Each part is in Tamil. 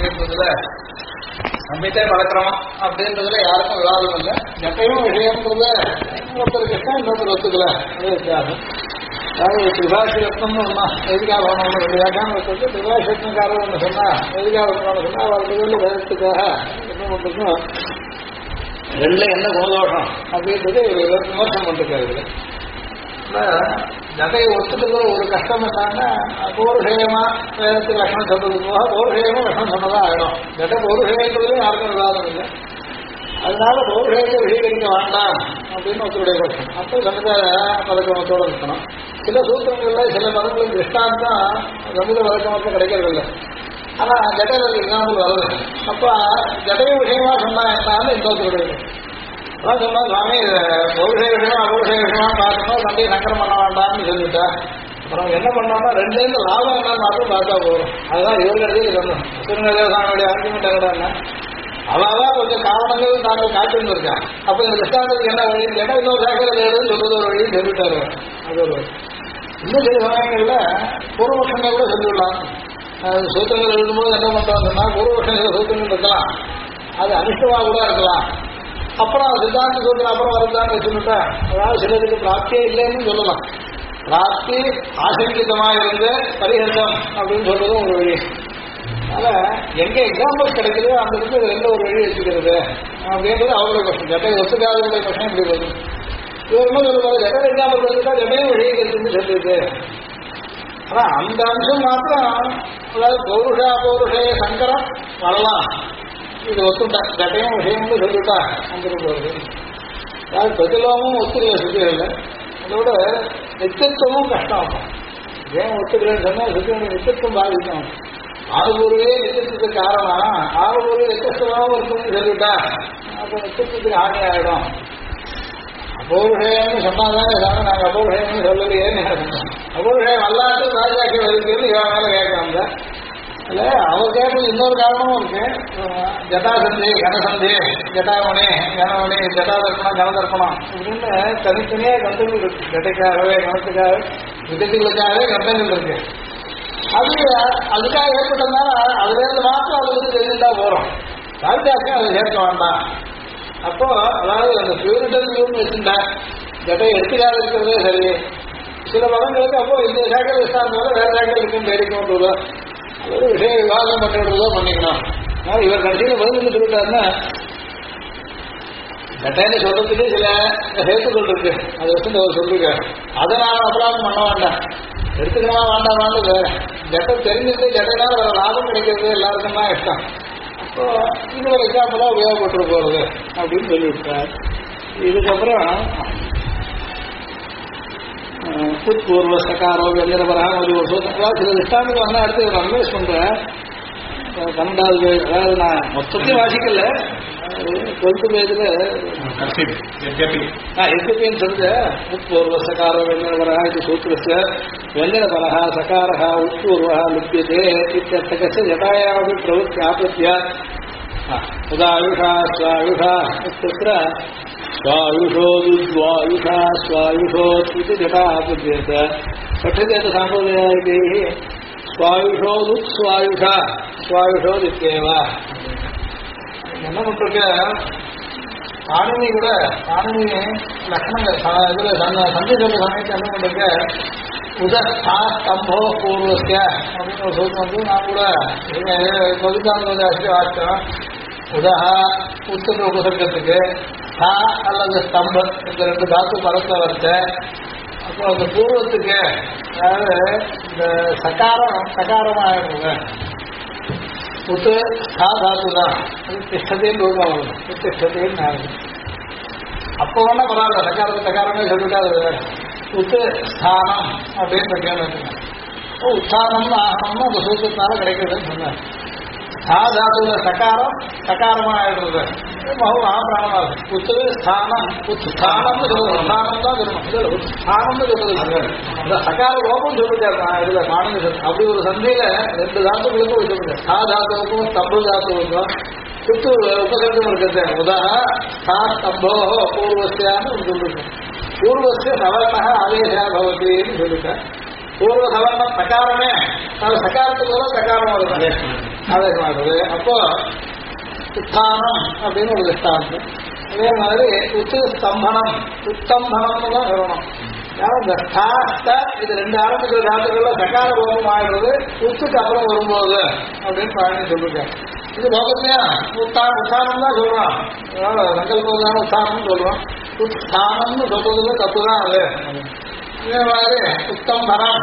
அப்படின்றதுல நம்பிட்டே வளர்க்குறோம் அப்படின்றதுல யாருக்கும் விவாதம் இல்லை. எப்பயும் விஷயம்ன்றத ஒருத்தருக்கு இஷ்டம் இன்னொருத்தர் ஒத்துக்கல, அது வித்தியாசம். அதாவது திரிபாஷி ரத்னம்னு ஒன்றா எதுக்காக வரணும்னு ரெண்டு வியாக்கியானம் வச்சுட்டு திரிபாஷி ரத்னக்காரர் ஒன்று சொன்னால் எதுக்காக வரணும்னு சொன்னால் அவருக்கு வந்து வேதத்துக்காக என்ன பண்ணுறதும் ரெண்டுல என்ன குணதோஷம் அப்படின்றது விமர்சனம் பண்ணிருக்காரு. ஜதையை ஒத்துக்கிறது ஒரு கஷ்டம் என்னன்னா பௌருஷேயமா வேதத்துக்கு லட்சணம் சொல்றது போக பௌருஷேயமா லட்சணம் சொன்னதா ஆகிடும். ஜட்டை பௌருஷேயங்கிறதுலையும் யாருக்கும் விவாதம் இல்லை. அதனால பௌருஷேயத்தை விஷயீகரிக்க வேண்டாம் அப்படின்னு ஒருத்தருடைய கஷ்டம். அப்போ சமுதாய பதக்கமத்தோடு இருக்கணும். சில சூத்திரங்கள்ல சில பதங்களுக்கு திருஷ்டாந்தம் சமுதாய பதக்கமத்தில் கிடைக்கிறது இல்லை. ஆனா ஜட்டையில் எக்ஸாம்பிள் வருது. அப்ப ஜடைய விஷயமா சொன்னா என்னாலும் இன்னொருத்தருடைய அதான் சொன்னா சுவாமி பௌருஷேய விஷயமா அபௌருஷேய விஷயமா பார்க்கணும், சண்டையை சங்கரம் பண்ண வேண்டாம்னு சொல்லிட்டா அப்புறம் என்ன பண்ணோம்னா ரெண்டுலேருந்து லாபம் என்னன்னு மட்டும் பார்த்தா போகும். அதுதான் இவர்களுடைய சொன்னோம். திருநெல்வேலியுடைய ஆர்குமெண்ட் என்னடா அவாவா கொஞ்சம் காரணங்கள் நாங்கள் காட்டுன்னு இருக்கேன். அப்ப இந்த கிருஷ்ணாந்தத்துக்கு என்ன வழி கேட்டால் இன்னொரு சாக்கரை எழுதுன்னு சொல்றது ஒரு வழியும் சொல்லிட்டாரு. அது ஒரு இன்னும் சில சமயங்கள்ல பூர்வபக்ஷங்கள் கூட சொல்லிவிடலாம். சூத்திரங்கள் எழுதும்போது என்ன பண்றாங்கன்னா பூர்வபக்ஷங்கள் சூத்திரங்கள் இருக்கலாம், அது அனிஷ்டமா கூட இருக்கலாம். அப்புறம் சித்தாந்த சூத்திரம் அப்புறம் வருதான்னு வச்சுட்டா அதாவது சிலருக்கு பிராப்தியே இல்லைன்னு சொல்லலாம். பிராப்தி ஆசங்கிதமாக இருந்து பரிஹந்தம் அப்படின்னு சொல்றதும் ஒரு வழி. அதனால எங்க எக்ஸாம்பிள் கிடைக்குதோ அந்த இடத்துல ரெண்டு ஒரு வழி வச்சுக்கிறது அப்படின்றது அவருடைய கஷ்டம். ஜட்டையை ஒத்துக்காதவருடைய கஷ்டம் இப்படி வருது. இவர் என்ன சொல்லுவாரு, ஜட்டை எக்ஸாம்பிள் வந்துட்டா ஜட்டையும் வழிகிறதுன்னு சொல்லிருக்கு. ஆனா அந்த அம்சம் மாத்திரம் அதாவது பௌருஷா பௌருஷய சங்கரம் வரலாம். இது ஒத்துட்டா ஜட்டையும் விஷயம்னு சொல்லிட்டா வந்துட்டு போகுது. அதாவது பிரதிலோகமும் ஒத்துக்கல சுத்திகள்ல. அதோட நித்தியத்துவமும் கஷ்டம் ஆகும். ஏன் ஒத்துக்கலன்னு சொன்னா சுத்தியோட நித்தியத்துவம் பாதிக்கும். ஆறுபூர்வே நித்தியத்துக்கு காரணம் ஆறுபூர்வே நித்தியத்துவமாகவும் இருக்கும்னு சொல்லிட்டா அப்போ நித்தியத்துக்கு ஆணி ஆகிடும். அபௌருஷயம்னு சொன்னாதானே சாமி நாங்கள் அபௌருஷயம்னு சொல்லலையேன்னு அபௌருஷயம் அல்லாட்டு ராஜாக்கி வருகிறது இவன் மேலே கேட்கறாங்க. இல்ல அவர் கேட்பது இன்னொரு காரணமும் இருக்கு. ஜட்டாசந்தி கனசந்தி ஜட்டாமணி கனமணி ஜட்டாதர்ப்பணம் கனதர்ப்பணம் இப்படின்னு தனித்தனியாக கந்தங்கள் இருக்கு. ஜட்டைக்காகவே கணத்துக்காக விதத்துகளுக்காகவே கந்தங்கள் இருக்கு. அதுக்காக ஏற்பட்டதுனால அதுல இருந்து மாத்திரம் அது வந்து தெரிஞ்சுட்டா போறோம். ராஜாக்கும் அதை சேர்க்க வேண்டாம். அப்போ அதாவது அந்த பியூரிட்டன் வியூன்னு வச்சுட்டா ஜட்டை எடுத்துக்காக இருக்கிறதே சரி. சில படங்களுக்கு அப்போ இந்த சேக்கல் விசாரணை வேற சேக்கல் இருக்குன்னு தெரிவிக்கொண்டுதோ அல்லது விஷய விவாதம் பண்ணிவிடுறதோ பண்ணிக்கணும். ஆனால் இவர் கடைசியில் பதில் சொல்லிட்டாருன்னா ஜட்டைன்னு சொல்றதுக்கு சில ஹேத்துக்கள் இருக்கு. அதை வச்சு அவர் சொல்லுங்க அதை நான் அபராதம் பண்ண வேண்டாம், எடுத்துக்கணுமா வேண்டாமான்னு வேற. ஜட்டை தெரிஞ்சுட்டு ஜட்டைனால வேற லாபம் கிடைக்கிறது எல்லாருக்கும் தான் இஷ்டம். அப்போ இது ஒரு எக்ஸாம்பிளா உபயோகப்பட்டு போறது அப்படின்னு சொல்லிவிட்டார். இதுக்கப்புறம் பூர்வ சகாரோ வெங்கரபராக ஒரு அதாவது சில திஷ்டாந்தம் வந்து அடுத்து ஒரு அன்வேஷ் பண்றேன். 12வது அதாவது நான் மொத்தத்தையும் வாசிக்கல, 12th பேஜ்ல எத்தப்பேன்னு சொல்லுது. உட்பூர்வ சகாரோ வெங்கரபரா இது சூத்திரஸ்ய வெங்கரபரா சகாரா உட்பூர்வா லிப்யதே இत्यर्थकस्य जटायापि प्रवृत्ति आपत्य उदायुषा स्वायुषा इत्यत्र स्वायुषो द्वायुषा स्वायुषो इति जटा आपद्येत पठ्यते साम्प्रदायिकैः स्वायुषोदुत्स्वायुषा स्वायुषोदित्येव. என்ன பண்றது பாணினி கூட பாணினி லக்ஷ்மண இதுல சந்தி சொல்ற சமயத்தை என்ன பண்றது உதஸ்தா ஸ்தம்போ பூர்வஸ்ய அப்படின்னு ஒரு சூத்திரம் வந்து நான் கூட கொதிக்கான வாசித்தோம். உதஹா உத்தர உபசர்க்கத்துக்கு தா அல்லது ஸ்தம்பம் இந்த ரெண்டு தாத்து பதத்தில் வருது. அப்போ அந்த பூர்வத்துக்கு அதாவது இந்த சகாரமாகிடுங்க உத்து ஸ்தா தாத்து தான் அது திஷ்டத்தையும் ரூபம் வருது திஷ்டத்தையும் ஆகுது. அப்போ வேணா பரவாயில்ல சகாரத்து சகாரமே சொல்லிட்டா அது உத்து ஸ்தானம் அப்படின்னு கேள்வி. உத்தானம்னு ஆகணும்னு அந்த சூத்திரத்தினால கிடைக்கிறதுன்னு சொன்னார். தாதாத்துல சகாரம் சகாரமாகிடுறது பகு ஆபிராமமா இருக்கு. உத்து ஸ்தானம் உத்ஸ்தானம்னு சொல்றது ஸ்தானம் தான் சொல்லணும். உத்ஸ்தானம்னு சொல்றது இந்த சகார லோகம் சொல்லிட்டாரு. நான் இதுல மாநில அப்படி ஒரு சந்தையில ரெண்டு தாத்துக்களுக்கும் வச்சுருக்கேன். தாதாத்துவுக்கும் ஸ்தம்ப தாத்துவுக்கும் சுத்து உபசர்க்கம் இருக்கிறது. உதா ஸ்தா ஸ்தம்போ பூர்வஸ்யான்னு சொல்லிருக்கேன். பூர்வஸ்ய சவர்ண ஆவேசா பவத்தின்னு சொல்லிட்டேன். பூர்வ சவர்ணம் சகாரமே அது சகாரத்துக்கு சகாரம் வருது. ஆதேசமாடுறது. அப்போ உத்தானம் அப்படின்னு ஒரு திஷ்டாந்தம். அதே மாதிரி உத்து ஸ்தம்பனம் உத்தம்பனம்னு தான் சொல்லணும். இந்த ஸ்தாஸ்த இது ரெண்டு ஆரம்பிக்கிற தாத்துக்கள்ல சகார லோகம் ஆயிடுறது உத்துக்கு அப்புறம் வரும்போது அப்படின்னு பாருங்க சொல்லிருக்கேன். இது லோகத்தையா உத்தானம் தான் சொல்றோம். சங்கல்பம் உத்தானம்னு சொல்றோம். உத்தானம்னு சொல்றதுல தப்பு தான் அது. இதே மாதிரி உத்தம்பனம்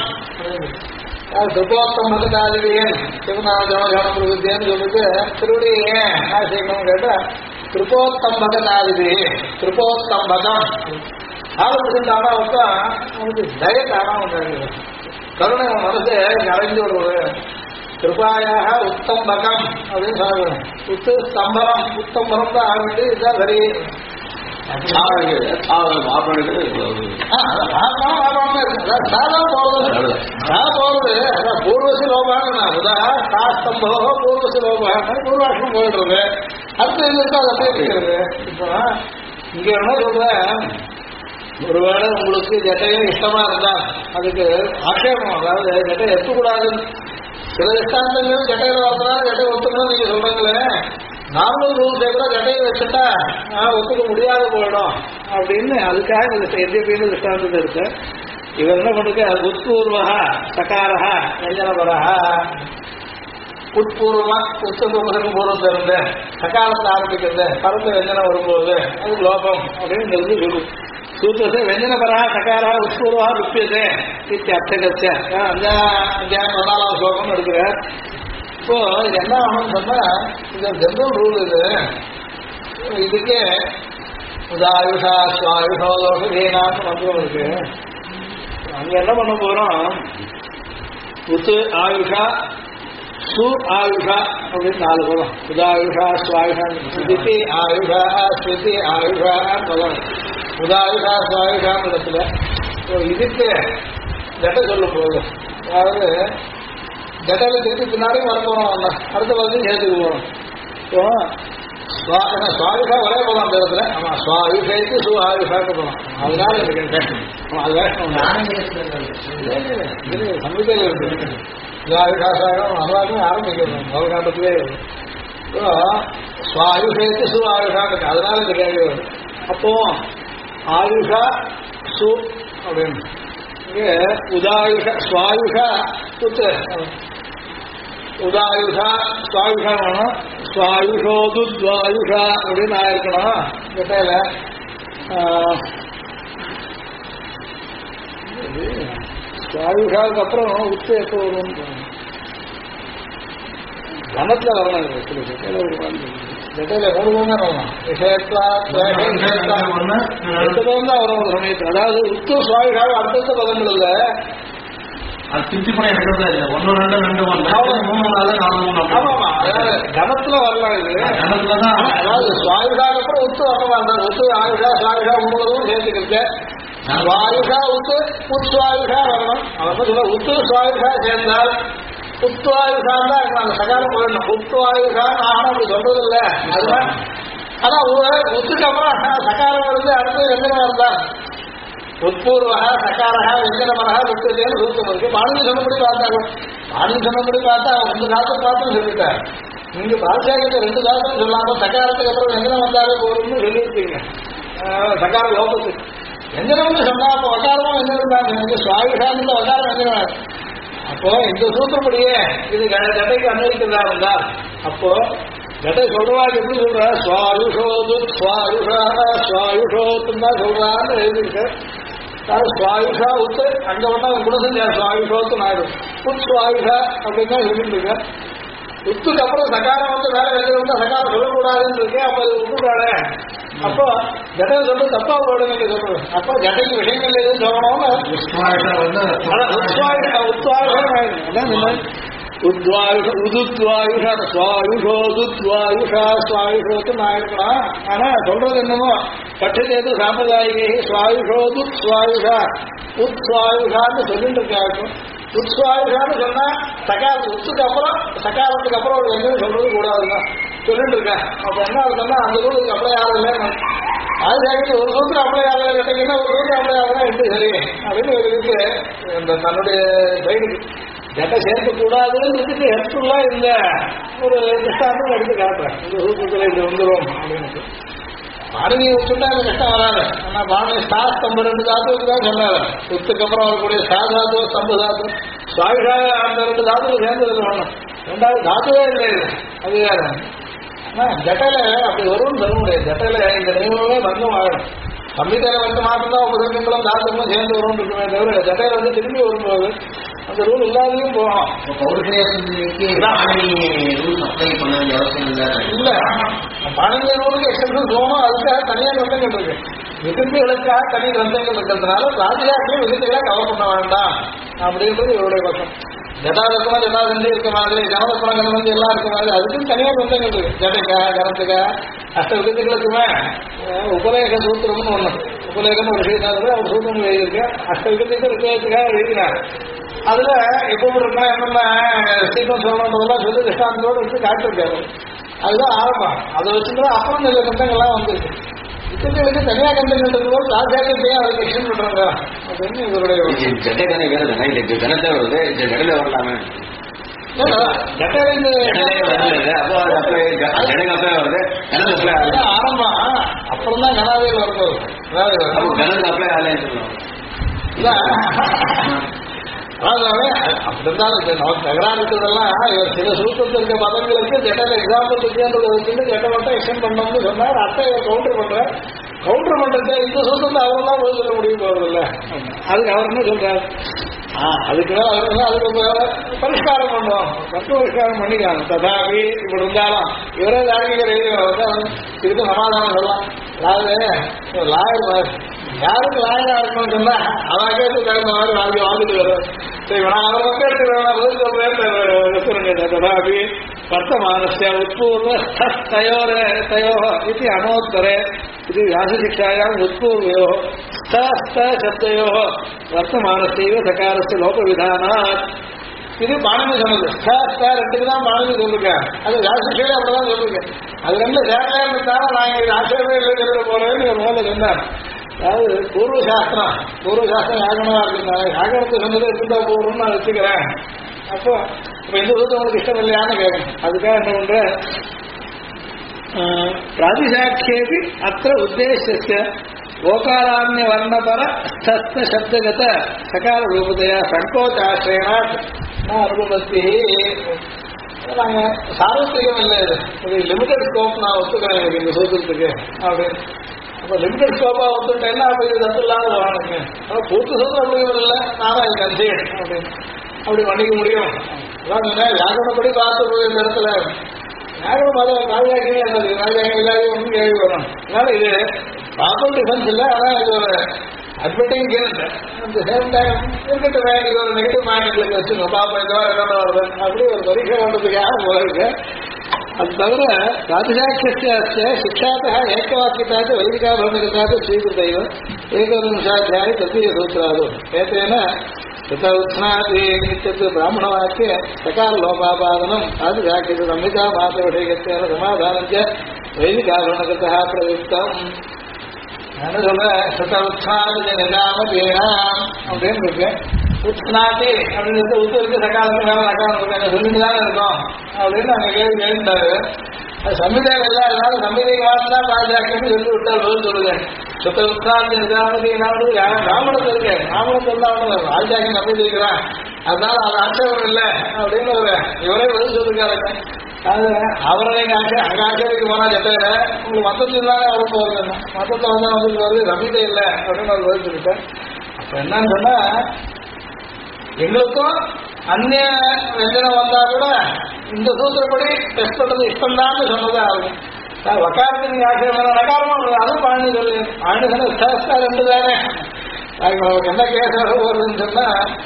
திருப்போத்தம்பதாதிரியன் சிவநாதேன்னு சொல்லிட்டு திருவடி ஏன் செய்யணும்னு கேட்டா திருப்போத்தம்பதாதிரி திருப்போத்தம்பகம் ஆலோசனை வச்சா அவனுக்கு டயட் ஆனா உண்டாகிறது. கருணை மனசு நிறைஞ்சு விடுவது. கிருபாயாக உத்தம்பகம் அப்படின்னு சொல்லுவேன். உத்து ஸ்தம்பரம் உத்தம்பரம் தான் ஆக வேண்டியது. இதுதான் சரி. பூர்வசி லோபான உதா சாஸ்தம்போ பூர்வசி லோபான பூர்வாஷ்டம் போயிடுறது. அடுத்து இது இருக்கா அதை இருக்கிறது. இப்போ இங்க என்ன சொல்றேன், ஒருவேளை உங்களுக்கு ஜட்டையும் இஷ்டமா இருந்தா அதுக்கு ஆட்சேபம், அதாவது ஜட்டை எடுத்துக்கூடாதுன்னு சில இஷ்டாந்தங்களும் ஜட்டையில வளர்த்தா ஜட்டை ஒத்துக்கணும் நீங்க சொல்றீங்களே. நார்மல் ரூல்ஸை கூட ஜட்டையை வச்சுட்டா ஒத்துக்க முடியாத போயிடும் அப்படின்னு அதுக்காக எதிர்ப்பு திஷ்டாந்தத்தை இருக்கு. இவர் என்ன பண்றது, உட்பூர்வா சகாரா வெஞ்சனபரா உட்பூர்வமா உத்தம் பூர்வம் இருந்து சகாலத்தை ஆரம்பிக்கிறது பரந்த வெஞ்சனம் வரும்போது அது லோகம் அப்படின்னு சொல்லு. சூத்திரத்தை வெஞ்சனபரா சகாரா உட்பூர்வா ருப்பியதே இத்தியர்த்தகச்ச அஞ்சாம் 14வது ஸ்லோகம் எடுக்கிறார். இப்போ என்ன ஆகணும்னு சொன்னா இந்த ஜென்ரல் ரூல் இது. இதுக்கே உதாயுஷா சுவாயுஷோ தோஷேனான்னு மந்திரம் இருக்கு. அங்க என்ன பண்ண போறோம், உத்து ஆயுஷா சு ஆயுஷா அப்படின்னு 4 பதம். உதாயுஷா சுவாயுஷா ஸ்ருதி ஆயுஷா ஸ்ருதி ஆயுஷா பதம். உதாயுஷா சுவாயுஷான்னு இடத்துல இதுக்கு ஜட்டை சொல்ல போதும். அதாவது ஜட்டையில திருப்பி பின்னாடியும் வர போறோம், அடுத்த வந்து சேர்த்துக்கு போறோம். சுவாயுஷா ஒரே போகலாம் அந்த இடத்துல. ஆமா சுவாயுஷைக்கு சு ஆயுஷாக்கு போகலாம். அதனால இருக்கு அது வேஷம் சமீபத்தில் இருக்கு. சுவாயுஷாசாகம் அனுவாதம் ஆரம்பிக்கணும் முதல்காட்டத்திலே. சுவாயுஷைக்கு சு ஆயுஷா இருக்கு. அதனால இந்த கேள்வி வரும். அப்போ ஆயுஷா சு அப்படின்னு உதாயுஷா சுவாயுஷா புத்து உதாயுஷா சுவாயுஷா வேணும். சுவாயுஷோது துவாயுஷா அப்படின்னு ஆயிருக்கணும். ஜட்டையில சுவாயுஷாவுக்கு அப்புறம் உத்து எப்போ வரும், கணத்துல வரணும். ஜட்டையில ஒரு ஜட்டையில 3 தான் வரணும். தான் வரும் ஒரு சமயத்தில். அதாவது உத்து சுவாயுஷாவை அடுத்த பதங்கள் இல்லை. கணத்துல வரலாம் இது. அதாவது சுவாயுஷாக்கு அப்புறம் உத்து வரணும். உத்து ஆயுஷா சுவாயுஷா 3 சேர்த்துக்கிட்டு சுவாயுஷா உத்து உத்வாயுஷா வரணும். அவன் சொல்ல உத்து சுவாயுஷா சேர்ந்தால் உத்வாயுஷான் தான் அந்த சகாரம் போயிடணும். உத்வாயுஷான் ஆகணும் அப்படி சொல்றது இல்லை. அதுதான் அதான் உத்துக்கு அப்புறம் சகாரம் வருது. அடுத்து வெஞ்சனம் வருதான் உட்பூர்வா சகாரா வெஞ்சனமரா உத்தேன்னு சூத்தம் இருக்கு. பாணினி சொன்னபடி பார்த்தாங்க. பாணினி சொன்னபடி பார்த்தா 2 காலத்துக்கு பார்த்து சொல்லிட்டார். நீங்க பாரதியாரத்தை 2 காலத்துக்கு சொல்லாம சகாரத்துக்கு அப்புறம் வெஞ்சனம் வந்தாலே போகணும்னு சொல்லியிருக்கீங்க. சகார லோகத்துக்கு வெஞ்சனம்னு சொன்னா அப்போ வகாரமா வெஞ்சனம் தான். எனக்கு சுவாயுஷான்னு வகாரம் வெஞ்சனம். அப்போ இந்த சூத்திரப்படியே இது ஜட்டைக்கு அன்வயிக்கிறதா இருந்தால் அப்போ ஜட்டை சொல்றாங்க எப்படி சொல்ற சுவாயுஷோது சுவாயுஷா சுவாயுஷோத்துன்னு தான் சொல்றான்னு எழுதிருக்கு. சுவாயுஷா உத்து அங்க ஒன்னா கூட செஞ்சா சுவாயுஷோத்துன்னு ஆயிடும். உத் சுவாயுஷா அப்படின்னு தான் சொல்லிட்டு இருக்க. உத்துக்கு அப்புறம் சகாரம் வந்து வேற வெளியே வந்தா சகாரம் சொல்லக்கூடாதுன்னு இருக்கேன். அப்ப அது விட்டுட்டாரு. அப்போ ஜட்டை சொல்றது தப்பா போடுங்க நீங்க சொல்றது. அப்போ ஜட்டைக்கு விஷயங்கள் எதுவும் சொல்லணும்னு உதுத்வாயுஷா சுவாயுஷோதுத்வாயுஷா சுவாயுஷோத்துன்னு ஆயிருக்கலாம். ஆனா சொல்றது என்னமோ பட்சத்தேது சாம்பிரதாயிகை சுவாயுஷோது சுவாயுஷா உத்வாயுஷான்னு சொல்லிட்டு இருக்காருக்கும். உத்வாயுஷான்னு சொன்னா உத்துக்கு அப்புறம் சகாரத்துக்கு அப்புறம் ஒரு வெஞ்சனம் சொல்றது கூடாதுதான் சொல்லிட்டு இருக்கேன். அப்ப என்ன இருக்குன்னா அந்த ரூலுக்கு அப்ளை ஆகல. அது கேட்டு ஒரு சூத்திரம் அப்ளை ஆகல கேட்டீங்கன்னா ஒரு சூத்திரம் அப்ளை ஆகலாம் எப்படி சரி அப்படின்னு ஒரு இருக்கு இந்த தன்னுடைய சைடுக்கு. ஜட்டை சேர்க்கக்கூடாதுன்றதுக்கு ஹெல்ப்ஃபுல்லா இந்த ஒரு கஷ்டம் எடுத்து காட்டுறேன். இந்த சூத்திரத்தில் இப்படி வந்துடும் அப்படின்னு. பாரதியை வச்சுட்டா அந்த கஷ்டம் வராது. ஆனா பாரதி ஸ்தம்பம் 2 தாத்துவுக்கு தான் சொன்னாரு. சுத்துக்கு அப்புறம் வரக்கூடிய சாதாத்து ஸ்தம்ப தாத்து சுவாமிஷாக அந்த 2 தாத்துவை சேர்ந்ததுல ஒண்ணும். 2வது தாத்துவே இல்லை. அது வேற. ஆனா ஜட்டையில அப்படி வரும்னு சொல்ல முடியாது. ஜட்டையில இந்த நியமமே பங்கம் ஆகணும். சம்மிதான வந்து மாத்திரம் உபதங்களும் தாத்துகளும் சேர்ந்து வரும்னு இருக்குமே தவிர ஜட்டையில வந்து திரும்பி வரும்போது அந்த ரூல் இல்லாதையும் போகணும். இல்ல பாரதிய ரூலுக்கு எக்ஸப்ஷன் போகணும். அதுக்காக தனியாக கிரந்தங்கள் இருக்கு. விருந்துகளுக்காக தனி கிரந்தங்கள் இருக்கிறதுனால ராஜியாக்கியும் விருந்துகளை கவர் பண்ண வேண்டாம் அப்படின்றது இவருடைய பக்கம். ஜட்டாதக்கமா ஜட்டாதண்டி இருக்க மாதிரி ஜனதப்புறம் வந்து எல்லாம் இருக்க மாதிரி அதுக்கும் தனியாக கிரந்தங்கள் இருக்கு. ஜடைக்கா கரத்துக்கா அஷ்ட விருந்துகளுக்குமே உபலேக சூத்திரம்னு ஒண்ணு. உபலேகம்னு ஒரு விஷயத்தால அவர் சூத்திரம் எழுதியிருக்கு. அஷ்ட விருந்துகள் இருக்கிறதுக்காக எழுதினார். அதுல எப்போ இருக்கா என்னென்ன சீக்கிரம் சொல்லணுன்றதெல்லாம் சொல்லி திஷ்டாந்தோடு வச்சு காட்டிருக்காரு. அதுதான் ஆரம்பம். அதை வச்சுதான் அப்புறம் சில கண்டங்கள்லாம் வந்துருக்கு. இத்தனைகளுக்கு தனியாக கண்டங்கள் போது ராஜாக்கத்தையும் அதுக்கு எக்ஸ்டன் பண்றாங்க அப்படின்னு இவருடைய ஜட்டை வேற ஜனத்தை வருது ஜடையில வரலாமே ஆரம்பம். அப்புறம் தான் கனாவையில் வரும்போது அதாவது அப்படி இருந்தாலும் நமக்கு தகராறு இருக்கிறதெல்லாம் இவர் சில சூத்திரத்தில் இருக்க பதங்களுக்கு ஜட்டையில எக்ஸாம்பிள் இருக்குன்றதை வச்சுட்டு ஜட்டை மட்டும் எக்ஸ்டெண்ட் பண்ணணும்னு சொன்னார். அத்தை இவர் கவுண்டர் பண்றார். கவுண்டர் பண்றது இந்த சூத்திரத்தை அவர் தான் போய் சொல்ல முடியும் போறதில்ல. அதுக்கு அவர் என்ன சொல்றாரு? அதுக்கு அதுக்கு பரிஷ்காரம் பண்ணுவோம். தத்துவ பரிஷ்காரம் பண்ணிக்காங்க. ததாபி இப்படி இருந்தாலும் இவரே தார்மீகர் இதுக்கு சமாதானம் சொல்லலாம். அதாவது லாயர் யாருக்கு லாயரா இருக்கணும்னு சொன்னா அவன் கேட்டு தகுந்த மாதிரி வாங்கிட்டு வர்றாரு. சரி நான் அவரை மட்டும் எடுத்துக்கிறேன் சொல்றேன். வர்த்தமானஸ்ய உட்பூர்வயோரோ இது அனோத்தரே இது வியாசசிக்ஷாயாம் உட்பூர்வயோ சப்தயோ வர்த்தமானஸ்யைவ சகாரஸ்ய லோக விதானாத். இது பாணினி சொன்னது. 2க்கு தான் பாணினி சொல்லிருக்கேன். அது வியாசசிக்ஷையில அப்படிதான் சொல்லிருக்கேன். அது 2 சேரலாம் இருந்தாலும் நான் இங்க ஆசிரியமே இல்லை போறேன்னு ஒரு முதல்ல சொன்னார். அதாவது பூர்வசாஸ்திரம் யாகனமா இருக்குனால யாகனத்தை சொன்னதை இருந்தா போறோம்னு நான் வச்சுக்கிறேன். அப்போ இப்ப இந்த சூத்திரம் உங்களுக்கு இஷ்டம் இல்லையான்னு கேட்கணும். அதுக்காக என்ன பண்ற பிராதிசாட்சியேபி அத்த உத்தேசிய ஓகாராமிய வர்ணபர ஸ்தஸ்த சப்தகத சகார ரூபதையா சங்கோச்சாசிரேனா அனுபவத்தி. நாங்க சார்வத்திரிகம் இல்லை. இது லிமிடெட் ஸ்கோப் நான் ஒத்துக்கிறேன் எனக்கு இந்த சூத்திரத்துக்கு அப்படின்னு. அப்போ லிமிடெட் ஸ்கோப்பா ஒத்துட்டேன்னா அப்போ இது தப்பு இல்லாத வாங்க. ஆனால் பூர்த்தி சூத்திரம் அப்படிங்கிறது இல்லை. நானும் அது கன்சீட் அப்படின்னு அப்படி பண்ணிக்க முடியும். அதான் வியாகரணப்படி பார்த்து இந்த இடத்துல வியாகரணம் அதை ராஜாக்கினே இருந்தது. ராஜாங்க எல்லாரையும் ஒன்றும் கேள்வி வரும். அதனால இது ப்ராப்பர் டிஃபென்ஸ் இல்லை. ஆனால் இது ஒரு அட்வர்டைங் கேள்வி. அந்த சேம் டைம் இருக்கட்டும் இது ஒரு நெகட்டிவ் மைண்டுக்கு வச்சுக்கணும். பாப்பா இந்த மாதிரி என்ன வருது அப்படி ஒரு பரீட்சை பண்ணுறதுக்காக போயிருக்கு. அது தவிர ராஜசாட்சிய சிக்ஷாத்தா ஏகவாக்கியத்தாச்சு வைதிகாபரணத்தாச்சு ஸ்வீகிருத்தைவ ஏகவிம்சாத்தியாய தத்திய சூத்திராது ஏத்தேன உத்னாதி பிராமணவாக்கிய சகார லோபாபாதனம் ராஜசாட்சிய சம்ஹிதா மாத விஷயத்தேன சமாதானஞ்ச வைதிகாபரணகத்தா பிரயுக்தம். என்ன சொல்ற உத்னாதி நிஜாம தேனாம் அப்படின்னு இருக்கு. உத்னாதி அப்படின்னு உத்தருக்கு சகாலத்துக்கு மேல நகாலம் சொல்லிட்டு தானே இருக்கோம் அப்படின்னு அங்க கேள்வி கேட்டாரு. அது சம்மிதாயம் இல்லாதனால சம்மிதைக்கு வாழ்ந்தான் ராஜாக்கியம் சொல்லி விட்டால் பதில் சொல்லுங்க. சுத்த உத்னாதி நிஜாமதினாவது ராமணத்தில் இருக்கு. ராமணத்தில் தான் ராஜாக்கியம் சம்மிதிக்கிறான். அதனால அது ஆட்சேபம் இல்லை அப்படின்னு இவரே பதில் சொல்லிருக்காருங்க. அது அவரை நீங்க அங்க ஆட்சேபிக்கு போனா ஜட்டையில உங்களுக்கு மொத்தத்தில் தானே அவருக்கு வருது. மொத்தத்தை வந்தா வந்து வருது சம்மிதை இல்லை அப்படின்னு ஒரு பதில் சொல்லிட்டேன். அப்ப என்னன்னு சொன்னா எங்களுக்கும் அந்நிய வெஞ்சனம் வந்தா கூட இந்த சூத்திரப்படி டெஸ்ட் பண்றது இஷ்டம் தான் சொன்னதே ஆகும். வக்காரத்துக்கு நீங்க ஆட்சேபம் நகாரமா அதுவும் பாழி சொல்லு பாழி சொன்னா 2 தானே. நமக்கு என்ன கேஸ் வருதுன்னு சொன்னா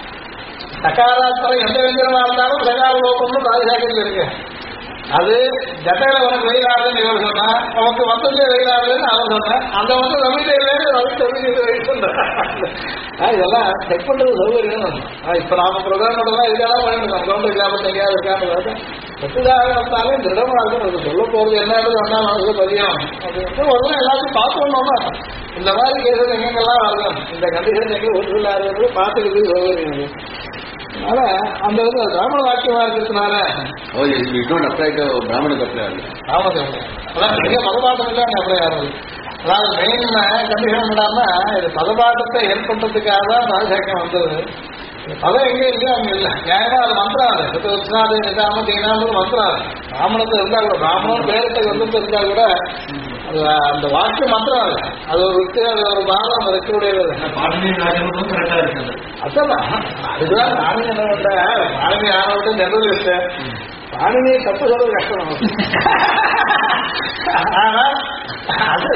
சகாராத்மரம் எந்த வெஞ்சனமா இருந்தாலும் சகார லோகம்னு பாதுகாக்கிறது இருக்கு. அது ஜட்டையில உனக்கு வெயிலாடுதுன்னு இவர் சொன்னா நமக்கு மொத்தத்திலே வெயிலாடுதுன்னு அவர் சொன்னேன். அந்த மொத்தம் இதெல்லாம் செக் பண்றது சௌகரியம். இப்ப நாம பிரதானதான் இதெல்லாம் பண்ணிருக்கோம். கவர்மெண்ட் லாபத்தை எங்கேயாவது இருக்கான்னு பத்துதாக வந்தாலும் திருடமா இருக்கும். சொல்ல போறது என்னது வந்தா நமக்கு பதியம் அப்படின்னு உடனே எல்லாத்தையும் பார்த்துக்கணும்னா இந்த மாதிரி கேசஸ் எங்கெங்கெல்லாம் வரலாம். இந்த கண்டிஷன் எங்க ஒரு சொல்லாத பார்த்துக்கிறது சௌகரியம். அதனால அந்த இது பிராமண வாக்கியமா இருக்கிறதுனால oh it not apply to பிராமணுக்கு அப்ளை ஆகுது. அதான் பெரிய பதபாட்டம் இல்லை அப்ளை ஆகுது. அதாவது மெயின் கண்டிஷன் இல்லாம இது பதபாட்டத்தை ஏற்படுறதுக்காக தான் ராஜசேகம் வந்தது. பதம் எங்கே இல்லையோ அங்கே இல்லை. நியாயமா அது மந்திரம் அது உத்னாது நிதாம தீனாம மந்திரம் அது. பிராமணத்தை இருந்தா கூட பிராமணன் பேரத்தை வந்து இருந்தா கூட அது அந்த வாக்கிய மந்திரம் அது. அது ஒரு விட்டு அது ஒரு பாகம் அந்த வெற்றியுடையது. அதான் அதுதான் நானும் என்ன பண்றேன், பாணினி ஆனவிட்டு ஜெனரலிஸ்ட் பாணினியை தப்பு சொல்றது கஷ்டம். ஆனா அது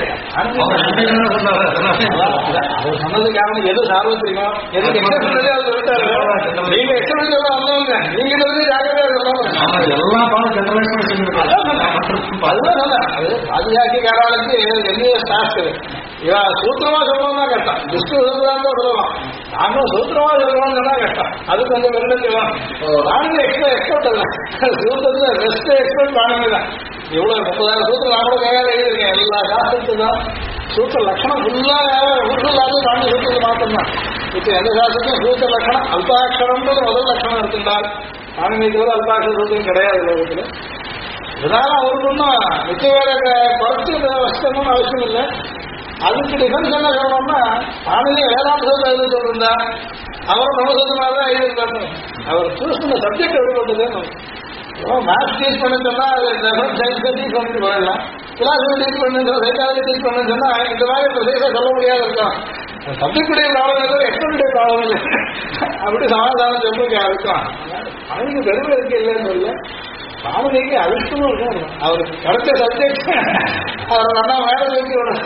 அவர் சொன்னது காரணம் எது சார்வத்திரிக்கும் எதுக்கு எக்ஸ்பிரஸ் அது சொல்லிட்டாரு. நீங்க எக்ஸ்பிரஸ் வந்தவங்க நீங்க ஜாகிரதையா அதுதான் அது பாதுகாக்கி காராளுக்கு எல்லைய ஸ்டாஃப் இவா சூத்திரமா சொல்லணும்னா கஷ்டம். விஷ்ணு சொல்றாங்க சொல்லலாம், நாங்களும் சூத்திரமா சொல்லணும்னு சொன்னா கஷ்டம். அதுக்கு கொஞ்சம் வெள்ளம் நானுங்க எக்ஸ்பர்ட் இல்லை. சூத்திரத்துல பெஸ்ட் எக்ஸ்பர்ட் நானுங்க தான். இவ்வளவு 30,000 சூத்திரம் நான் கூட கையால் எழுதியிருக்கேன். எல்லா சாஸ்திரத்துக்கு தான் சூத்திர லட்சணம் ஃபுல்லாக நான்கு சூத்திரத்தை மாற்றம்தான். இப்போ எந்த சாஸ்திரத்தையும் சூத்திர லட்சணம் அல்பாட்சரம்ன்றது முதல் லட்சணம் இருந்தால் ஆன்மீக அல்பாட்சர சூத்திரம் கிடையாது லோகத்தில். இதனால அவருக்கு ஒன்றும் நிச்சய வேலை குறைச்சி வசனம்னு அவசியம் இல்லை. அதுக்கு டிஃபென்ஸ் என்ன சொல்லணும்னா ஆன்மீக வேதாந்த சூத்திரம் எழுதி சொல்லிருந்தா அவரும் நம்ம சூத்திரமாக தான் எழுதியிருந்தாரு. அவர் சூஸ் பண்ண சப்ஜெக்ட் எழுதப்பட்டது. மேத்ஸ் டீச் பண்ண சொன்னா சயின்ஸ் டீச் பண்ணிட்டு போயிடலாம். பிலாசபி டீச் பண்ணு சைக்காலஜி டீச் பண்ணு சொன்னா இந்த மாதிரி பிரதேசம் சொல்ல முடியாது இருக்கும். சப்ஜெக்ட் உடைய ப்ராப்ளம் இல்லை, எக்ஸ்பர்ட் ப்ராப்ளம் இல்லை. அப்படி சமாதானம் சொல்லுங்க இருக்கும். அவனுக்கு பெருமை இருக்கு இல்லைன்னு சொல்ல பாவனைக்கு அதிர்ஷ்டமும் இருக்கும். அவருக்கு கிடைச்ச சப்ஜெக்ட் அவர் நல்லா வேலை வைக்க விடும்.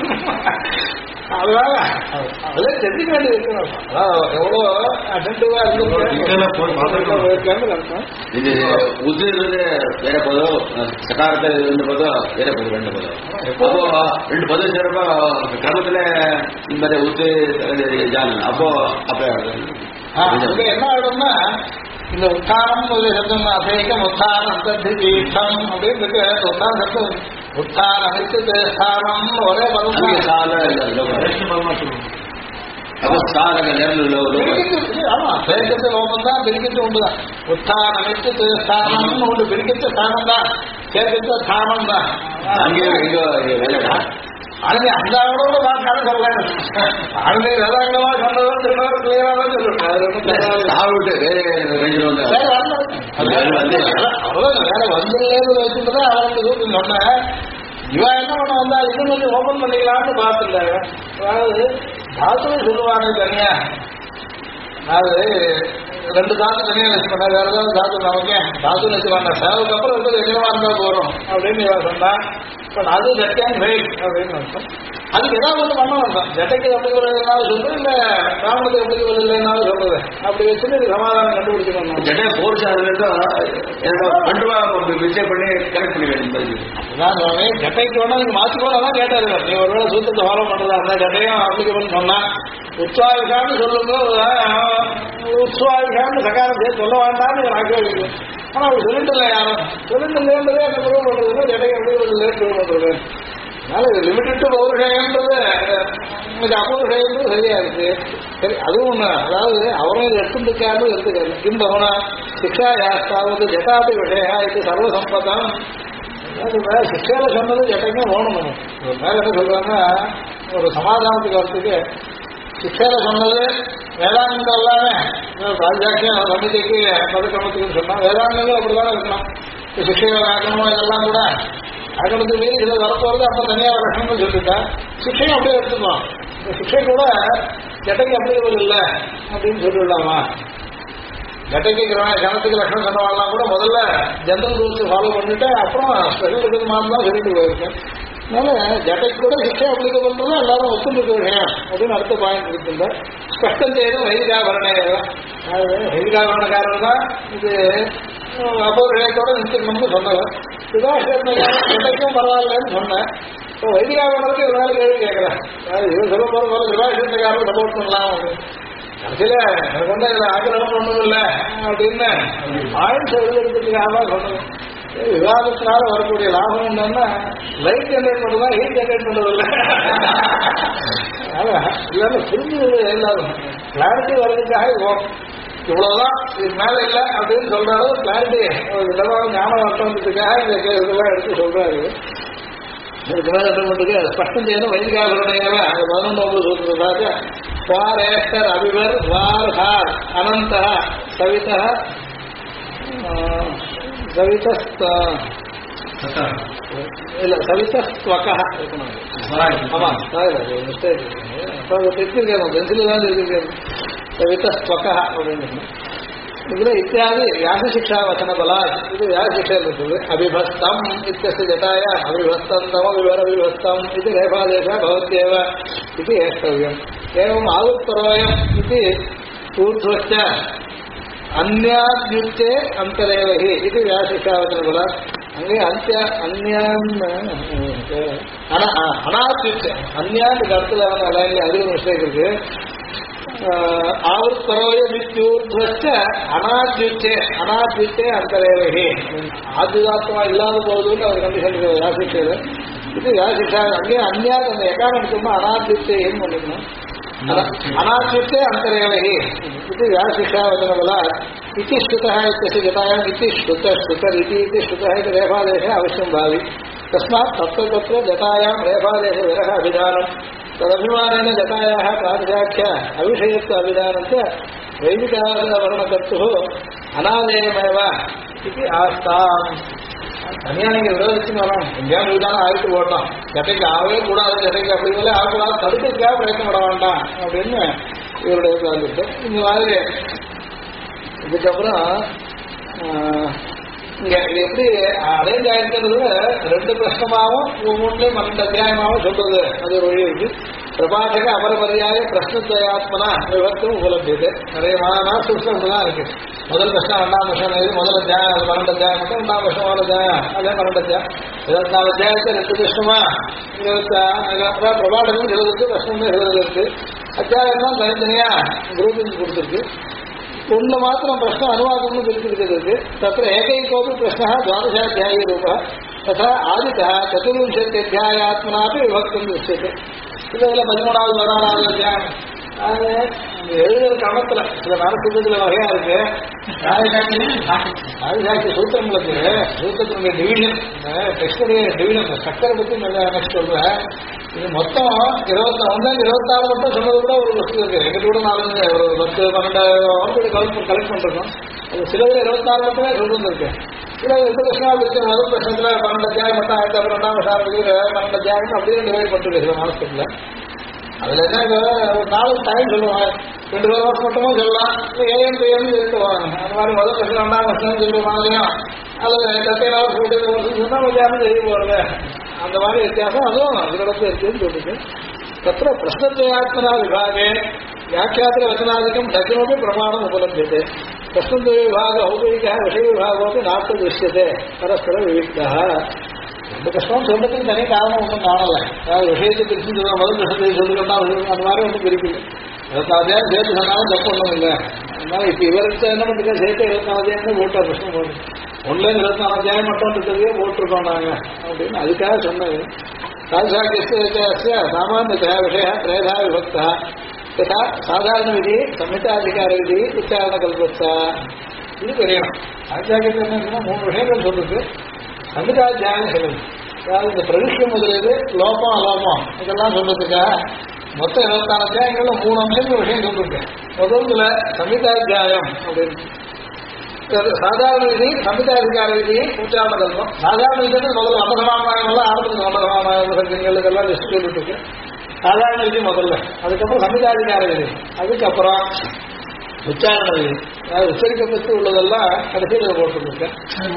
அதனால அதே தெரிஞ்சுக்க வேண்டியது இருக்கணும். அதான் எவ்வளோ அட்டென்டிவா போயிருக்கான்னு அர்த்தம். இது உதிர்றது வேற பதம், சகாரத்தை ரெண்டு பதம் வேற பதம் ரெண்டு பதம். அப்போ ரெண்டு பதம் சேரப்போ கிரமத்துல இந்த மாதிரி உத்து ஜான் அப்போ அப்ளை ஆகுது. என்ன ஆயிடும்னா இந்த உத்தானம் ஒரு சப்தம் அசேகம் உத்தானம் தீர்த்தம் அப்படின்னு இருக்கு. உத்தான சப்தம் உத்தான ஸ்தானம் ஒரே பதம். ஆமா பேக்கத்து லோகம் தான் பிரிக்கத்து உண்டுதான். உத்தானமித்து ஸ்தானம் உண்டு பிரிக்கத்த ஸ்தானம் தான் சேர்க்கத்த ஸ்தானம் தான். ஆளுங்க அந்த அவரோட வாக்கான சொல்றேன். ஆளுங்க வேதாங்கமா சொன்னதும் திரும்ப கிளியரா தான் சொல்லுவேன். வேற வந்துள்ளேன்னு வச்சுட்டு அவருக்கு சூட்டு சொன்னேன். இவா என்ன பண்ண வந்தா இது கொஞ்சம் ஓபன் பண்ணிக்கலாம்னு பார்த்துட்டாங்க. அதாவது தாத்து சொல்லுவாங்க தனியா, அதாவது ரெண்டு தாத்து தனியா வச்சுக்கோங்க. வேற ஏதாவது தாத்து நமக்கு தாத்து வச்சுக்கோங்க. சேவுக்கு அப்புறம் ரெண்டு எங்கேவா இருந்தா போறோம் அப்படின்னு இவா சொன்னா. பட் அது ஜட்டையான் வெயிட் அப்படின்னு அர்த்தம். அதுக்கு ஏதாவது ஒன்று பண்ண வேண்டாம். ஜட்டைக்கு எப்படி வரதுனாலும் சொல்றது, இல்லை ராமனுக்கு எப்படி வரலைன்னாலும் சொல்றது. அப்படி வச்சுட்டு இது சமாதானம் கண்டுபிடிச்சிக்கணும். ஜட்டை போர்ஸ் விஷயம் பண்ணி கனெக்ட் பண்ணி வேண்டியது. அதான் சொன்னேன், ஜட்டைக்கு வேணா நீங்க மாற்றிக்கோதான் கேட்டாரு. நீ ஒருவேளை சூத்திரத்தை ஃபாலோ பண்றதா இருந்தா ஜட்டையும் அப்ளிகபிள் சொன்னா உத்வாவிகான்னு சொல்லும்போது உத்வாவிகான்னு சகாரம் சேர்த்து சொல்ல வேண்டாம்னு நான் கேள்வி. ஆனா அவர் சொல்லிட்டு இல்லை, யாரும் சொல்லிட்டு இல்லைன்றதே என்ன ப்ரூவ் பண்றதுன்னா ஜட்டை எப்படி ப்ரூவ் பண்றது. அதனால இது லிமிட்டட் டு பௌருஷயம்ன்றது இன்னைக்கு அபௌருஷயம்ன்றது சரியா இருக்கு. சரி அதுவும் ஒண்ணு. அதாவது அவரும் இது எடுத்துக்காரு எடுத்துக்காரு கிம்பவனா சிக்ஷா யாஸ்தாவது ஜட்டாபி விஷயா இது சர்வசம்பதம். சிக்ஷையில சொன்னது ஜட்டைக்கு ஓணும். மேல என்ன சொல்றாங்கன்னா ஒரு சமாதானத்துக்கு வரத்துக்கு சிக்ஷையில சொன்னது வேதாந்தம் எல்லாமே ராஜாக்கியம் சமிதிக்கு பதக்கிரமத்துக்குன்னு சொன்னா வேதாந்தங்கள் அப்படிதானே இருக்கணும். சிக்ஷைகளை ஆக்கணும் இதெல்லாம் கூட ஆக்கணத்துக்கு மீறி சில வரப்போறது அப்ப தனியாக ரகம்னு சொல்லிட்டா சிக்ஷையும் அப்படியே எடுத்துக்கணும். இந்த சிக்ஷை கூட ஜட்டைக்கு அப்படி இல்லை அப்படின்னு சொல்லிடலாமா? ஜட்டைக்கு கணத்துக்கு லட்சணம் சொன்னவாள்லாம் கூட முதல்ல ஜென்ரல் ரூல்ஸ் ஃபாலோ பண்ணிட்டு அப்புறம் ஸ்பெஷல் இருக்கிறது மாதிரி தான் சொல்லிட்டு போயிருக்கேன். அதனால ஜட்டைக்கு கூட சிக்ஷை அப்ளிகபிள்ன்றது எல்லாரும் ஒத்துழைக்க விஷயம் அப்படின்னு அடுத்த பாயிண்ட் இருக்குல்ல. ஸ்பஷ்டம் செய்யணும் வைதிகாபரணம். வைதிகாபரணக்காரர் தான் இது அபௌருஷயத்தோட நிறுத்திக்கணும்னு சொன்னவர். ஜட்டைக்கும் பரவாயில்லன்னு சொன்னேன். இப்போ வைதிகாபரணத்துக்கு ஒரு நாள் கேள்வி கேட்கறேன். இவன் சொல்ல போற போல விவாசத்துக்காரர் சப்போர்ட் பண்ணலாம் அப்படின்னு. கடைசியில எனக்கு வந்து இதுல ஆக்கிரகம் ஒண்ணும் இல்லை அப்படின்னு பாயிண்ட்ஸ் எழுதுறதுக்காக சொன்னது. விவாதத்தினால வரக்கூடிய லாபம் என்னன்னா லைட் ஜென்ரேட் பண்றதா ஹீட் ஜென்ரேட் பண்றது இல்லை. இல்லைன்னா புரிஞ்சது எல்லாரும் கிளாரிட்டி வர்றதுக்காக இவ்வளவுதான் இதுக்கு மேல இல்லை அப்படின்னு சொல்றாரு. கிளாரிட்டி விதமாக ஞானம் வட்டத்துக்காக இந்த இதெல்லாம் எடுத்து சொல்றாரு. இதுக்கு மேல என்ன பண்றது ஸ்பஷ்டம் செய்யணும். வைதிகாபுரணையவே அந்த 11 சூத்திரதாக ஸ்வாரேஷ்டர் அபிவர் வார் ஹார் அனந்த சவித இல்ல சவிதஸ்வக இருக்கணும். ஆமா மிஸ்டேக் தெரிஞ்சிருக்கணும். பென்சில் தான் தெரிஞ்சிருக்கணும். சவிதஸ்வக அப்படின்னு இதுல இத்தியாதி வியாசசிக்ஷா வச்சன பலா. இது வியாசசிக்ஷா இருக்குது. அபிபஸ்தம் இத்தியஸ்ய ஜட்டாய அபிபஸ்தம் தம விவர விபஸ்தம் இது ரேபாதேச பவத்யேவ இது ஏஷ்டவ்யம். ஏவம் ஆவுத்பரோயம் இது ஊர்ಧ್ವಶ್ಚ அந்யாத்யுக்தே அந்தரேவஹி இது வியாசசிக்ஷா வச்சன பலா. அங்கே அனாத்யுக்தே அந்யாத்துக்கு அடுத்தது அவன் அலைன்ல அதுல மிஸ்டேக் இருக்கு. ஆவர்த்தரோயமித்யூர்ಧ್ವಶ್ಚ அனாத்யுக்தே அந்தரேவஹி ஆத்யுதாத்மா இல்லாத போகுதுன்னு அவர் கண்டிஷன் வியாசிக்ஷர். இது வியாசிக்ஷா. அங்கே அந்யாத் அந்த எக்காரம் எடுத்தோம்னா அனாத்யுக்தே ஏன் பண்ணிக்கணும். அனாத்யுக்தே அந்தரேவஹி இது வியாசிக்ஷா வச்சனபலா. इति श्रुतः इत्यस्य जटायाम् इति श्रुतश्रुतर् इति श्रुतः इति रेफादेशः अवश्यं भावि. तस्मात् तत्र जटायां रेफादेशविरः अभिधानं तदभिमानेन जटायाः प्रातिशाख्य अविषयत्व अभिधानं च वैदिकावर्णकर्तुः अनादेयमेव इति आस्ताम्. தனியா நீங்க விரோதிச்சுன்னு வரோம். எங்கேயாவது விதானம் ஆயிட்டு போட்டோம். ஜட்டைக்கு ஆகவே கூடாது. ஜட்டைக்கு அப்படி மேலே ஆகக்கூடாது. தடுக்கிறதுக்காக பிரயத்தனப்பட வேண்டாம் அப்படின்னு இவருடைய வந்துட்டு இந்த மாதிரி. இதுக்கப்புறம் இங்க இது எப்படி அரேஞ்ச் ஆயிருக்கிறது 2 பிரஷ்னமாகவும் 3லையும் 12 அத்தியாயமாகவும் சொல்றது. அது ஒரு வழி இருக்கு. பிரபாஷக அபரபரியாய பிரஷ்னத்வயாத்மனா விவர்த்தம் உபலபியது. நிறைய சூழ்நிலை தான் இருக்கு. முதல் பிரஷ்னம் 2ஆம் வருஷம் இது முதல் அத்தியாயம். அது 12 அத்தியாயம் மட்டும் 2ஆம் வருஷம் 1 அத்தியாயம் அதே 12 அத்தியாயம் 24 அத்தியாயத்தை 2 பிரஷ்னமா பிரபாடகம் 20 பிரஷ்னம் 20 இருக்கு. அத்தியாயம் தான் தனித்தனியா குரூப்பிங் கொடுத்துருக்கு. ஒன்று மாத்திரம் பிரஷ்னம் அனுவாதம்னு பிரிச்சிருக்கிறது. தத்திர ஏகைகோபி பிரஷ்னः द्वादशाध्यायी रूपः तथा आदितः चतुर्विंशत्यध्यायात्मनापि विभक्तं दृश्यते. இதில் 13வது 16வது அத்தியாயம் எழுதுற கிரமத்தில் சில மனசுல வகையா இருக்கு. ஆதிசாட்சி சூத்திரங்களுக்கு சூத்திரத்தினுடைய டிவிஷன் டெக்ஸ்டுடைய டிவிஷன் ஸ்ட்ரக்சரை பற்றி நெக்ஸ்ட் சொல்றேன். இது மொத்தம் 26 மட்டும் சொன்னது கூட ஒரு வசதி இருக்கு. எங்கிட்ட கூட 4 ஒரு 10 12 கலெக்ட் பண்ணிருக்கோம். அது சிலது 26 மட்டுமே சொல்றது இருக்கு. சில 2 பிரச்சனை இருக்கு. முதல் பிரச்சனத்துல 12 அத்தியாயம் மட்டும் 12ஆம் வருஷம் 12 அத்தியாயம் அப்படியே டிவைட் பண்ணிருக்கு சில மாதத்துல. அதுல என்ன ஒரு 4 டைம் சொல்லுவாங்க. 2 வருஷம் மட்டுமும் சொல்லலாம். ஏஎம் பிஎம் சொல்லுவாங்க. அந்த மாதிரி முதல் வருஷம் 2ஆம் வருஷம் சொல்ற மாதிரியும் அல்லது 10 வருஷம் சொன்னா வித்தியாசம் செய்ய போறது. அந்த மாதிரி வித்தியாசம் அதுவும் அதிரடத்துல இருக்குன்னு சொல்லிட்டு तत्र प्रश्नद्वयात्मना विभागे व्याख्यात्र वचनादिकं दशमपि प्रमाणम् उपलभ्यते. प्रश्नद्वयविभाग औपयिकः विषयविभागोपि नात्र दृश्यते परस्पर विविक्तः. ரெண்டு கஷ்டம் சொல்றதுக்கு தனி காரணம் ஒன்றும் காணலை. அதாவது விஷயத்தை பிரிச்சு சொல்லுவோம். முதல் விஷயத்தை சொல்லிக்கிட்டா அந்த மாதிரி ஒன்றும் பிரிக்கல. 24 அத்தியாயம் சேர்த்து சொன்னாலும் தப்பு ஒன்றும் இல்லை. அதனால இப்போ இவருக்கு என்ன பண்ணுறது சேர்த்து 24 அத்தியாயம் போட்டார். பிரச்சனை போடுது 1லேருந்து 24 அத்தியாயம் மட்டும் இருக்கிறதே போட்டிருக்கோம் நாங்கள் அப்படின்னு அதுக்காக சொன்னது. साक्षात्स्य सामान्यतः विषयः त्रयधा विभक्तः तथा साधारणविधि संहिताधिकारविधि उच्चारणकल्पश्च. இது தெரியணும். சாட்சாக்கியத்தில் என்ன 3 விஷயங்கள் சொல்லுது. சம்ஹிதாத்தியாயம் சொல்லுது. அதாவது இந்த பிரதிஷ்டம் முதலீடு லோபம் அலோபம் இதெல்லாம் சொல்றதுக்காக மொத்தம் 24 அத்தியாயங்கள்ல 3 அம்சங்கள் விஷயம் சொல்லிருக்கு. முதல்ல சம்ஹிதாத்தியாயம் அப்படின்னு சாதாரண விதி சம்ஹிதாதிகார விதி உச்சாரண கல்பம். சாதாரண விதத்தில் முதல்ல அபசமாமாயங்கள்லாம் ஆரம்பிச்சு அபசமாமாயங்கள் இதெல்லாம் லிஸ்ட் சொல்லிட்டு இருக்கு. சாதாரண விதி முதல்ல, அதுக்கப்புறம் சம்ஹிதாதிகார விதி, அதுக்கப்புறம் உச்சாரண விதி. அதாவது உச்சரிக்கப்பட்டு உள்ளதெல்லாம் கடைசியில் போட்டுருக்கேன்.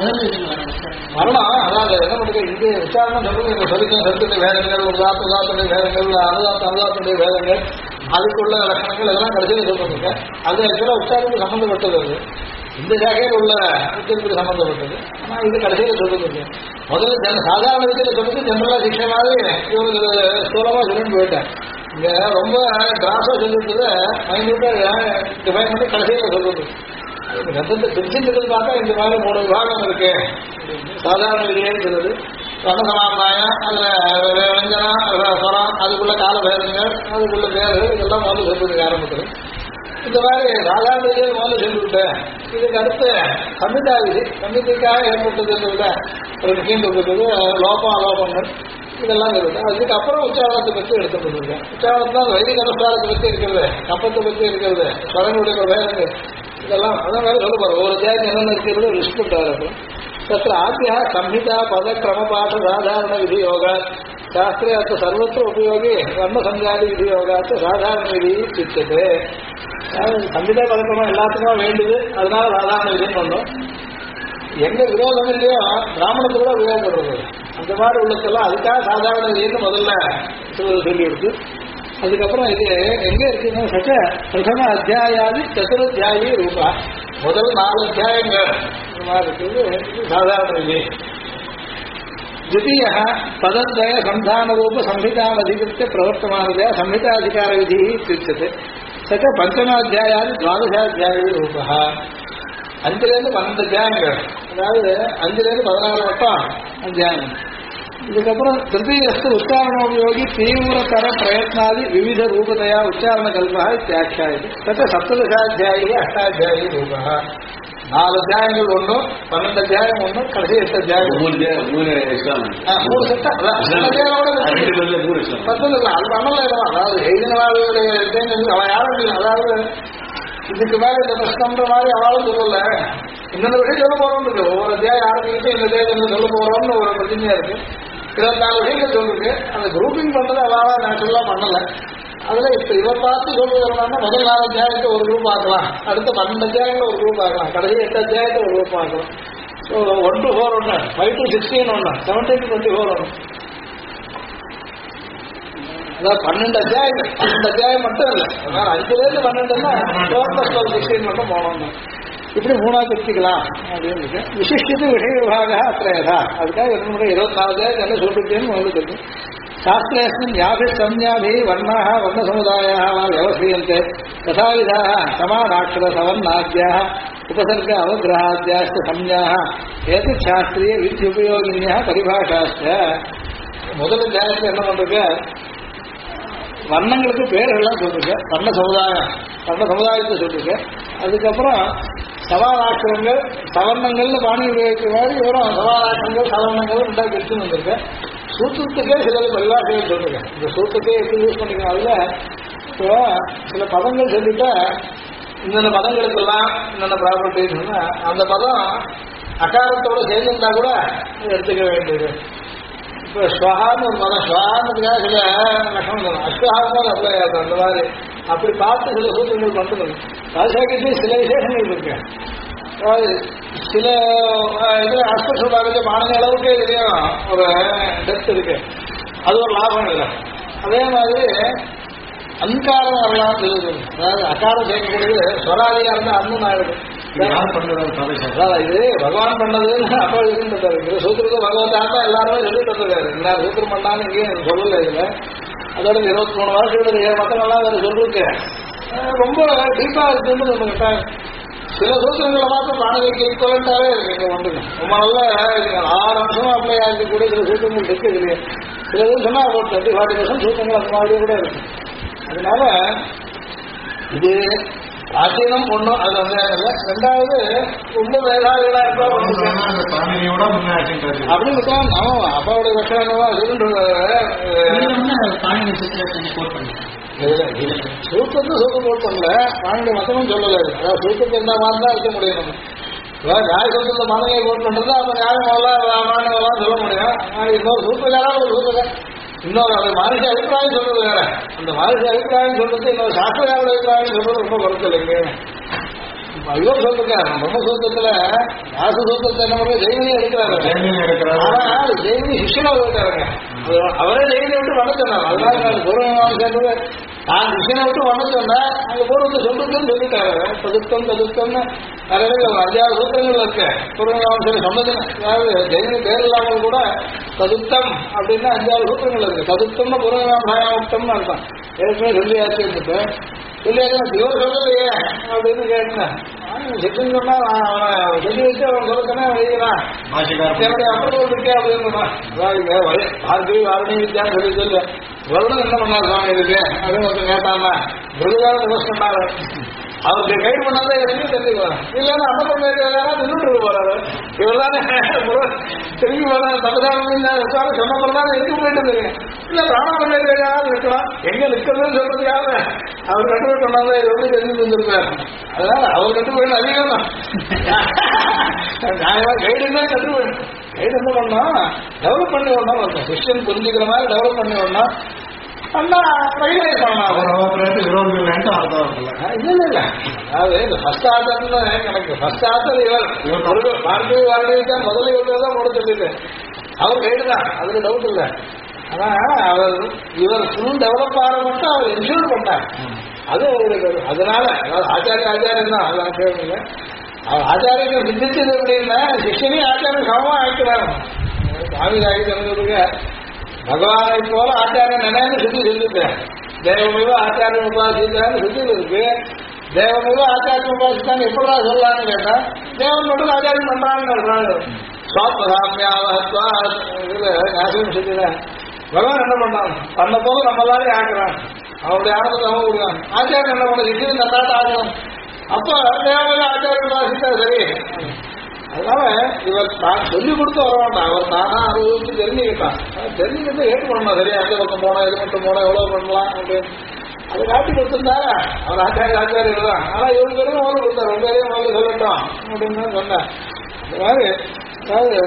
மரணம் அதாவது என்ன பண்ணுறது இது உச்சாரணம் சொல்றது சொல்லிக்க சத்துடைய வேதங்கள் ஒரு உதாத்துடைய வேதங்கள் அனுதாத்துடைய வேதங்கள் அதுக்குள்ள லட்சணங்கள் எல்லாம் கடைசியில் சொல்லிருக்கேன். அது ஆக்சுவலாக உச்சாரத்துக்கு சம்மந்தப்பட்டது. அது இந்த சாகையில் உள்ள உச்சரிப்புக்கு சம்பந்தப்பட்டது. ஆனால் இது கடைசியில் சொல்லுங்க. முதல்ல சாதாரண விதியில் சொல்லிட்டு ஜெனரலாக சிக்ஷனாவே இவங்களுக்கு ஸ்தூலமாக சொல்லிட்டு போயிட்டேன். இங்கே ரொம்ப கிராஸாக சொல்லிட்டு மைன்யூட்டாக டிஃபைன் பண்ணி கடைசியில் சொல்லுது. ரத்தத்தை பிரிச்சுட்டு பார்த்தா இந்த மாதிரி 3 விபாகம் இருக்கு. சாதாரண விதியேன்னு சொல்லுது. சமசமாயம், அதில் வெஞ்சனா ஸ்வரம், அதுக்குள்ள கால பேதங்கள், அதுக்குள்ள பேர்கள் இதெல்லாம் முதல்ல சொல்றதுக்கு ஆரம்பிக்கிறது. இந்த மாதிரி சாதாரண விதியை முதல்ல சொல்லிவிட்டேன். இதுக்கு அடுத்து சம்மிதா விதி, சம்மிதிக்காக ஏற்பட்டதுன்னு விட ஒரு விஷயம் சொல்றது லோபம் அலோபங்கள் இதெல்லாம் இருக்குது. அதுக்கப்புறம் உச்சாரணத்தை பற்றி எடுத்துருக்கேன். உச்சாரணம் தான் வைதிக அனுஷ்டானத்தை பற்றி இருக்கிறது, கப்பத்தை பற்றி இருக்கிறது, ஸ்வரங்களுடைய வேதங்கள் இதெல்லாம் அதான் வேலை சொல்ல போகிறோம். ஒவ்வொரு அத்தியாயம் என்னென்ன இருக்கிறது லிஸ்ட் பண்ணுறாரு. तत्र आद्यः संहिता पदक्रमपाठ साधारण विधि योगा शास्त्रे अत्र सर्वत्र उपयोगी वर्णसंज्ञादि विधि योगा साधारण विधि उच्यते. संहिता पदक्रमம் எல்லாத்துக்கும் வேண்டியது, அதனால சாதாரண விதின்னு வந்தோம். எங்க விரோதம் இல்லையோ பிராமணத்துக்கு கூட உபயோகப்படுறது அந்த மாதிரி உள்ளதெல்லாம் அதுக்காக சாதாரண விதின்னு முதல்ல சொல்லி எடுத்து அதுக்கப்புறம் இது எங்க இருக்குன்னா சச்ச பிரதம அத்தியாயாதி சதுரத்தியாயி ரூபா முதல் 4 அத்தியாயங்கள் இந்த மாதிரி இருக்கிறது சாதாரண விதி. द्वितीयः पदद्वय संधानरूप संहितामधिकृत्य प्रवर्तमानतया संहिताधिकारविधिः इत्युच्यते. स च पञ्चमाध्यायादि द्वादशाध्यायी रूपः. 5லேருந்து 12 அத்தியாயங்கள், அதாவது 5லேருந்து 16 மட்டும் அத்தியாயம். இதுக்கப்புறம் திருத்தீயஸ்து உச்சாரணோபயோகி தீவிரதர பிரயத்னாதி விவித ரூபதயா உச்சாரண கல்பः இத்தியாख्यायते. तत्र सप्तदशाध्यायी अष्टाध्यायी रूपः. 4 அத்தியாயங்கள் ஒன்று, 12 அத்தியாயம் ஒன்று, கடைசி 8 அத்தியாயம் 3 செட். அதாவது எழுதினவாளுடைய அவன் யாரும் அதாவது இதுக்கு மேல இந்த பிரச்சனைன்ற மாதிரி அவளும் சொல்லல. இன்னொரு விஷயம் சொல்ல போறோம்னு இருக்கு. ஒவ்வொரு அத்தியாயம் ஆரம்பிக்கிட்டு இந்த தேதி சொல்ல போறோம்னு ஒரு பிரச்சனையா இருக்கு. 24 விஷயங்கள் சொல்லிருக்கு. அந்த குரூப்பிங் பண்றது அவளா நேச்சுரலா பண்ணல. அதுல இப்ப இவர் பார்த்து சொல்றதுனா முதல் 4 அத்தியாயத்தை ஒரு குரூப் பார்க்கலாம், அடுத்த 12 அத்தியாயங்களை ஒரு குரூப் பார்க்கலாம், கடைசி 8 அத்தியாயத்தை ஒரு குரூப் பார்க்கலாம். 1 to 4 ஒன்று, 5 to 16 ஒன்று, 17 to 24 ஒன்று. அதாவது 12 அத்தியாயங்கள், 12 அத்தியாயம் மட்டும் இல்லை. அதனால 5லேருந்து 12ன்னா 16 மட்டும் போனோம்னா இப்படி 3ஆ பிரிச்சுக்கலாம் அப்படின்னு இருக்கு. விசிஷ்யது விஷய விபாக அத்திரயதா. அதுக்காக 24 அத்தியாயம் என்ன சொல்லிருக்கேன்னு முதல்ல தெரியும். शास्त्रेऽस्मिन् याभिः संज्ञाभिः वर्णाः वर्णसमुदायाः वा व्यवह्रियन्ते तथाविधाः समानाक्षरसवर्णाद्याः उपसर्ग अवग्रहाद्याश्च संज्ञाः एतत् शास्त्रीय विद्युपयोगिन्यः परिभाषाश्च. முதல் அத்தியாயத்தில் என்ன பண்றது, வர்ணங்களுக்கு பேர்கள்லாம் சொல்லிருக்கு. வர்ண சமுதாயத்தை சொல்லிருக்கு. அதுக்கப்புறம் சவாலாட்சரங்கள் சவர்ணங்கள்னு பாணி உபயோகிக்கிற மாதிரி இவரும் சவாலாட்சரங்கள் சவர்ணங்கள் 2 பிரிச்சு வந்திருக்கு. சூத்திரத்துக்கே சிலது பரிபாஷைகள் சொல்லுங்க. இந்த சூத்திரத்தை எப்படி யூஸ் பண்ணிக்கணும். அதுல இப்போ சில பதங்கள் சொல்லிட்டா இந்தந்த பதங்களுக்கெல்லாம் என்னென்ன ப்ராப்பர்ட்டிஸ் அந்த பதம் அகாரத்தோட சேர்ந்துருந்தா கூட எடுத்துக்க வேண்டியது. இப்போ ஸ்வஹான்னு ஒரு பதம், ஸ்வஹானுக்காக சில லட்சணம் சொல்லணும், அஸ்வஹான்னு அப்ளை ஆகும். அந்த மாதிரி அப்படி பார்த்து சில சூத்திரங்கள் பண்ணுறது. ராஜசாக்கியத்தையும் சில விசேஷங்கள் இருக்கு. அதாவது சில இது ஆஸ்பெக்ட் சொல்றாங்க, பானங்க அளவுக்கு இதுலயும் ஒரு டெப்த் இருக்கு. அது ஒரு லாபம் இல்லை. அதே மாதிரி அன்காரம் வரலாம்னு சொல்லுது. அதாவது அகாரம் சேர்க்கக்கூடியது ஸ்வராதிகா இருந்தா அன்னு ஆயிடுது. இது பகவான் பண்ணதுன்னு அப்பா இருந்துட்டாரு. இந்த சூத்திரத்தை பகவத்தாத்தான் எல்லாருமே சொல்லிட்டு இருக்காரு. எல்லாரும் சூத்திரம் பண்ணாலும் இங்கேயும் சொல்லல. இதுல அதோட 23 வருஷம் மத்தவங்கெல்லாம் வேற சொல்லிருக்கு. ரொம்ப டீப்பா இருக்குன்னு நம்ம கேட்டாங்க. சில சூத்திரங்களை பார்த்து பாடகைக்கு ஈக்குவலண்டாவே இருக்கு. ஒன்றுங்க ரொம்ப நல்லா 6 வருஷமா அப்ளை ஆகக்கூடிய சில சூத்திரங்கள் இருக்கு. இல்லையா சில இது சொன்னா ஒரு 30-40% சூத்திரங்கள் அந்த மாதிரியே கூட இருக்கு. அதனால இது பிராச்சீனம் ஒன்றும் அது வந்து இல்லை. 2வது ரொம்ப வேதாளிகளா இருக்கா அப்படின்னு இருக்கலாம். நம்ம அப்பாவுடைய லட்சணமா சூத்திரத்தை சூத்திரம் போட்டோம்ல வாங்கிய மத்தமும் சொல்லலை. அதாவது சூத்திரத்தை என்ன மாதிரி தான் இருக்க முடியும். நம்ம நியாய சூத்திரத்தை மனநிலை போட்டு பண்றது அப்ப நியாயம் மாநிலம் சொல்ல முடியும். இன்னொரு சூத்திரக்காரா ஒரு சூத்திரம் இன்னொரு அது மனுஷ அபிப்பிராயம் சொல்றது வேற. அந்த மனுஷ அபிப்பிராயம் சொல்றது இன்னொரு சாஸ்திரக்காரோட அபிப்பிராயம் சொல்றது ரொம்ப கருத்து இல்லைங்க. இவர் சொல்லிருக்காரு பிரம்மசூத்திரத்துல ராசசூத்திரத்தை என்ன பண்ண ஜெயினி எடுக்கிறாரு. ஆனா ஜெயினி சிஷ்யனா இருக்காருங்க. அவரே ஜெயினை விட்டு பண்ண சொன்னார். அதனால பூர்வம் சேர்ந்தது நான் சிஷ்யனை விட்டு பண்ண சொன்னா அங்க பூர்வத்தை சொல்றதுன்னு சொல்லிட்டாரு. ததுப்தம்னு நிறைய 5-6 சூத்திரங்கள் இருக்கு. பூர்வம் சரி சொன்னதுன்னு அதாவது ஜெயினி பேர் இல்லாமல் கூட ததுப்தம் அப்படின்னா 5-6 சூத்திரங்கள் இருக்கு. ததுப்தம்னு பூர்வமாமுக்தம்னு அர்த்தம். ஏற்கனவே சொல்லியாச்சு இருந்துட்டு சொல்லியாச்சு இவர் சொல்லலையே அப்படின்னு கேட்டேன். சிக்கன் சொன்னா சொல்லி வச்சு அவன் சொல்லத்தானே வைக்கிறான். என்னுடைய அப்புறம் இருக்கே அப்படின்னு பார்க்கவே வாரணி வித்தியான்னு சொல்லி சொல்லு வருடம் என்ன பண்ணாரு சுவாமி இருக்கு அப்படின்னு ஒருத்தர் கேட்டாங்க. விருதுகால நிவஸ் பண்ணாரு. அவருக்கு கைடு பண்ணாதான் எனக்கு தெரிஞ்சுக்குவாங்க. இல்லைன்னா அந்த பொண்ணு நின்றுட்டு போறாரு. இவர் தானே திரும்பி போனா தமிழ்நாடு சொன்ன தான் எங்க போயிட்டு தெரியும். இல்ல பிராணாபுரம் இருக்கலாம், எங்க நிக்கிறதுன்னு சொல்றதுக்காக அவர் கட்டுரை பண்ணாதான் இது வந்து தெரிஞ்சு வந்திருப்பாரு. அதனால அவர் கட்டுப்போய் அதிகம் தான் நியாயமா கைடு தான் கட்டுப்போய் கைடு என்ன பண்ணோம், டெவலப் பண்ணி விடணும். இருக்கும் கிறிஸ்டியன் புரிஞ்சுக்கிற மாதிரி டெவலப் பண்ணி விடணும். அண்ணா ரெகுலேட் பண்ணலாம். இல்ல இல்ல, அதாவது இந்த ஃபர்ஸ்ட் ஆத்தர்னு எனக்கு ஃபர்ஸ்ட் ஆத்தர் இவர் பார்க்கவே வாழ்க்கைதான் முதல்ல இவர்தான் போட சொல்லிட்டு அவர் கைடு தான், அதுல டவுட் இல்லை. ஆனா அவர் இவர் ஃபுல் டெவலப் ஆகிற மட்டும் அவர் என்ஷூர் பண்ணார். அது அவருடைய அதனால ஆச்சாரியம் தான், அதெல்லாம் கேட்கல. அவர் ஆச்சாரியத்தை சிந்திச்சது எப்படின்னா சிஷ்யனையும் ஆச்சாரம் சமமா ஆக்கிறாங்க. சாமி ஆகிட்டு பகவானை போல ஆச்சாரம் நினைன்னு சுத்தி சொல்லிருக்கேன். தேவமிவ ஆச்சாரம் உபாசித்தான்னு சுத்தி இருக்கு. தேவமிவ ஆச்சாரம் உபாசித்தான்னு எப்படிதான் சொல்லலான்னு கேட்டா தேவன் மட்டும் ஆச்சாரம் பண்றான்னு சொல்றாங்க. சுவாத்மசாமியாவத்வா இதுல நாசம் சுத்தில பகவான் என்ன பண்ணாங்க பண்ண போது நம்ம எல்லாரையும் ஆக்குறான். அவருடைய ஆனந்தத்தை அவங்க கொடுக்குறாங்க. ஆச்சாரம் என்ன பண்ண இது நல்லாட்ட ஆகணும். அப்போ தேவமிவ ஆச்சாரம் உபாசித்தா சரி. அதனால இவர் தான் சொல்லிக் கொடுத்து வர வேண்டாம், அவர் தானா அனுபவிச்சு தெரிஞ்சுக்கிட்டான். தெரிஞ்சுக்கிட்டு ஏற்று பண்ணணும். சரியா எந்த பக்கம் போனோம், எது மட்டும் போனோம், எவ்வளவு பண்ணலாம் அப்படின்னு அதை காட்டி கொடுத்துருந்தாரா அவர் ஆச்சாரியம் தான். ஆனா இவருக்கு வரைக்கும் முதல்ல கொடுத்தாரு, உங்க வரையும் முதல்ல சொல்லட்டும் அப்படின்னு தான் சொன்னேன். அந்த மாதிரி அதாவது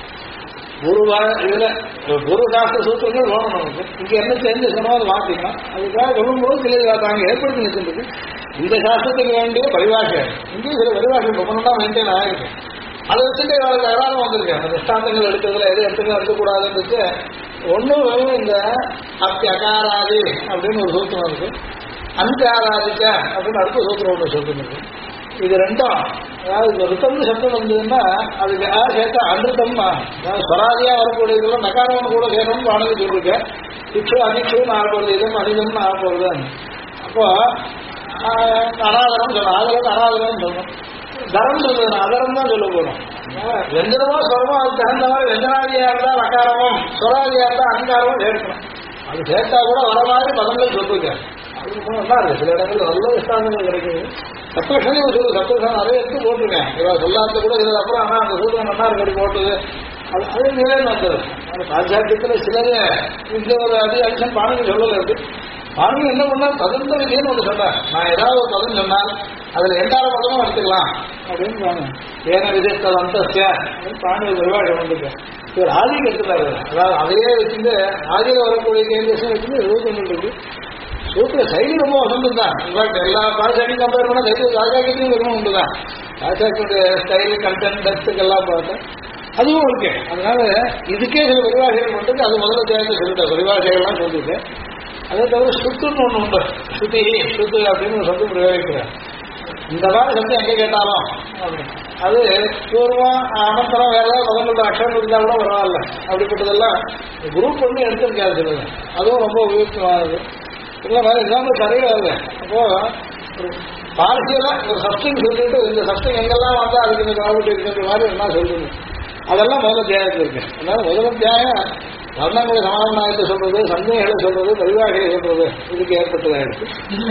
இதுல குரு சாஸ்திர சூத்திரங்கள் வேணும் நமக்கு. இங்க என்ன தெரிஞ்சு சொன்னோம் அதை மாத்திக்கலாம். அதுக்காக சொல்லும்போது சில தாங்க ஏற்படுத்தி நிற்கின்றது. இந்த சாஸ்திரத்துக்கு வேண்டிய பரிபாஷை இங்கேயும் சில பரிபாஷை ரொம்ப தான் மெயின்டைன் ஆகிருக்கு. அதை வச்சுட்டு அவளுக்கு அகராதம் வந்திருக்கு. அந்த திஷ்டாந்தங்கள் எடுக்கிறதுல எது எடுக்கக்கூடாதுன்னு ஒண்ணு இந்த அப்பியகாராதி அப்படின்னு ஒரு சூத்திரம் இருக்கு, அந்தியாராதிக்க அப்படின்னு அடுத்த சூத்திரம் ஒன்று சொல்லிருக்கு. இது ரெண்டும் அதாவது ரித்தம்னு சப்தம் வந்ததுன்னா அதுக்கு சேர்த்தா அன்றுத்தம்னா ஸ்வராதியா வரக்கூடியதுல நகாரம் கூட சேரணும்னு ஆனது சொல்லிருக்கேன். சிக்ஷு அதிக்ஷுன்னு ஆக போறது, இதுவும் அதிகம்னு ஆக போறதுன்னு. அப்போ அனாதரம் சொல்லணும், ஆதரவு அனாதரம் சொல்லணும். தரம் சொல்றது அதரம் தான் சொல்ல போறோம். வெஞ்சனமோ ஸ்வரமோ அதுக்கு தகுந்த மாதிரி வெஞ்சனாதியா இருந்தா அகாரமும் ஸ்வராதியா இருந்தா அங்காரமும் சேர்க்கணும். அது சேர்த்தா கூட வர மாதிரி பதங்கள் சொல்லிருக்க. அதுக்கு நல்லா இருக்கு. சில இடங்கள் நல்ல விஸ்தாரங்கள் கிடைக்குது. சப்தலட்சணி ஒரு சொல்லு சப்தலட்சணம் நிறைய எடுத்து போட்டிருக்கேன். இவன் சொல்லாத கூட இதுல அப்புறம் ஆனா அந்த சூத்திரம் நல்லா இருக்கு போட்டுது. அது நிலைன்னு வந்தது. அந்த பாஜாத்தியத்துல சிலது இந்த ஒரு அதிகம் பாணினி சொல்லல இருக்கு. பாணினி என்ன பண்ணா தகுந்த விதின்னு ஒன்று சொன்னார். நான் ஏதாவது ஒரு பதம் சொன்னால் அதுல எண்டாவது பதமும் எடுத்துக்கலாம் அப்படின்னு சொன்னாங்க. ஏன விதத்தது அந்தஸ்திய பாணினி விரிவாடி வந்துருக்கு. இவர் ஆதிக்கு எடுத்துட்டாரு. அதாவது அதையே வச்சுட்டு ஆதியில வரக்கூடிய கேந்திரம் வச்சுட்டு 21 இருக்கு. சூத்திர சைலி ரொம்ப வசந்தம் தான். இன்ஃபேக்ட் எல்லா பாஷாக்கி கம்பேர் பண்ணா சைலி ராஜாக்கிட்டையும் வெறும் உண்டு தான். ராஜாக்கியுடைய ஸ்டைல் கண்டென்ட் டெஸ்ட்டுக்கெல்லாம் பார்த்தேன் அதுவும் இருக்கு. அதனால இதுக்கே சில பரிபாஷைகள் மட்டும் அது முதல்ல தேர்ந்து சொல்லிட்டேன். பரிபாஷைகள்லாம் சொல்லிட்டு அதே தவிர ஸ்ருத்துன்னு ஒன்று உண்டு. ஸ்ருதி ஸ்ருத்து அப்படின்னு ஒரு சப்தம் பிரயோகிக்கிறேன். இந்த மாதிரி சப்தம் எங்கே கேட்டாலும் அது பூர்வம் அனந்தரம் வேற ஏதாவது பதங்களோட அக்ஷரம் இருந்தால் கூட பரவாயில்ல. அப்படிப்பட்டதெல்லாம் குரூப் பண்ணி எடுத்திருக்காது சிலது. அதுவும் ரொம்ப உபயோகமானது. இல்லை வேறு எக்ஸாம்பிள் சரியாக இல்லை. அப்போ ஒரு பார்சியலா ஒரு சப்ஸ்டிங் சொல்லிட்டு இந்த சப்ஸ்டிங் எங்கெல்லாம் வந்தால் அதுக்கு இந்த ப்ராபர்ட்டி இருக்கிற மாதிரி என்ன சொல்லுங்க. அதெல்லாம் முதல்ல தியானத்தில் இருக்கு. அதனால முதல்ல தியானம் வர்ணங்களை சமாதானத்தை சொல்றது, சந்தேகங்களை சொல்றது, பரிவாகையை சொல்றது இதுக்கு ஏற்பட்டதாக இருக்கு.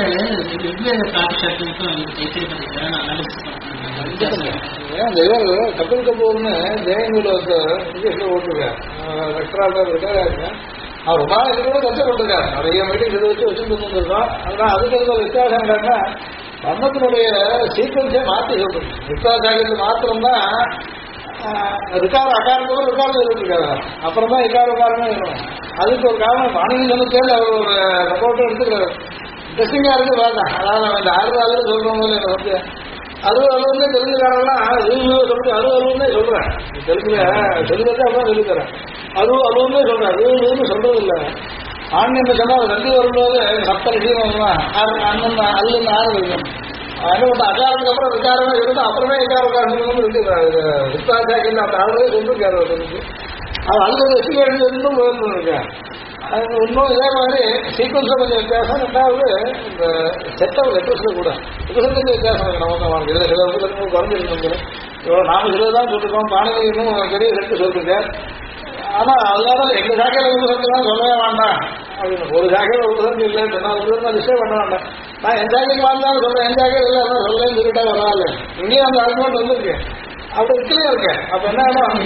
அந்த இவர் கபில் கபூர்னு ஜெயங்குல ஓட்டுருக்கார். ரெக்டராக இருக்காரு. அவர் உபாயத்தை கூட கஷ்டப்பட்டிருக்காரு. நிறைய மீட்டிங் இதை வச்சு வச்சுருக்கோம். அதனால் அதுக்கு ஒரு வித்தியாசம் என்னன்னா வர்ணத்தினுடைய சீக்வன்ஸே மாற்றி சொல்றது. வித்தியாசம் மாத்திரம்தான் ரிக்கார அகாரத்தோடு ரிக்காரம் சொல்லிருக்காரு. அப்புறம் தான் இக்கார காரணமே வரும். அதுக்கு ஒரு காரணம் பாணினி சொன்னதே அவர் ஒரு சப்போர்ட்டும் எடுத்துக்கிறாரு. இன்ட்ரெஸ்டிங்காக இருக்கு பார்த்தேன். அதாவது நம்ம இந்த 6 சொல்றோம் போது எனக்கு வந்து 60 தெலுங்குக்காரெல்லாம் சொல்லிட்டு 60 சொல்றேன். தெலுங்குல சொல்லுறது அப்புறம் சொல்லித்தரேன். 60 சொல்றேன். 60 சொல்றது இல்லை. ஆன்மீக சொன்னா ரெண்டு வரும்போது சப்த விஷயம் அண்ணன் அல்லுன்னு 6 இருக்கும். என்ன பண்ண அகாரத்துக்கு அப்புறம் விகாரமே இருந்து அப்புறமே விகாரம் இருக்கு. வித்தாச்சாக்கில் அந்த 6 சொல்லிருக்காரு. அது அது எஸ்டிகேஷன் இருந்தும் போயிருக்கேன். அது இன்னும் இதே மாதிரி சீக்வன்ஸில் கொஞ்சம் வித்தியாசம். ரெண்டாவது இந்த செட் ஆஃப் லெட்டர்ஸில் கூட கொஞ்சம் வித்தியாசம் இருக்கு. நமக்கு இதில் சில வந்து குறைஞ்சிருக்கு. இவ்வளோ நாம சில தான் சொல்லிருக்கோம். பாணினி இன்னும் பெரிய செட்டு சொல்லிருக்கேன். ஆனால் அதனால எங்கள் சாக்கையில் உபசத்து தான் சொல்லவே வேண்டாம் அப்படின்னு. ஒரு சாக்கையில் உபசத்து இல்லைன்னு சொன்னால் உபசத்து டிஸ்டர்ப் பண்ண வேண்டாம். நான் என் ஜாக்கைக்கு வாழ்ந்தாலும் சொல்றேன், என் ஜாக்கெட் இல்லை அதான் சொல்லேன்னு சொல்லிட்டா வராது. இங்கேயும் அந்த ஆர்குமெண்ட் வந்துருக்கு, அப்படி இருக்கலையே இருக்கேன். அப்ப என்ன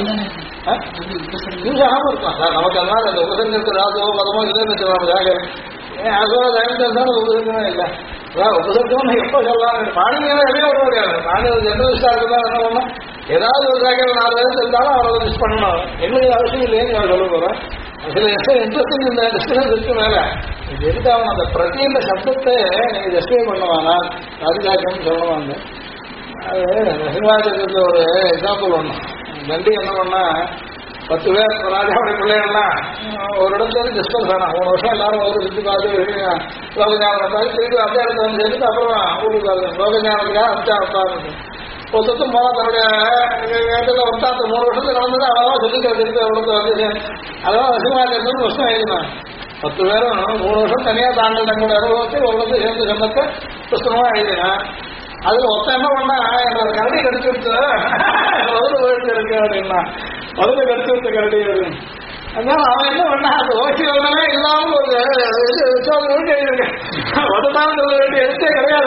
யூஸ் ஆகாம இருக்கலாம் சார். நமக்கு அதனால அந்த உபசரிக்கிறது ராஜோ பதமோ இல்லைன்னு வச்சுருவாங்க ஜாக்கெட். ஏன் அதுவா ஜாக்கெட் உபசரிக்கவே இல்லை. அதான் உபசரிக்கணும்னு எப்போ சொல்லலாம், பாணிங்கன்னா எதையோ விட முடியாது. நாங்கள் ஒரு ஜெர்னலிஸ்டாக இருந்தால் என்ன பண்ணோம், ஏதாவது ஒரு ஜாக்கெட் 4 பேர் இருந்தாலும் அவரை மிஸ் பண்ணணும். எங்களுக்கு அவசியம் இல்லைன்னு நான் சொல்ல போகிறேன். அதில் என்ன இன்ட்ரெஸ்டிங் இந்த டிஸ்கஷன் இருக்கு மேல இது எதுக்காக அந்த பிரதிந்த சப்தத்தை நீங்கள் ஜஸ்டிஃபை பண்ணுவானா ராஜாக்கம்னு சொல்லுவாங்க. அது நரசிம்மாச்சரியத்தில் ஒரு எக்ஸாம்பிள் ஒன்று. நண்டி என்ன பண்ணா 10 பேர் ராஜாவுடைய பிள்ளைகள்லாம் ஒரு இடத்துல டிஸ்பர்ஸ் ஆனா 3 வருஷம் எல்லாரும் ஒரு சுற்றி பார்த்து லோகஞானம் வந்தாலும் திருப்பி அந்த இடத்துல வந்து சேர்த்துட்டு அப்புறம் ஊருக்கு லோகஞானத்துக்காக அமிச்சாங்க. ஒருத்தத்தும் போல தன்னுடைய இடத்துல ஒருத்தாத்து 3 வருஷத்துக்கு நடந்தது அவ்வளவா சொல்லிக்கிறது எவ்வளவு வந்து அதான் நரசிம்மாச்சரியத்தில் வருஷம் எழுதினாங்க. 10 பேரும் 3 வருஷம் தனியாக தாங்கள் தங்களுடைய அனுபவத்தை ஒவ்வொருத்தரும் சேர்ந்து சொன்னத்தை புஸ்தகமா எழுதினேன். அதுல ஒருத்தன் என்ன பண்ணா என்னோட கரடி கடிச்சு விட்டு முதல்ல போயிட்டு இருக்கு அப்படின்னா முதல்ல கடிச்சு விட்ட கரடி அப்படின்னு. அதனால அவன் என்ன பண்ணா அது ஓகே வரவே இல்லாமல் ஒரு வீட்டு எழுதியிருக்கேன். முதல்தான் சொல்ல வேண்டிய எடுத்தே கிடையாது.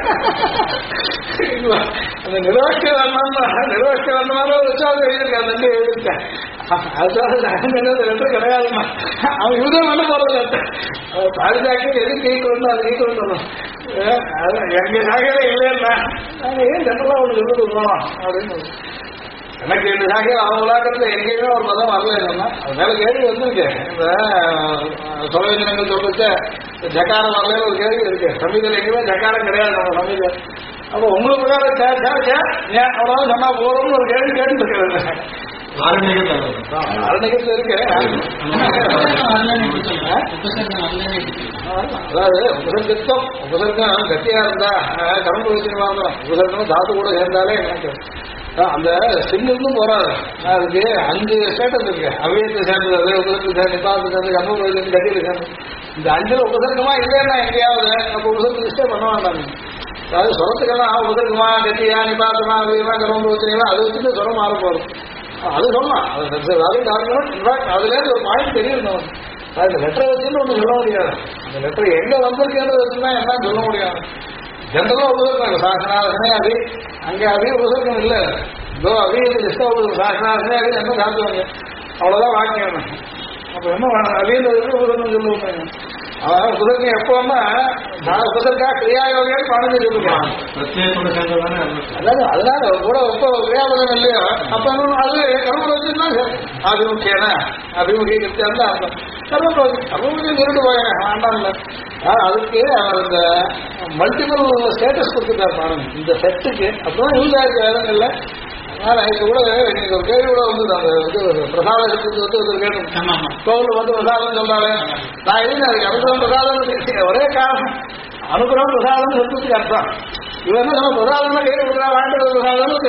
அந்த நிர்வாக வந்தமான ஒரு உற்சாகம் எழுதியிருக்கேன். அந்த எழுதியிருக்கேன். அதுதான் ரெண்டும் கிடையாதுமா. அவன் யூதம் பண்ண போறது பாதுகாக்க எது நீக்கணும் அது நீக்கணும். எங்க சாகையில இல்லைன்னா நாங்கள் ஏன் ஜெனரலா ஒன்று சொல்லிட்டு போனோம் அப்படின்னு. எனக்கு இந்த சாகையில் அவங்க உலாக்கிறதுல எங்கேயுமே ஒரு மதம் வரல என்னன்னா அது மேல கேள்வி வந்திருக்கு. இந்த சொலவேஜனங்கள் சொல்லிட்டு ஜக்காரம் வரல ஒரு கேள்வி இருக்கு. சமீதியில் எங்கேயுமே ஜக்காரம் கிடையாது நம்ம சமீதியில். அப்போ உங்களுக்கு ஏன் அவ்வளோ சொன்னா போறோம்னு ஒரு கேள்வி கேட்டு இருக்கிறது. அரணிகத்தில் இருக்கு. அதாவது உபசர்க்கம் உபசர்க்கம் கத்தியா இருந்தா கரம்பு வச்சுமா உபசர்க்கம் தாத்து கூட சேர்ந்தாலே எனக்கு அந்த சிங்கிருந்தும் போறாது. அதுக்கு 5 ஸ்டேட்டஸ் இருக்கு. அவையத்தை சேர்ந்தது, உபசர்க்கு சேர்ந்து, நிபாத்து சேர்ந்து, கம்பு கட்டியில சேர்ந்து. இந்த 5 உபசர்க்கமா இல்லைன்னா எங்கேயாவது அப்போ உபசர்க்கு லிஸ்டே பண்ண வேண்டாம். அதாவது சொரத்துக்கெல்லாம் உபசர்க்கமா கத்தியா நிபாத்தமா அவையமா கரம்பு வச்சுனா அது வச்சுட்டு சொரம் மாற போறது. அது சொல்லலாம். அதுலேருந்து ஒரு பாயிண்ட் தெரியும். அந்த லெட்டரை வச்சுன்னு ஒன்று சொல்ல முடியாது. அந்த லெட்டர் எங்க வந்திருக்கிறது வச்சுன்னா என்னன்னு சொல்ல முடியாது. ஜென்ரலா உபசர்க்கம் சாசனாசனே அது அங்கே அதே உபசர்க்கம் இல்லை. இதோ அதே லிஸ்டா சாசனாசனே அது என்ன சாப்பிடுவாங்க அவ்வளோதான் வாக்கியம். அப்போ என்ன அதே உபசர்க்கம் சொல்லுவாங்க. அதாவது உபசர்க்கம் எப்போன்னா நான் உபசர்க்கா கிரியாயோகியம் பாடஞ்சு சொல்லுவான். அதாவது அதனால கூட எப்போ கிரியாபதம் இல்லையோ அப்ப அது கர்ம வச்சுன்னா அபிமுக்கியன அபிமுகி கிருத்தியா அர்த்தம். கர்மபுரியும் சொல்லிட்டு போயேன் வேண்டாம்ல. அதுக்கு அவர் இந்த மல்டிபிள் ஸ்டேட்டஸ் கொடுத்துட்டார் பாருங்க இந்த செட்டுக்கு. அப்புறம் யூஸ் ஆயிருக்கு வேதங்கள்ல. அதனால இது கூட இன்னைக்கு ஒரு கேள்வி கூட வந்து அந்த இது பிரசாதத்துக்கு வந்து ஒரு கேள்வி கோவில் வந்து பிரசாதம் சொல்றாங்க. நான் எழுதி அதுக்கு அனுகிரகம் பிரசாதம் ஒரே காரணம் அனுகிரகம் பிரசாதம் சொல்றதுக்கு அர்த்தம். இவன் நம்ம பிரசாதம் கையில் கொடுக்குறா வாங்கிட்டு பிரசாதம்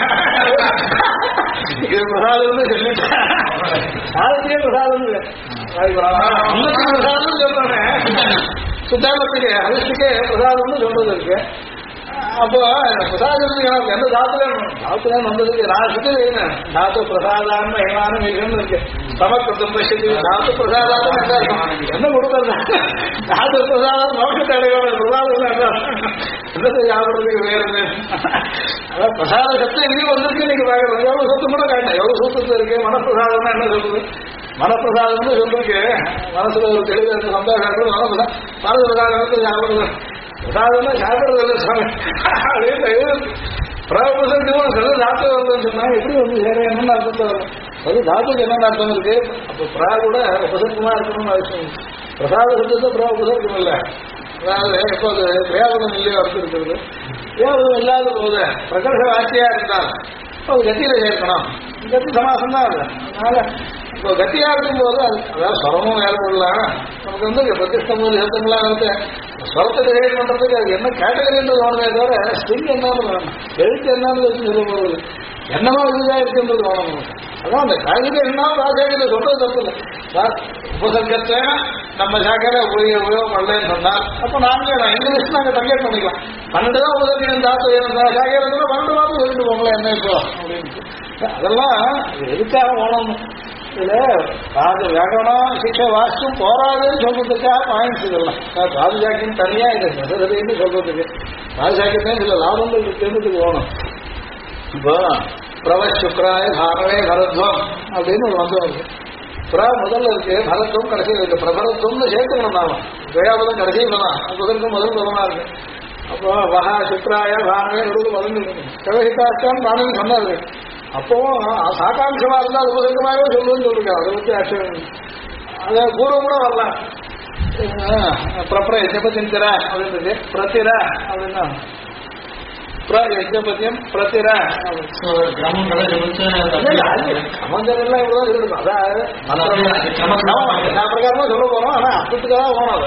இது பிரசாதம் சொல்லிட்டேன். சாதத்தையே பிரசாதம் பிரசாதம் சொல்றேன். சுத்தாமத்துக்கு அதிர்ஷ்டிக்கே பிரசாதம்னு சொல்றது இருக்கு. அப்போ பிரசாதத்துக்கு எனக்கு எந்த தாத்துலேன்னு வந்ததுக்கு நான் சுத்தி வைக்கிறேன். தாத்து பிரசாதான்னு ஏமானும் இருக்கு. சமக்கிருத்தம் பட்சத்து தாத்து பிரசாதாரம் என்ன கொடுக்கறது? தாத்து பிரசாதம் மோட்சத்தை அடைவாங்க. பிரசாதம் என்னத்தை சாப்பிட்றதுக்கு வேறு. அதான் பிரசாத சத்தம் எங்கேயும் வந்திருக்கு. இன்னைக்கு பார்க்கறது எவ்வளவு சத்தம் கூட காட்டேன். எவ்வளவு சூத்தத்தில் இருக்கு. மனப்பிரசாதம்னா என்ன சொல்றது? மனப்பிரசாதம்னு சொல்றதுக்கு மனசுல ஒரு தெளிவு சந்தோஷம். மனப்பிரசாதத்தை சாப்பிடுறது பிரசாதம்னா சாப்பிடுறது இல்லை சாமி அப்படின்னு பிரபசத்துக்கும் சில தாத்து வருதுன்னு சொன்னாங்க. எப்படி வந்து சேர என்னென்ன அர்த்தத்தை வரும்? அது தாத்துக்கு என்னென்ன அர்த்தம் இருக்கு? அப்போ பிரா கூட உபசர்க்கமா இருக்கணும்னு அவசியம். பிரசாத சத்தத்தை பிரா உபசர்க்கம் இல்லை. அதாவது எப்போ அது பிரயாபதம் இல்லையோ அர்த்தம் இருக்கிறது. பிரயாபதம் இல்லாத போது பிரகர்ஷ வாக்கியா இருந்தால் அது கத்தியில சேர்க்கணும். கத்தி சமாசம் தான் அது. அதனால இப்போ கத்தியா இருக்கும் போது அதாவது ஸ்வரமும் வேலை பண்ணலாம். நமக்கு வந்து பிரதிஷ்டம் போது சத்தம்லாம் இருக்கு. ஸ்வரத்தை டிசைட் பண்றதுக்கு அது என்ன கேட்டகரின்றது வேணுமே தவிர ஸ்ட்ரிங் என்னன்னு வேணும், எழுத்து என்னன்னு சொல்ல போகிறது என்னமோ இதுதான் இருக்குன்றது வேணும் நமக்கு. அதான் அந்த காய்கறி என்ன ராஜாக்கிட்ட சொல்றது தப்பு இல்லை. உபசர்க்கத்தை நம்ம சாக்கையில உபயோகம் பண்ணலன்னு சொன்னால் அப்போ நாங்கள் இங்கிலீஷ் நாங்கள் தங்கேட் பண்ணிக்கலாம். 12 தான் உபசர்க்கம் தாத்து சாக்கையில 12 மாதம் சொல்லிட்டு போங்களேன் என்ன இப்போ அப்படின்ட்டு. அதெல்லாம் எதுக்காக ஓணும்? இதுல பாது வேகணும் சிக்ஷை வாசிச்சும் போராதுன்னு சொல்றதுக்காக பாயிண்ட்ஸ் இதெல்லாம் பாதுகாக்கின்னு தனியா இது நசரதைன்னு சொல்றதுக்கு பாதுகாக்கத்தையும் சில லாபங்கள் தெரிஞ்சுட்டு போகணும். இப்போ பிரவ சுக்ராய தானவே பரத்வம் அப்படின்னு ஒரு மந்திரம் இருக்கு. முதல்ல இருக்கு பரத்வம் கடைசியில் இருக்கு. பிரபரத்வம்னு சேர்த்துக்கணும் நாம வேகாபதம் கடைசியில் தான் முதலுக்கு முதல் பதமா இருக்கு. அப்போ வகா சுக்ராய தானவே நடுவில் பதம் இருக்கு. கவகிதாச்சான் தானவே சொன்னாரு. அப்போ சாகாம்சமா இருந்தா அது முதற்கமாகவே சொல்லுன்னு சொல்லிருக்கேன். அதை பற்றி ஆட்சேபம் அதை பூர்வம் கூட வரலாம். பிரபர யஜபதிந்திர அப்படின்றது பிரதிர அப்படின்னா யஜபத்தியம் பிரதிர கமஞ்செல்லாம் இவ்வளவுதான் இருக்கணும். அதாவது நான் பிரகாரமா சொல்ல போறோம். ஆனா அப்பத்துக்காக போனது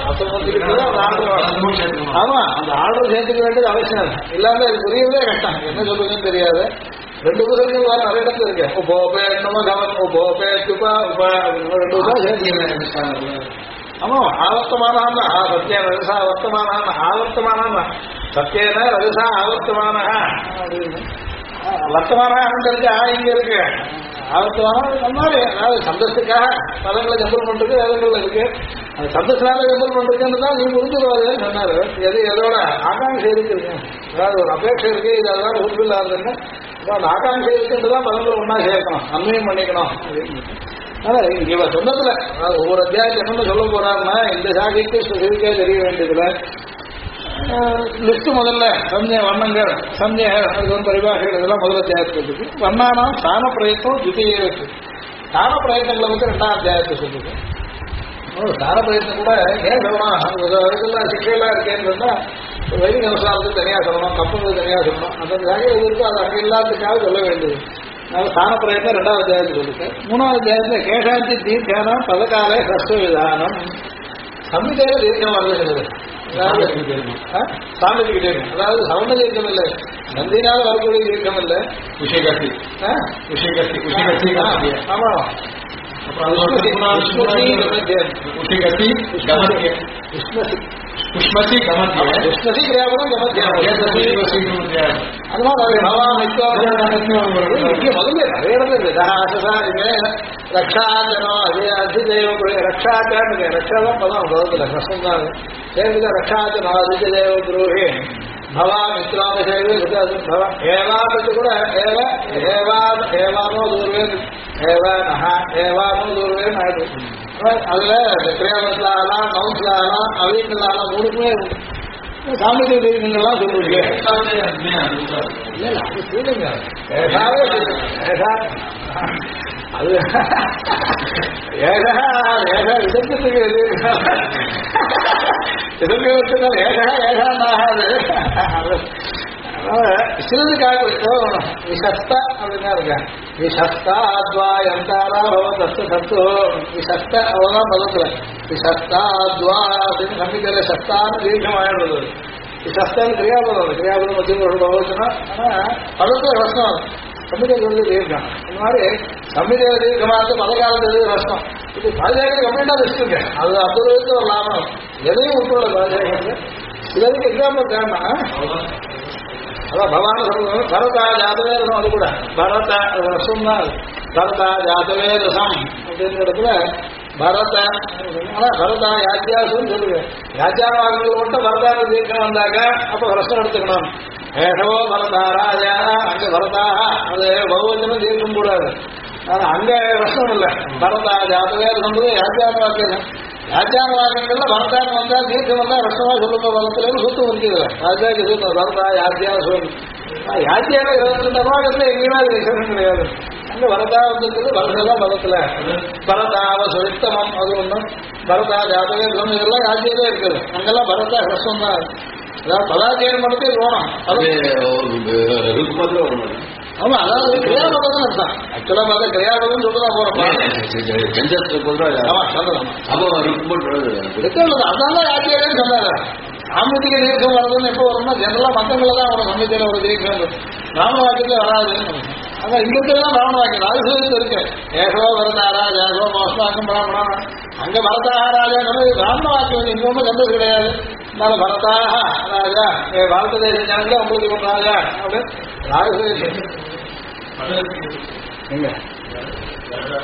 ஆமா அந்த ஆர்டர் சேர்த்துக்க வேண்டியது அவசியம் இல்லை. இல்லாம அது புரியவே கஷ்டம். என்ன சொல்றதுன்னு தெரியாது. ரெண்டு புதல்கள் வர நிறைய இடத்துல இருக்கு. உபோபே நம்ம கவனம் உபோபே துபா உபா ரெண்டு புதம் சேர்த்து ஆமா ஆவர்த்தமான சத்தியம் ரஜசா ஆவர்த்தமான ஆவர்த்தமான சத்தியன ரஜசா ஆவர்த்தமான அப்படின்னு வர்த்தமானன்றது இங்க இருக்கு. ஆவர்த்தமான மாதிரி அதாவது சந்தோஷத்துக்காக பதங்களை ஜம்பல் பண்றது வேதங்கள்ல இருக்கு. அந்த சந்தோஷனால ஜம்பல் பண்றதுன்னு தான் நீங்க புரிஞ்சுருவாருன்னு சொன்னாரு. எது எதோட ஆகாங்ஷை இருக்குங்க. அதாவது ஒரு அபேட்சை இருக்கு. இது அதனால உறுப்பில் ஆகுதுன்னு அந்த ஆகாங்ஷை இருக்குன்றதான் பதங்களை ஒன்னா சேர்க்கணும், அன்மையும் பண்ணிக்கணும் அப்படின்னு. ஆனால் இவ சொன்னதுல ஒவ்வொரு அத்தியாயத்தை என்னன்னு சொல்ல போறாருன்னா இந்த சாகிக்கு ஸ்பெசிஃபிக்கா தெரிய வேண்டியதுல லிஸ்ட் முதல்ல சஞ்சய வர்ணங்கள் சஞ்சய அதுக்கு வந்து பரிபாஷைகள் இதெல்லாம் முதல் அத்தியாயத்துக்கு இருக்கு. வர்ணானாம் ஸ்தான பிரயத்தம் துதியே இருக்கு. ஸ்தான பிரயத்தங்களை வந்து ரெண்டாம் அத்தியாயத்தை சொல்லுது. ஸ்தான பிரயத்தம் கூட ஏன் சொல்லணும் இதெல்லாம் சிக்கையெல்லாம் இருக்கேன்னு சொன்னா வெயில் விவசாயத்துக்கு தனியா சொல்லணும், கப்பலுக்கு தனியா சொல்லணும். அந்த வகையில் இது இருக்கும். அது அங்கே இல்லாததுக்காக சொல்ல வேண்டியது. ஸ்தான பிரயத்தம் ரெண்டாவது அத்தியாயத்தில் இருக்கு. மூணாவது அத்தியாயத்தில் கேஷாந்தி தீர்க்கான பதக்கால ஹஸ்த விதானம் சம்மிதையில தீர்க்கம் வருகிறது. சாமிக்கு தீர்க்கம் அதாவது சவுண்ட தீர்க்கம் இல்லை, நந்தினால வரக்கூடிய தீர்க்கம் இல்லை. விஷயகத்தி ஆமா புஷ்மசி கிரியாபதம் முதல்ல நிறைய ரக்ஷாச்சனோ அது அதிதேவ ரக்ஷாச்சான்னு ரக்ஷாதான் பதம் பதத்துல கஷ்டம் தான் சேர்ந்து ரக்ஷாச்சனோ அதிதேவ குருஹே பவா மித்ராமசேவே ஏவாபத்து கூட ஏவானோ தூர்வேன் ஏவானோ தூர்வேன் ஆயிடுச்சு. அதுல கிரியாபத்துல ஆகலாம், நவுன்ஸ்ல ஆகலாம், அவையத்துல ஆகலாம், மூணுக்குமே சாமிக்கு தெய்வங்கள்லாம் சொல்லுவீங்க. அது சொல்லுங்க அது ஏகா விதத்துக்கு ஏகானாகாது. சிலதுக்காக விசஸ்த அப்படின்னா இருக்க விசஸ்தாத்வாயந்தாரா தத்து தத்து விசஸ்த அவ்வளோதான் பதத்துல விசஸ்தாத்வா அப்படின்னு சம்மிக்கிற சஸ்தான்னு தீர்க்கமாயிடுறது. விசஸ்தான் கிரியாபதம் கிரியாபதம் மத்தியம் பகவச்சுன்னா ஆனா பதத்துல ரசம் சம்மிதேவி வந்து தீர்க்கம். இந்த மாதிரி சம்மிதேவ தீர்க்கமாக பதகாலத்து ரசம் இது பாஜக கம்ப்ளீட்டா வச்சுருங்க. அது அற்புதத்துக்கு ஒரு லாபம். எதையும் விட்டுள்ள பாஜக சிலருக்கு எக்ஸாம்பிள் தேவைன்னா அதான் பகவான சொல்லுவாங்க பரதா ஜாதவே ரசம். அது கூட பரத ரசம் தான் பரதா ஜாதவே ரசம் அப்படிங்கிற இடத்துல பரத ஆனா பரதா யாத்தியாசுன்னு சொல்லுங்க. யாத்தியாவாக்கள் மட்டும் பரதான தீர்க்கம் வந்தாக்க அப்ப ரசம் எடுத்துக்கணும். ஏகவோ பரதா ராஜா அங்க பரதாக அது பகவச்சனும் தீர்க்கம் கூடாது. ஆனா அங்க ரசம் இல்லை. பரதா ஜாதவே ரசம் யாத்தியான வாக்கியம். யாத்தியான வாக்கியங்கள்ல பரதான வந்தா தீர்க்கம் வந்தா ரசமா சொல்லுங்க பலத்துல சுத்தம் முடிஞ்சது. ராஜாக்கு சுத்தம் பரதா யாத்தியா சொல்லு. யாத்தியான 22 வாக்கத்துல எங்கேயுமே அது விசேஷம் கிடையாது. அங்க வரதா வந்துருக்குது பரதா பலத்துல பரதாவ சுத்தமம் அது ஒன்றும் பரதா ஜாதவே ரசம் இதெல்லாம் யாத்தியிலே இருக்குது. அங்கெல்லாம் பரதா ரசம் தான். அதாவது பதாத்தியம் மட்டும் போனோம். ஆமா அதாவது கிரியாபதம் அர்த்தம். ஆக்சுவலா பார்த்தா கிரியாபதம் சொல்றதான் போறோம். அதான் யாத்தியாரேன்னு சொன்னாரு. சாமித்திக தீர்க்கம் வருதுன்னு எப்போ வரும்னா ஜெனரலா மத்தங்களை தான் வரும். சமயத்தில் ஒரு தீர்க்கம் ராம வாக்கியத்துல வராதுன்னு. அதான் இங்க இருக்கிறதான் ராம வாக்கியம் ராஜசூரியத்தில் இருக்கு. ஏகோ வரதாரா ஜாகோ மோஸ்தாக்கம் பிராமணா அங்க வரதாக ராஜா ராம வாக்கியம் இங்க ஒன்றும் கண்டது கிடையாது. அதனால பரதாக ராஜா பாரத தேச ஜனங்களே உங்களுக்கு ராஜா அப்படின்னு ராஜசூரிய எங்க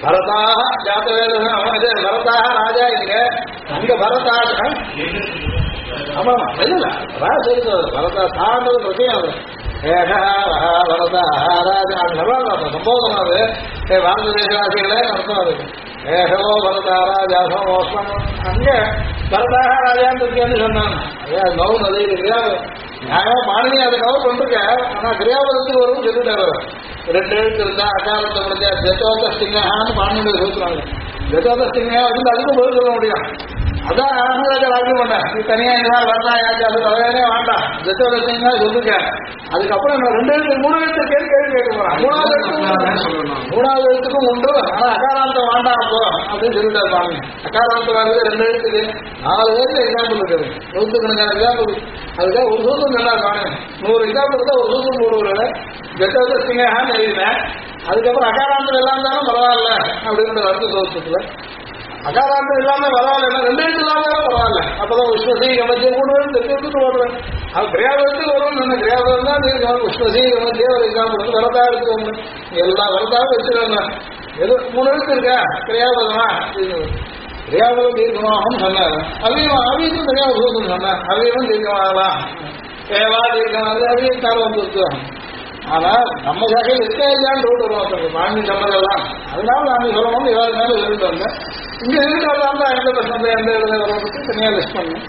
பரதாக ஜாத்தவேத பரதாக ராஜா இங்க அங்க பரதாக ஆமா இல்ல பரதா சான்றது பிரச்சனை அது பரதா ராஜா அந்த சம்போதனம் அது பாரத தேசவாசிகளே அர்த்தம் அதுக்கு ஏகோ பரதா ராஜா அங்க பரதாக ராஜான்னு சொன்னாங்க கவுன் அது கிரியாபதம் நியாயம் பாணினி அதை கவர் பண்ணிருக்க ஆனா கிரியாபதத்துக்கு வரும் சொல்லிட்டாரு 2 எழுத்து இருந்தா அகாரத்தை முடிஞ்ச ஜெதோத சிங்கான்னு பாணினி சொல்லுறாங்க ஜெதோத சிங்கா வந்து அதுக்கும் பதில் சொல்ல முடியும் அதான் ஆனந்தராஜா ராஜ்யம் பண்ணேன் நீ தனியா இதனால் வரலாம் யாச்சு அது வரவே வேண்டாம் ஜெதோத சிங்கா சொல்லுங்க அதுக்கப்புறம் நான் 2 எழுத்து 3 எழுத்து கேள்வி கேட்க போறேன் 3வது எழுத்துக்கும் உண்டு ஆனா அகாராந்தம் வேண்டாம் அப்போ அப்படின்னு சொல்லிட்டாரு பாருங்க அகாராந்தம் வாங்குது 2 எழுத்துக்கு 4 எழுத்து எக்ஸாம்பிள் இருக்குது 100கணக்கான எக்ஸாம்பிள் அதுக்காக ஒரு சூத்திரம் நல்லா காணும் 100 எக்ஸாம்பிள் இருந்தா ஒரு சூத்திரம் போடுவாரு ஜெதோத சிங்கான்னு எழுதினேன் அதுக்கப்புறம் அகாராந்தம் எல்லாம் தானே பரவாயில்ல அப்படின்ற அர்த்த சோத்திரத்துல அகாராந்தம் இல்லாம பரவாயில்ல 2 எழுத்து இல்லாம பரவாயில்ல அப்பதான் விஸ்வசி கமத்திய 3 எழுத்து எடுத்துட்டு போடுறேன் அது கிரியாபதத்துக்கு வரும் கிரியாபதம் தான் விஸ்வசி கமத்திய ஒரு எக்ஸாம்பிள் வந்து வரதா எடுத்துக்கோங்க எல்லா வரதாவும் வச்சுக்கோங்க எது 3 எழுத்து இருக்கா கிரியாபதமா கிரியாபதம் தீர்க்கமாகும் சொன்னாரு அவையும் கிரியாபதம் சொன்னார் அவையும் தீர்க்கமாகலாம் ஏவா தீர்க்கமாக அவையும் காலம் வந்துருக்கு ஆனா நம்ம சாகையில் இருக்கா இல்லையான்னு ரோடு வருவோம் பாண்டி சம்மதெல்லாம் அதனால நாங்கள் சொல்லணும் இவாறு மேலே சொல்லிட்டு வந்தேன் இங்க இருந்து வரலாம் தான் எந்த பிரச்சனை எந்த இடத்துல வரப்பட்டு தனியா லிஸ்ட் பண்ணேன்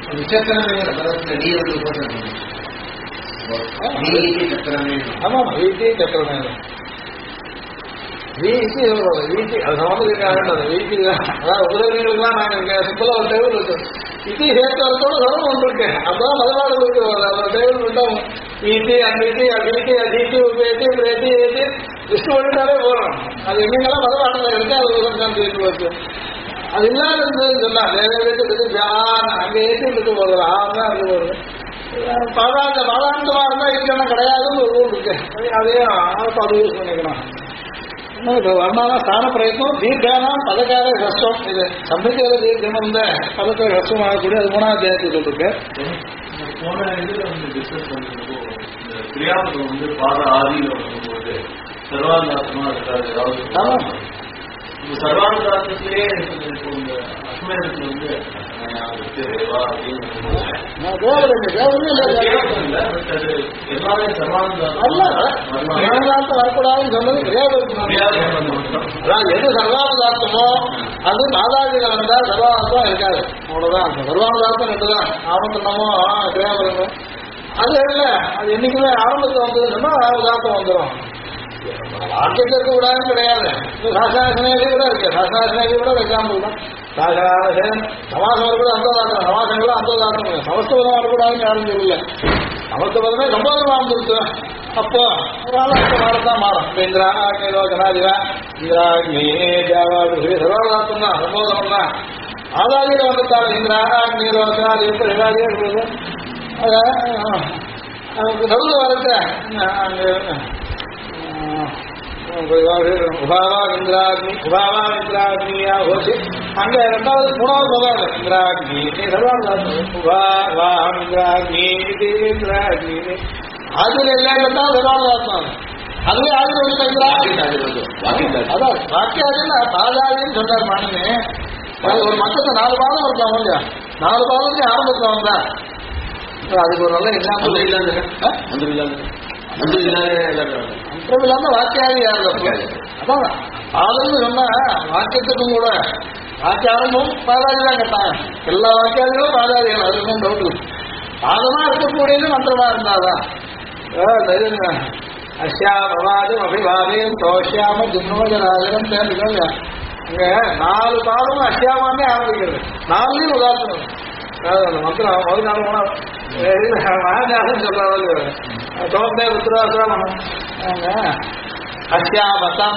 ஆமா வீட்டி சக்கரமே வீட்டி வீட்டி அது சம்மந்தத்துக்காக வீட்டி அதாவது உதவிகளுக்குலாம் நாங்கள் சிம்பிளா ஒரு டேபிள் இருக்கு இது சேர்த்தோட சொல்ல ஒன்று இருக்கு அப்பதான் மதவாடு இருக்கு அந்த டேபிள் விட்டோம் வீட்டி அன்வீட்டி அடிவீட்டி அதிட்டி உபேட்டி பிரேட்டி ஏற்றி லிஸ்ட் பண்ணிட்டாலே போறோம் அது எங்கெங்கெல்லாம் மதவாடத்தில் இருக்கு அது உதவி சேர்த்து வச்சு அது இல்லாத இருந்ததுன்னு சொன்னா வீட்டுக்கு ஜான் அங்கே ஏற்றிட்டு போறது ஆறுதான் இருக்கு போறது பாதாந்தமா இருந்தா இருக்கணும் கிடையாதுன்னு ஒரு ரூல் இருக்கு அதையும் அது யூஸ் பண்ணிக்கணும் வர்ணானா ஸ்தான பிரயத்னம் தீர்க்கானாம் பதக்கார கஷ்டம் இது சம்பிக்கையில தீர்க்கம் இருந்த பதக்கார கஷ்டம் ஆகக்கூடிய அது 3ஆம் அத்தியாயத்தில் இருக்கு போன இதுல வந்து டிஸ்கஸ் பண்ணிருக்கோ இந்த கிரியாபதம் வந்து பாத ஆதியில வரும்போது சர்வாந்தாத்மா இருக்காது ஏதாவது இந்த சர்வாந்தாத்திலே இப்போ இந்த அஸ்மேதத்துல வந்து வரக்கூடாதுன்னு சொன்னது எது சர்வானுதார்த்தமோ அது நாதாதிகள் வந்தா சர்வானுதார்த்தம் இருக்காது அவ்வளவுதான் சர்வானுதார்த்தம் ரெண்டுதான் ஆரம்பத்தனமோ கிரியாபதமோ அது இல்லை அது என்னைக்குமே ஆரம்பத்தில் வந்ததுன்னா உதார்த்தம் வந்துடும் வாக்கியத்தை இருக்க கூடாதுன்னு கிடையாது சாசாசனேதி கூட இருக்கு சாசாசனேதி கூட எக்ஸாம்பிள் தான் சாசாசன் சமாசம் இருக்கிறது அந்தோதார்த்தம் சமாசங்களும் அந்தோதார்த்தம் சமஸ்தபதம் வரக்கூடாதுன்னு யாரும் சொல்லல சமஸ்தபதமே சம்போதனமா இருந்துருக்கு அப்போ அப்போ மாறத்தான் மாறும் இந்திரா கனாதிரா இந்திரா சர்வாதார்த்தம் தான் சம்போதனம் தான் ஆதாரியில் வந்துட்டாலும் இந்திரா நீரோ கனாதி எல்லாரையும் இருக்குது அதுக்கு நடுவில் வரட்டு உபாவா இந்திராக்னி உபாவா இந்திராக்னியா ஹோசி அங்க 2வது 3வது சொல்றாங்க இந்திராக்னி சர்வாதார்த்தம் உபாவா இந்திராக்னி இந்திராக்னி அதுல எல்லாம் சர்வாதார்த்தம் அதுவே ஆயுர்வேத அதான் வாக்கியாதின்னா பாதாதின்னு சொன்னார் மாணினே ஒரு மக்களுக்கு 4 பாதம் இருக்கலாம் இல்லையா 4 பாதத்துக்கு ஆரம்பத்தில் வந்தா அதுக்கு ஒரு நல்ல எக்ஸாம்பிள் இல்லாம வாக்கியாதி அதான் பாதம்னு சொன்னா வாக்கியத்துக்கும் கூட வாக்கியாரமும் பாதாதி தான் கேட்டாங்க எல்லா வாக்கியாதிகளும் பாதாதிகள் அதுக்கும் டவுட் பாதமா இருக்கக்கூடியது மந்திரமா இருந்தாதான் அஷ்யாமவாதம் அபிவாதம் தோஷியாம ஜுன்மஜராஜனம் தேர்ந்துக்கோங்க அங்க 4 பாதமும் அஷ்யாமானே ஆரம்பிக்கிறது 4லையும் உதாரணம் மந்திரம் ஒரு நாள் மகாஜாசன் சொல்றாங்க தோட்டே ருத்ராசுரம் அஷ்யாமதம்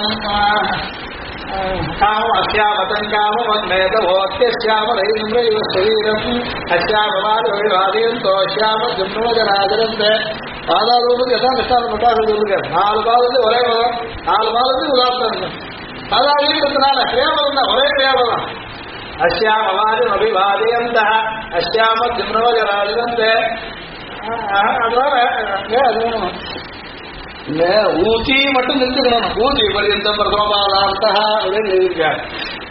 காமம் அஷ்யாமதம் காமம் மேதோத்தியாம ரைந்திர இவ சரீரம் அஷ்யாமவாதம் தோஷியாம ஜுன்மஜராஜனம் பாதாரூபத்துக்கு எல்லாம் கஷ்டம் பட்டாசம் சொல்லுங்க 4 பாதத்துக்கு ஒரே பதம் 4 பாதத்துக்கு உதாரணம் பாதாதினால கிரியாபதம் தான் ஒரே கிரியாபதம் அஷ்யாமவாதம் அபிவாதயந்த அஷ்யாம ஜுன்மஜராஜனம் அதனால அது இந்த ஊசி மட்டும் நிறுத்துக்கணும். ஊசி பரியந்தம் பிரதமபாதார்த்தா அப்படின்னு எழுதியிருக்காரு.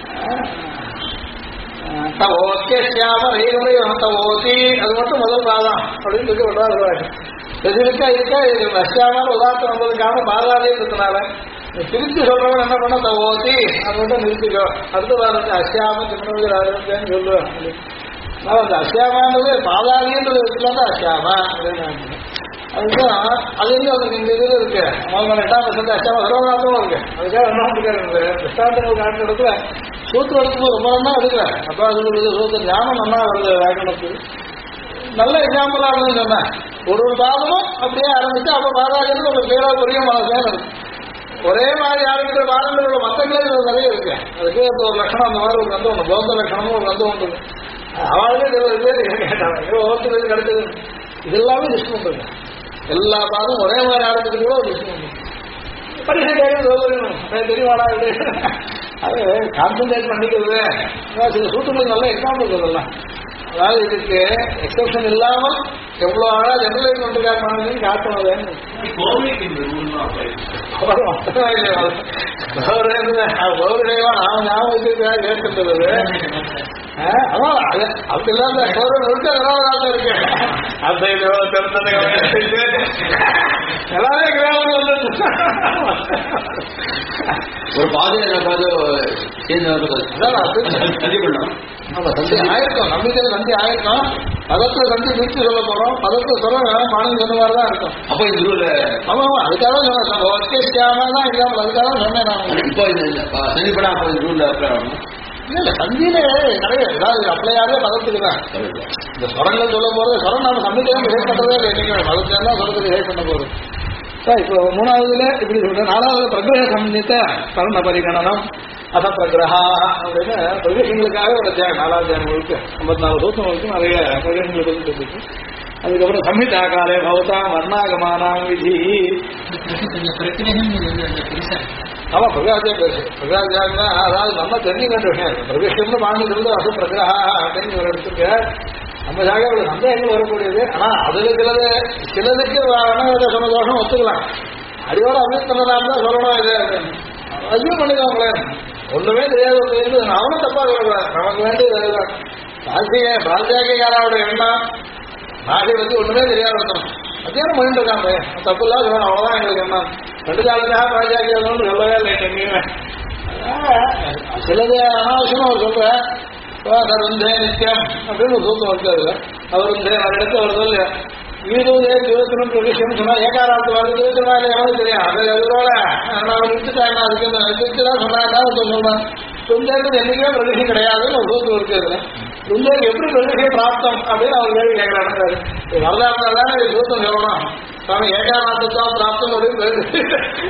ஓகேஷாம ஓசி அது மட்டும் முதல் பாதம் அப்படின்னு சொல்லி கொண்டாடுறாங்க. ஸ்பெசிஃபிக்கா இருக்கா இது அஷ்டாமல் உதாரணம் வந்ததுக்காக பாதாதே இருக்கிறனால பிரித்து சொல்றவங்க என்ன பண்ண ஓசி அது மட்டும் நிறுத்திக்கோ. அடுத்த பாதத்தை அஷ்டாம சின்னன்னு சொல்லுவேன். அந்த அஷ்டாமான்றது பாதாதின்றது இருக்குல்ல அஷ்டாமா அப்படின்னு. அதுதான் அது வந்து அவருக்கு இந்த இதில் இருக்கு. அவங்க 8வது அஷ்டாம சர்வநாத்தமும் இருக்கு. அதுக்காக என்ன இருக்காரு திஷ்டாந்தங்கள் காட்டு இடத்துல சூத்திரம் எடுக்கும்போது ரொம்ப நல்லா எடுக்கிறேன். அப்போ அது சூத்திர ஞானம் நல்லா வருது வேகனத்துக்கு. நல்ல எக்ஸாம்பிளா இருந்ததுன்னு சொன்னேன். ஒரு பாதமும் அப்படியே ஆரம்பிச்சு அப்ப பாதாகிறது ஒரு பேரா பெரிய மனசே இருக்கு. ஒரே மாதிரி ஆரம்பிக்கிற பாதங்களோட மத்தங்களே நிறைய இருக்கு. அதுக்கு ஒரு லட்சணம் அந்த மாதிரி ஒரு வந்து ஒன்று பௌத்த லட்சணமும் ஒரு வந்து ஒன்று அவளுமே 20 பேர் கேட்டாங்க. ஒவ்வொருத்தருக்கு கிடைச்சது இதெல்லாமே லிஸ்ட் பண்ணுங்க. எல்லா பாதமும் ஒரே மாதிரி ஆரம்பிக்கிறது கூட ஒரு லிஸ்ட் பண்ணுங்க. பரிசு கேட்கணும் தெரியுமாடா இது அது கான்சன்ட்ரேட் பண்ணிக்கிறது. சில சூத்திரங்களுக்கு நல்ல எக்ஸாம்பிள் சொல்லலாம். அதாவது இதுக்கு எக்ஸப்ஷன் இல்லாமல் எவ்வளவு அழகா ஜெனரலைஸ் பண்ணிருக்காரு மனதில் காட்டணும். ஞாபகம் வச்சிருக்காரு கேட்டுன்றது. அதான் அப்படிலாம் முழுக்க விரோதம் இருக்கு. அந்த எல்லாமே கிராமம் ஒரு பாதை சந்தி பண்ணோம். நம்ம சந்தி ஆயிருக்கோம். நம்பிக்கையில சந்தி ஆயிருக்கோம். பதத்துல சந்தி பிரிச்சு சொல்ல போறோம். பதத்துல சொல்ல மாநிலம் சொன்ன மாதிரி தான் இருக்கும். அப்போ இந்த ஆமா ஆமா அதுக்காக சொன்னேன். ஒர்க்கேஷாம தான் இல்லாமல் அதுக்காக சொன்னேன் நான். இப்போ சந்தி படம் அப்போ இந்த ரூல்ல அப்ளை ஆகணும். இல்ல சந்தியில நிறைய ஏதாவது அப்ளையாவே பதத்துக்கு தான். இந்த சொரங்கள் சொல்ல போறது சொரம் நம்ம சந்திக்கலாம் பிஹேவ் பண்றதே இல்லை. நீங்க பதத்துல தான் சொரத்துக்கு பிஹேவ் பண்ண போகுது. இப்போ 3வதுல இப்படி சொல்றேன். 4வது பிரகிரக சம்பந்தித்த சரண பரிகணனம் அத பிரகிரகா அப்படின்னு பிரகிரகங்களுக்காக ஒரு அத்தியாயம் 4வது அத்தியாயம் முழுக்க 54 சூத்திரம் வரைக்கும் நிறைய பிரகிரகங்களை பற்றி சொல்லிருக்கு. அதுக்கப்புறம் சம்ஹிதாக்காலே பௌதா வர்ணாகமானாம் விதி. ஆமா பிரகாஜாயம் பேசு. பிரகாஜாயம் தான் அதாவது நம்ம தெரிஞ்சுக்கின்ற விஷயம். பிரகிருஷ்டம்னு பாண்டிக்கிறது அது பிரகிரகா அப்படின்னு ஒரு இடத்துக்கு நம்ம ஜாக ஒரு சந்தேகங்கள் வரக்கூடியது. ஆனா அதுல சிலதுக்கு சமதோஷம் ஒத்துக்கலாம். அடியோட அமிர்தனதா தான் சொல்லணும். இது அதுவும் பண்ணிக்கோங்களே. ஒண்ணுமே தெரியாது அவனும் தப்பா சொல்லக்கூடாது. நமக்கு வேண்டியது பிராந்தியாக்காரோட எண்ணம் நாகை வந்து ஒண்ணுமே தெரியாது இருக்கணும். அத்தியானம் பண்ணிட்டு இருக்காங்க. தப்பு இல்லாத சொல்லணும். அவ்வளவுதான் எங்களுக்கு என்ன 2 காலத்துக்காக பிராந்தியாக்கியதுன்னு சொல்லவே இல்லை. எங்கேயுமே சிலது அனாவசியமா அவர் சொல்றேன். சருந்தே நித்தியம் அப்படின்னு ஒரு சூத்தம் இருக்காது. அவர் வந்து நிறைய இடத்துல வருது இல்லையா ஈடுதே ஜோதிடம் பிரவேசம் சொன்னா ஏகாராத்து வருது ஜோதிடமா இல்லை எவ்வளவு தெரியும். அது அதோட நான் விட்டுட்டாங்க. அதுக்கு தான் சொன்னாங்க சொல்றேன். சுந்தேருக்கு என்னைக்குமே பிரவேசம் கிடையாதுன்னு ஒரு சூத்தம் இருக்கிறது. சுந்தேருக்கு எப்படி பிரவேசம் பிராப்தம் அப்படின்னு அவர் கேள்வி கேட்கிறாங்க. வரலாறு தானே சூத்தம் சொல்லணும். சுவாமி ஏகாராத்தான் பிராப்தம் அப்படின்னு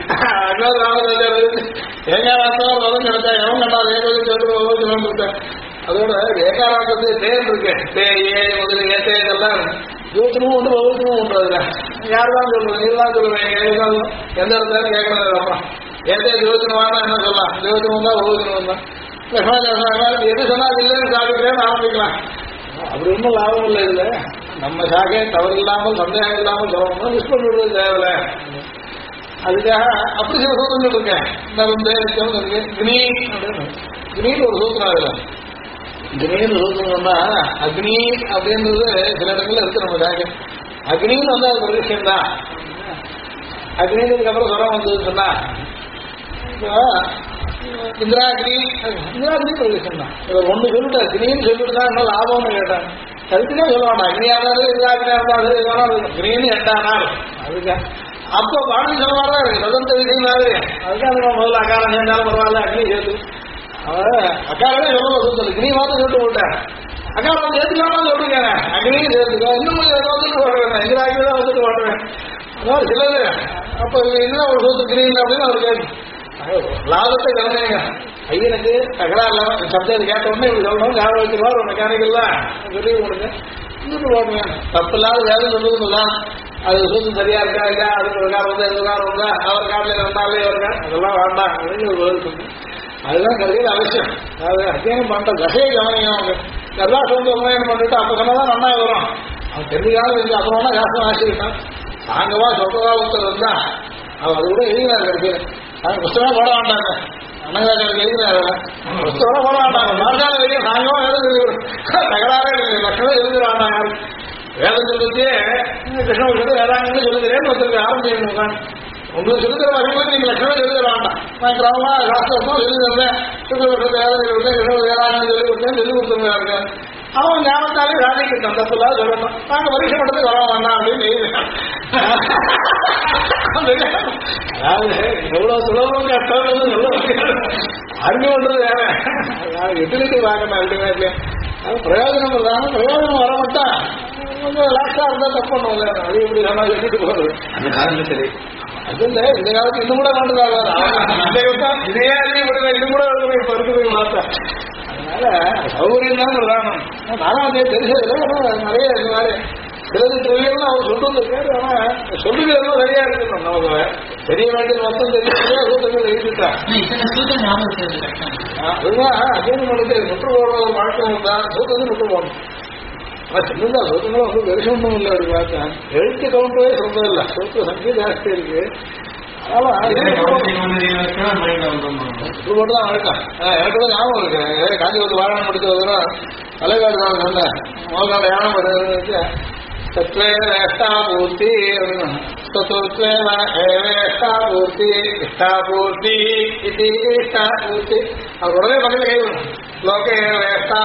ஏகாராத்தான் வரும் கிடைச்சா எவன் கண்டால் ஏகோதி கொடுத்தேன். அதோட ஏகாராத்தத்தை தேர் இருக்கு. ஏ முதல் ஏத்தே இதெல்லாம் ஜோதிடமும் உண்டு பௌத்தமும் உண்டு. அதுல யாருதான் சொல்றது நீதான் சொல்லுவேன். எந்த இடத்துல கேட்கறது. அப்புறம் ஏத்தே ஜோதிடமான என்ன சொல்லலாம். ஜோதிடம் தான் பௌத்தம் தான். எது சொன்னா இல்லைன்னு சாப்பிட்டேன்னு ஆரம்பிக்கலாம். அப்படி ஒன்றும் லாபம் இல்லை. இதுல நம்ம சாகை தவறு இல்லாமல் சந்தேகம் இல்லாமல் சொல்லணும். மிஸ் பண்ணி விடுறது தேவையில்ல. அதுக்காக அப்படி சில சூத்திரங்கள் இருக்கேன். இந்த வந்து இருக்கு கினி அப்படின்னு கினின்னு ஒரு சூத்திரம். அதுல கினின்னு சூத்திரம்னா அக்னி அப்படின்றது சில இடங்கள்ல இருக்கு. நம்ம சாகை அக்னின்னு வந்து அது ஒரு விஷயம் தான். அக்னிக்கு அப்புறம் சொல்ல வந்ததுன்னு சொன்னா இந்திராகிரி ஒரு விஷயம் தான். இவர் ஒண்ணு சொல்லிட்டு அக்னின்னு சொல்லிட்டு தான் என்ன லாபம்னு கேட்டாங்க. கருத்துனே சொல்ல வேண்டாம். அக்னியா இருந்தாலும் இந்திராகிரியா இருந்தாலும் கிரீன்னு 8ஆம் நாள். அதுக்கு அப்போ பாண்டி சொல்லவாதான் இருக்கு. ததந்த விஷயம் மாதிரி. அதுக்காக நம்ம முதல்ல அக்காரம் சேர்ந்தாலும் பரவாயில்ல அக்னி சேர்த்து அக்காரமே சொல்ல சொல்லு. கிரி மாதம் சொல்லிட்டு போட்டேன். அக்காரம் சேர்த்துக்காம சொல்லிருக்கேன். அக்னியும் சேர்த்துக்கோ. இன்னும் வந்துட்டு போடுறேன். இந்திராகிரி தான் வந்துட்டு போடுறேன். அதாவது சிலது அப்போ இதுதான் ஒரு சூத்து கிரீன் அப்படின்னு அவர் கேட்டு லாபத்தை கவனிங்க. ஐயனுக்கு தகராறு சப்ஜெக்ட் கேட்ட உடனே இப்படி சொல்லணும். ஞாபகம் வச்சுருவார் ஒரு மெக்கானிக்கல்லாம் சொல்லி கொடுங்க. இன்னும் போடுங்க. தப்பு இல்லாத வேலை சொல்றதுங்களா அது சூத்து சரியா இருக்கா இல்லையா அதுக்கு ஒரு காரம் வந்து எந்த காரம் வந்தா அவர் காட்டில் 2 நாள்லயே வருங்க. அதெல்லாம் வேண்டாம் அப்படின்னு ஒரு பதில் சொல்லு. அதுதான் கருதியில் அவசியம். அதாவது அத்தியானம் பண்ற தசையை கவனிங்க. அவங்க கர்தாசம் வந்து உபநயனம் பண்ணிட்டு அப்ப சொன்னதான் நன்னா வரும். அவன் தெரிஞ்சுக்காக இருந்து அப்புறம்னா காசு ஆசிரிட்டான். நாங்கவா சொல்றதா ஒருத்தர் இருந்தா அவர் அது கூட எழுதினார் கடைசியில். அவன் புஸ்தகமே போட வேண்டாங்க, அண்ணங்காச்சாருக்கு எழுதினார். புஸ்தகம் போட வேண்டாங்க, மார்கால வெளியே சாயங்காலம் வேதம் சொல்லி தகராறே லட்சமே எழுதிட வேண்டாங்க. வேதம் சொல்லிச்சே கிருஷ்ண விஷயத்தை வேதாங்கன்னு சொல்லுகிறேன்னு ஒருத்தருக்கு ஆரம்பிச்சிருக்காங்க. உங்களுக்கு சொல்லுகிற வகையில் நீங்கள் லட்சமே எழுதிட வேண்டாம். நான் கிராமமா ராஷ்டிரமா எழுதி தந்தேன், கிருஷ்ண வேதம் சொல்லி கொடுத்தேன், கிருஷ்ண வேதாங்கன்னு சொல்லி கொடுத்தேன், சொல்லி கொடுத்துருக்காங்க. அவன் ஞாபகத்தாலே ராஜிக்கிட்டான், தப்புல சொல்லணும். நாங்கள் பரீட்சை மட்டும் வர வேண்டாம் அப்படின்னு எழுதினேன். அதாவது எவ்வளவு சுலபம் கஷ்டம் சொல்ல அறிவு பண்றது வேற. யூட்டிலிட்டி வாங்கணும் அல்டிமேட்லி. அது பிரயோஜனம் இல்லாம பிரயோஜனம் வர மாட்டான். கொஞ்சம் ரிலாக்ஸா இருந்தா தப்பு பண்ணுவோம்ல, அது எப்படி சொன்னா எடுத்துட்டு போறது அந்த காரணம் சரி. அது இல்லை, இந்த காலத்து இன்னும் கூட வேண்டுதாங்க. இதே அறிவு இன்னும் கூட வேணும் இப்ப இருக்குது பார்த்தா. அதனால சௌகரியம் தான் பிரதானம். நானும் அதே தெரிஞ்சதில்லை. ஆனால் நிறைய இந்த மாதிரி சிலது தெரியலன்னு அவர் சொல்றது இருக்காரு. ஆனா சொல்லுகிறது சரியா இருக்கணும். நமக்கு தெரிய வேண்டியது மொத்தம் தெரியலையே சூத்திரங்கள் எழுதிட்டான். அதுதான் அதே நம்மளுக்கு முற்று போடுற ஒரு வழக்கம் இருந்தா சூத்திரம் முற்று போடணும். ஆனால் சின்னதா சூத்திரங்களும் வந்து பெருசு ஒன்றும் இல்லை. அப்படி பார்த்தேன் எழுத்து கவுண்டவே சொல்றதில்லை, சூத்திர சங்கி ஜாஸ்தி இருக்கு. போட்டுதான் வழக்கம். எனக்கு தான் ஞாபகம் இருக்கு. காஞ்சிபுரத்து வாழணும் முடிச்ச வரும் தலைகாடு தான் சொன்னேன். மோகாடு யானம் வருது சத்வேஷ்டாபூர்த்தி சத்துவேஷ்டாபூர்த்தி இஷ்டாபூர்த்தி இது இஷ்டாபூர்த்தி. அவர் உடனே பக்கத்தில் கை விடும். லோகே வேஷ்டா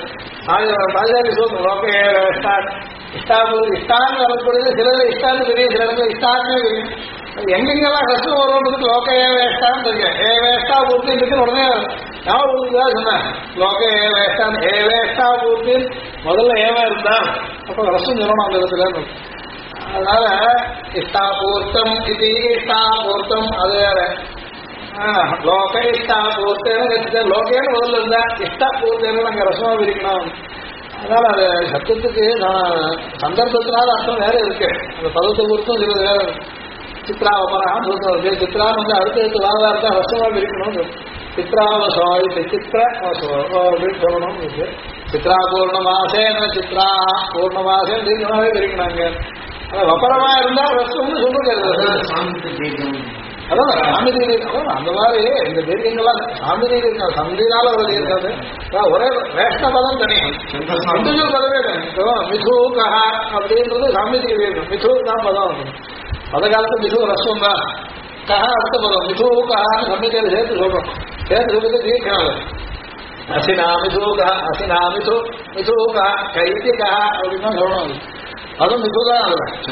பாஜாரி சொல்லும். லோகே வேஷ்டா இஷ்டாபூர்த்தி. இஷ்டான்னு வரக்கூடியது சிலர் இஷ்டான்னு தெரியும், சிலருக்கு இஷ்டான்னு தெரியும். எங்கெங்கெல்லாம் கஷ்டம் வரும்ன்றதுக்கு லோக ஏ வேஷ்டான்னு தெரியும். ஏ வேஷ்டா பூர்த்தின்னு உடனே ஞாபகம் தான் சொன்னேன். லோக ஏ வேஷ்டான் ஏ வேஷ்டா பூர்த்தி முதல்ல ஏவா இருந்தா அப்போ ரசம் சொல்லணும் அந்த இடத்துல. அதனால இஷ்டாபூர்த்தம் இது இஷ்டாபூர்த்தம் அது வேற. லோக இஷ்டாபூர்த்தேன்னு லோகேன்னு முதல்ல இருந்தா இஷ்டாபூர்த்தேன்னு நாங்கள் ரசமா பிரிக்கணும். அதனால அது சத்தத்துக்கு சந்தர்ப்பத்தினால அர்த்தம் வேற இருக்கு. அந்த பதத்தை பொறுத்தும் சில வேற. சித்ராவபரான்னு சொல்றது. சித்ரான்னு வந்து அடுத்தடுத்து வாரதா இருந்தா ரசமா பிரிக்கணும். சித்ராவசோ இது சித்ரவசோ அப்படின்னு சொல்லணும். இருக்கு சித்ரா பூர்ணமாசேன சித்ரா பூர்ணமாசேன்னு தீர்க்கமாவே பிரிக்கணாங்க. வப்பரமா இருந்தா ரசம்னு சொல்றது. அதான் சாமி தீர்க்கம். அந்த மாதிரி இந்த தீர்க்கங்கள்லாம் சாமி தீர்க்கம் சந்தினால ஒரு இருக்காது. ஒரே வேஷ்ண பதம் தனி, இண்டிவிஜுவல் பதமே தனி. மிது கஹா அப்படின்றது சாமி தீர்க்கம். மிது தான் பதம். பத காலத்து மிது ரசம் தான். கஹா அடுத்த பதம். மிது கஹான்னு சம்மிதியில சேர்த்து சொல்றோம். சேர்த்து சொல்லிட்டு தீர்க்காது. அசினா மிது கஹா அசினா மிது மிது கஹா கைத்தி கஹா அப்படின்னு சொல்லணும். அதுவும் மிதுதான்.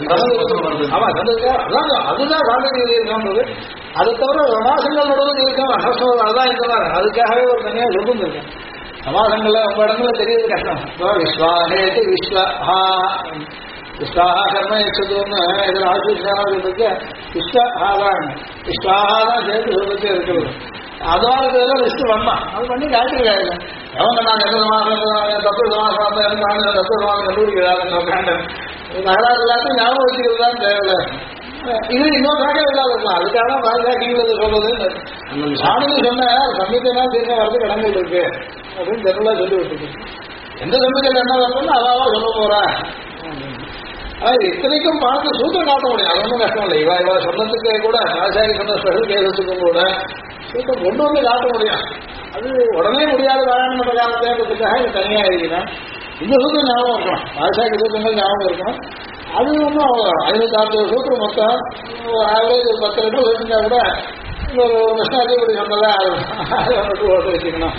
ஆமா அதுதான் சாமி தீர்க்கம்ன்றது. அதை தவிர சமாசங்கள் நடுவது தீர்க்கம் அசஸ்வரம் அதுதான் இருக்கிறார். அதுக்காகவே ஒரு தனியாக சொல்லிருந்திருக்கேன். சமாசங்கள்ல ரொம்ப இடங்கள்ல தெரியுது கஷ்டம். விஸ்வாஹேதி விஸ்வஹா விஸ்வாஹா கர்ம யட்சதுன்னு இதில் ஆசிரியருக்கு விஸ்வஹாதான் விஸ்வாஹாதான் சேர்த்து சொல்லிட்டே இருக்கிறது. அதனால லிஸ்ட் வந்தான். அது பண்ணி காய்ச்சிருக்காங்க. அவங்க நான் எந்த சமாசம் தப்பு சமாசம் தப்பு சமாசம் கண்டுபிடிக்கிறாங்க. நகராது எல்லாத்தையும் ஞாபகம் வச்சுக்கிறது தான் தேவை. இது இன்னொருக்காக இல்லாத இருக்கலாம். அதுக்காக தான் பாதுகாக்கிறது சொல்றது. சாமிக்கு சொன்ன சமீபனா தீர்க்க வரது கடமைகள் இருக்கு அப்படின்னு தெருவா சொல்லி விட்டுருக்கு. எந்த சமீபத்தில் என்ன வரணும்னு அதாவா சொல்ல போறேன். அதாவது இத்தனைக்கும் பார்த்து சூத்திரம் காட்ட முடியும். அது ஒன்றும் கஷ்டம் இல்லை. இவா சொன்னதுக்கு கூட ஆச்சாரி சொன்ன ஸ்பெஷல் கேசஸுக்கும் கூட சூத்திரம் கொண்டு வந்து காட்ட முடியும். அது உடனே முடியாத வாழணும் என்ற காலத்துக்காக இது தனியாக இருக்கிறேன். இந்த சூத்திரம் ஞாபகம் இருக்கணும். ஆச்சாரி சூத்திரங்கள் ஞாபகம் இருக்கணும். அது ஒன்றும் 560 சூத்திரம் மொத்தம் ஆவரேஜ் ஒரு 10 லிட்டர் வச்சுருந்தா கூட ஒரு கிருஷ்ணாதிபதி சொன்னதா ஓட்டு வச்சுக்கணும்.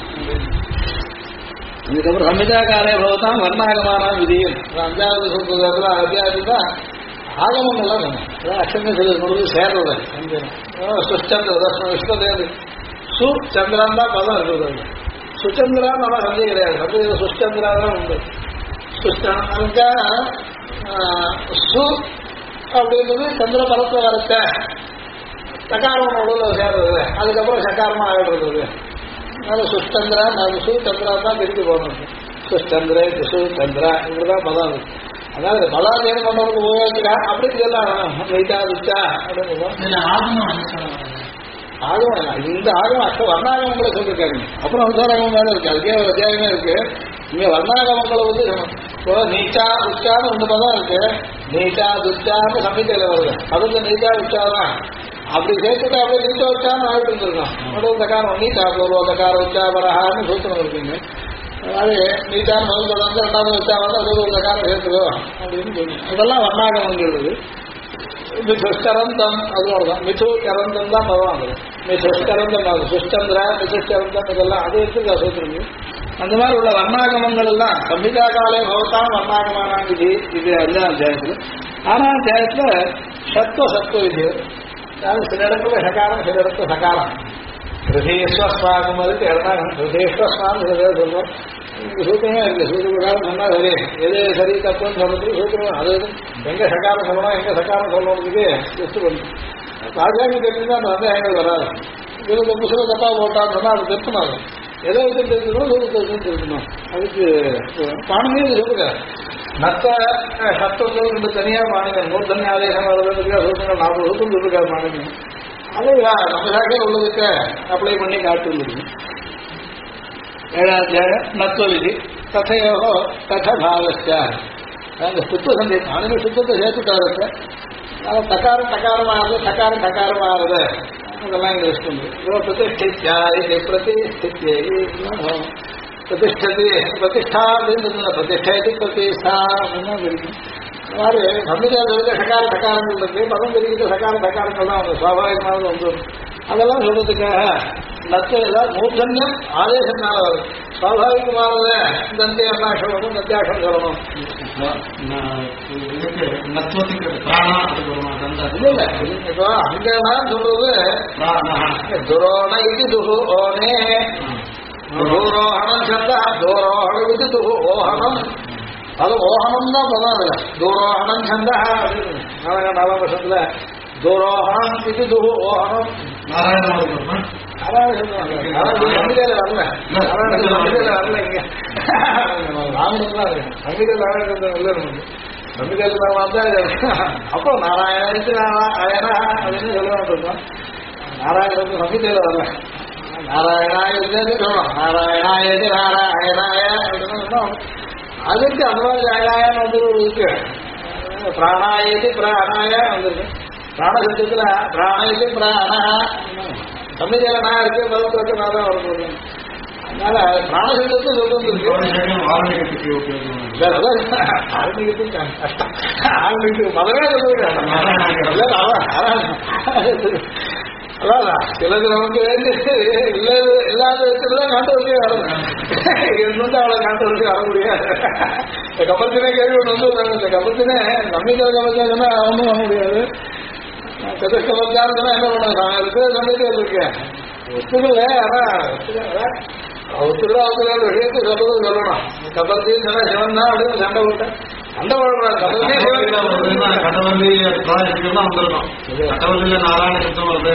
இதுக்கப்புறம் சம்மிதாக்காரே பகவத்தான் வர்ணாகமான விதியும் 5வது சூத்திரத்தில் அத்தியாயத்தில் தான் ஆகமங்கள்லாம் சொன்னோம். அதான் அக்ஷங்க சொல்றது சேர்றது. சுச்சந்திர தர்ஷனம் விஸ்வதேவி சுச்சந்திரான் தான் பதம் இருக்கிறது. சுச்சந்திரான் நல்லா சந்தை கிடையாது. சந்தை சுச்சந்திரா தான் உண்டு. சுச்சந்திரா சு அப்படின்றது சந்திர பலத்தை வரத்த சக்காரம் உடல சேர்றது. அதுக்கப்புறம் சக்காரமா ஆகிடுறது. அதனால சுஷ்சந்திரா நான் சுச்சந்திரா தான் பிரித்து போகணும். சுஷ்சந்திர சுச்சந்திரா இப்படிதான் பதம் இருக்கு. அதாவது பலாதேனம் பண்ணவனுக்கு உபயோகிக்கிறா அப்படி இதெல்லாம் வெயிட்டா விச்சா அப்படின்னு ஆகும். இந்த ஆகும் அஷ்ட வர்ணாகமங்களை சொல்லிருக்காங்க. அப்புறம் அவசாரகம் மேலே இருக்கு. அதுக்கே ஒரு அத்தியாயமே இருக்கு. இங்க வர்ணாகமங்களை வந்து இப்போ நீச்சா உச்சான்னு 2 பதம் இருக்கு. நீச்சா துச்சான்னு சமீபையில் வருது. அதுக்கு நீச்சா உச்சாதான். அப்படி சேர்த்துட்டு அப்படியே நீச்ச வச்சான்னு ஆகிட்டு இருந்திருக்கோம். முதல் தக்காரம் நீச்சா பூர்வ தக்காரம் வச்சா பரஹான்னு சூத்திரம் இருக்குங்க. அதாவது நீச்சான்னு முதல் வந்து ரெண்டாவது வச்சா வந்து அது ஒரு தக்காரம் சேர்த்துக்கோ அப்படின்னு சொல்லி இதெல்லாம் வர்ணாகமங்கிறது. மிசுஷ்கரந்தம் அதோடதான் மிசு கரந்தம் தான் பகவான். மிசுஷ்கரந்தம் அது சுஷ்கந்திர மிசுஷ்கரந்தம் இதெல்லாம் அது எடுத்துக்கா சூத்திரங்க. அந்த மாதிரி உள்ள வர்ணாகமங்கள் எல்லாம் சம்ஹிதா காலே பகவத்தான் வர்ணாகமானாங்க. இது அஞ்சாம் அத்தியாயத்தில். ஆறாம் அத்தியாயத்துல சத்துவ விதி. அதாவது சில இடத்துல சகாரம் சில இடத்துல சகாரம். ஹிருதேஸ்வஸ்வாகம் அதுக்கு இடம் ஹிருதேஸ்வஸ்வாகம் சில பேர் சொல்றோம். சூத்திரமே இருக்கு. சூத்திர பிரகாரம் சொன்னா சரி எது சரி தப்புன்னு சொல்றது சூத்திரம். அது எங்க சகாரம் சொல்லணும் எங்க சகாரம் சொல்லணுன்றதுக்கு டெஸ்ட் பண்ணும். ராஜாவுக்கு தெரிஞ்சுதான் அந்த வந்தேகங்கள் வராது. இது புசுல தப்பா போட்டான்னு சொன்னா அது திருத்தணும். எதை வச்சு தெரிஞ்சுக்கணும் சூத்திரத்தை வச்சு தெரிஞ்சுக்கணும். அதுக்கு பாணினியும் சொல்லுங்க. மற்ற சத்துவங்கள் ரெண்டு தனியா மாநிலம் மூர்தன்ய ஆதேசம் வருவதற்காக சூத்திரம் 40 சூத்திரம் சொல்லிருக்காரு மாநிலம். அதை நம்ம சாக்கையில் உள்ளதுக்கு அப்ளை பண்ணி காட்டுள்ளது. ஏழாம் அத்தியாயம் நத்துவ விதி. கதையோ கதபாவஸ்யா அந்த சுத்த சந்தை மாநில சுத்தத்தை சேர்த்துட்டாரு. தக்காரம் தக்காரமாகுது சக்காரம் தக்காரமாகுது அதெல்லாம் இங்கே லிஸ்ட் உண்டு. பிரதிஷ்டித்யா பிரதிஷ்டித்யை பிரதிஷ்டதி பிரதிஷ்டா அப்படின்றது பிரதிஷ்டதி பிரதிஷ்டா அப்படின்னா இருக்கும். இந்த மாதிரி சம்மிதான சகார சகாரங்கள் இருக்கு. பதம் தெரிவித்த சகார சகாரங்கள் தான் வந்து சுவாபாவிகமாக வந்துடும். அதெல்லாம் சொல்றதுக்காக நத்தையெல்லாம் மூர்தன்யம் ஆதேசத்தினால வரும். சுவாபாவிகமானது தந்தியாஷம் சொல்லணும் தத்தியாஷம் சொல்லணும். இல்ல இப்போ அங்கதான் சொல்றது துரோண இது துரு ஓனே தூரோஹணம் சப்தா தூரோஹணம் இது துரு ஓஹணம். அது ஓஹணம் தான் பதம். அதுல தூரோஹணம் சந்தா அப்படின்னு நவபட்சத்துல தூரோஹணம் இது துரு ஓஹணம் வரல வரல இங்க ராமதான் இருக்கு. சங்கீத நாராயணன் சங்கீதத்தில் வந்தா அப்போ நாராயணனுக்கு நாராயணா அப்படின்னு சொல்லுவாங்க இருக்கோம். நாராயணனுக்கு சங்கீதையில் வரல. நாராயணாய சொல்லணும். நாராயணாய நாராயணாய அப்படின்னு சொன்னோம். அதுக்கு அந்த மாதிரி நாராயணாயன்னு வந்து ஒரு இருக்கு. பிராணாயதி பிராணாய வந்துருக்கு. பிராணசப்தத்துல பிராணயதி பிராணா சம்மிதியில நான் இருக்கு மதத்துக்கு நான் தான் வரப்போது. அதனால பிராணசப்தத்தை சொல்லிருக்கு. ஆரம்பிக்கு மதமே சொல்லுங்க. அதான் சிலது நமக்கு இல்லாத வச்சுதான் காட்டுறதுக்கே வரணும். இது வந்து அவளை காட்டுறதுக்கு வர முடியாது. இந்த கபத்தினே கேள்வி ஒன்று வந்து இந்த கபத்தினே நம்பிக்கை கபத்தாங்கன்னா ஒன்றும் வர முடியாது. கபத்தாருன்னா என்ன பண்ண இருக்கு நம்பிக்கை இருக்கேன் ஒத்துக்கல. ஆனா ஒத்துக்கிற விஷயத்தை சொல்றது சொல்லணும். கபத்தையும் சொன்னா சிவன் தான் அப்படின்னு சண்டை போட்டேன். சண்டை போடக்கூடாது. கபத்தையும் சிவன் கட்டவல்லி கட்டவல்லியில நாராயண சப்தம் வருது.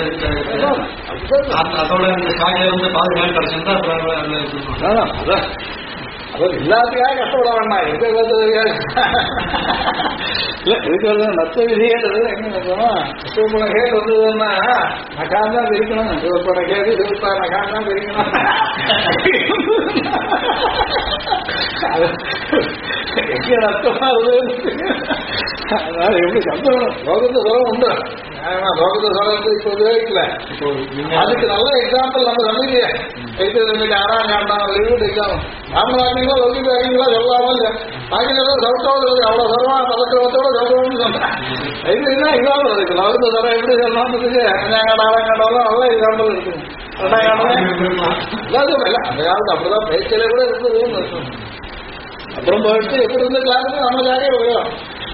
அதோட இந்த காய்கறி வந்து பாதுகாப்பு கிடைச்சிருந்தா அதான் அவர் எல்லாத்துக்காக கஷ்டப்பட வேண்டாம். எது இல்ல இருக்கிறது நத்த விதிகள் எங்க சிவப்பணகேடு வந்ததுன்னா நகான் தான் பிரிக்கணும். சிவப்பணகேடு சிவப்பா நகான் தான் பிரிக்கணும். எங்க நத்தமா அதனால எப்படி சப்தம் லோகத்தை சொல்ல உண்டு. லோகத்தை சொல்றது இப்போ உபயோகிக்கல. அதுக்கு நல்ல எக்ஸாம்பிள் நம்ம சமைதிய வைத்திய ஆறாம் காண்டாம் லிவிட் எக்ஸாம் ராமநாதீங்களா லோகிங்களா சொல்லாமல் பாக்கியதோ சவுத்தோடு அவ்வளோ சொல்லுவா பதக்கிரமத்தோட சொல்லுவோம்னு சொன்னேன். வைத்தியன்னா எக்ஸாம்பிள் இருக்கு. லோகத்தை சொல்ல எப்படி சொல்லலாம்னு ஆறாம் காண்டாலும் நல்ல எக்ஸாம்பிள் இருக்கு. ரெண்டாம் காண்டமே இல்லை அந்த காலத்து அப்படிதான் பேச்சிலே கூட இருந்தது. அப்புறம் போயிட்டு எப்படி இருந்த கிளாஸுக்கு நம்ம ஜாகே உபயோகம்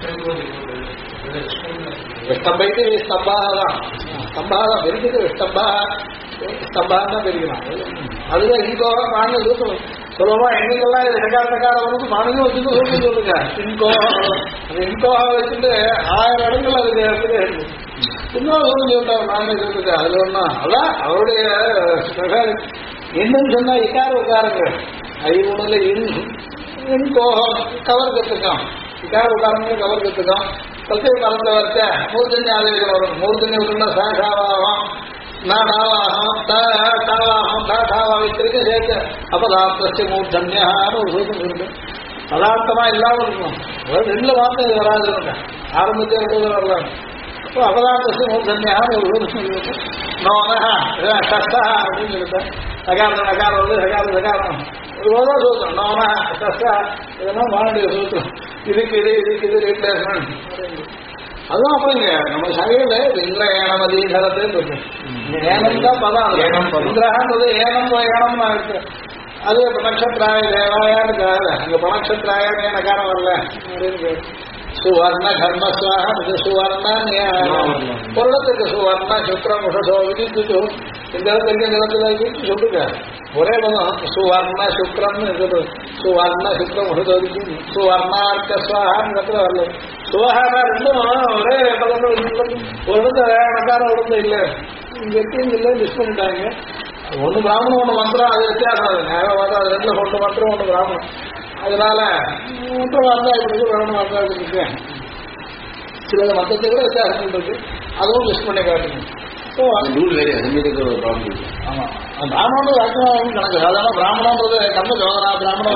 விஷ்டம்பைக்கு ஸ்தம்பாக தான் ஸ்தம்பாக தான் பெருக்குது. ஸ்தம்பாக தான் பெருக்கலாம். அதுதான் இன்கோக மாநில சுலபமா எங்கெல்லாம் இது சகாரம் வந்து மாநிலம் வச்சுட்டு சொல்லி சொல்லுங்க. இன்கோகா வச்சுட்டு 1000 இடங்கள் அதுக்கு இருக்கு. இன்னொரு சொல்லி சொல்லிட்டார் மாநிலம் சொல்லுங்க. அது ஒண்ணா அதான் அவருடைய என்னன்னு சொன்னா இக்கார உட்காருங்க. ஐ1 இன்கோகம் கவர் கத்துக்கான். இக்கார உட்காரங்க கவர் கத்துக்கான். பிரத்யேக காலத்தில் வச்ச மூர்தன்ய ஆதேசம் வரும். மூர்தன்ய விட்டுனா சாகாவாகும் நாடாவாகும் டாவாகும் டாவா வச்சிருக்க சேர்த்து அப்பதார்த்த மூர்தன்யான்னு ஒரு சூத்திரம் இருக்கு. பதார்த்தமா இல்லாமல் இருக்கணும். ரெண்டுல மாத்திரம் இது வராது. ஆரம்பத்தில் வரலாம். ஸோ அபதாந்தத்து மூர்தன்யான்னு ஒரு ரூபம் இருக்கு. நோனஹா சஸ்தா அப்படின்னு சொல்லிட்டு சகாரம் நகாரம் வந்து சகாரம் சகாரம் ஒரு சூத்திரம் நோனஹா சஸ்தா இதெல்லாம் வானுடைய சூத்திரம். இதுக்கு இது ரீப்ளேஸ்மெண்ட். அதுவும் அப்படிங்க நம்ம சகையில இந்திரயானம் அதீதரத்துன்னு இருக்கு. ஏனம் தான் பதம். இந்திரன்றது ஏனம் ஏனம்னா இருக்கு. அது பணக்ஷத்ராய தேவாயான்னு கால அங்க பணக்ஷத்ராயான்னு நகாரம் வரல அப்படின்னு சுவர்ண கர்மஸ்வாக சுவர்ண பொருளத்துக்கு சுவர்ண சுக்ரம் உஷசோ விதித்து இந்த இடத்துல நிலத்துல சொல்லுங்க ஒரே பதம் சுவர்ண சுக்ரம்னு இருக்குது. சுவர்ண சுக்ரம் உஷசோ விதிச்சு சுவர்ணார்க்க சுவாகான்னு இடத்துல வரல. சுவகாரா ரெண்டும் ஒரே பதம் ஒரு இடத்துல நகாரம் ஒரு இடத்துல இல்லை. இங்க இருக்கீங்க இல்லை மிஸ் பண்ணிட்டாங்க. ஒன்று பிராமணம் ஒன்று மந்திரம் அது வித்தியாசம். நேரம் பார்த்தா அது ரெண்டுல ஒன்று மந்திரம் ஒன்று பிராமணம். அதனால ஒன்று வார்த்தா இப்படி இருக்கு வேணும் வார்த்தா இப்படி இருக்கு. சில மந்தத்தை கூட வித்தியாசங்கள் இருக்கு. அதுவும் மிஸ் பண்ணி காட்டுங்க. நூல் வேறு சங்கீதத்துக்கு ஒரு ப்ராப்ளம். ஆமா பிராமணம் வாக்கியம் கணக்கு. அதனால பிராமணன்றது கர்ம ஜோதனா பிராமண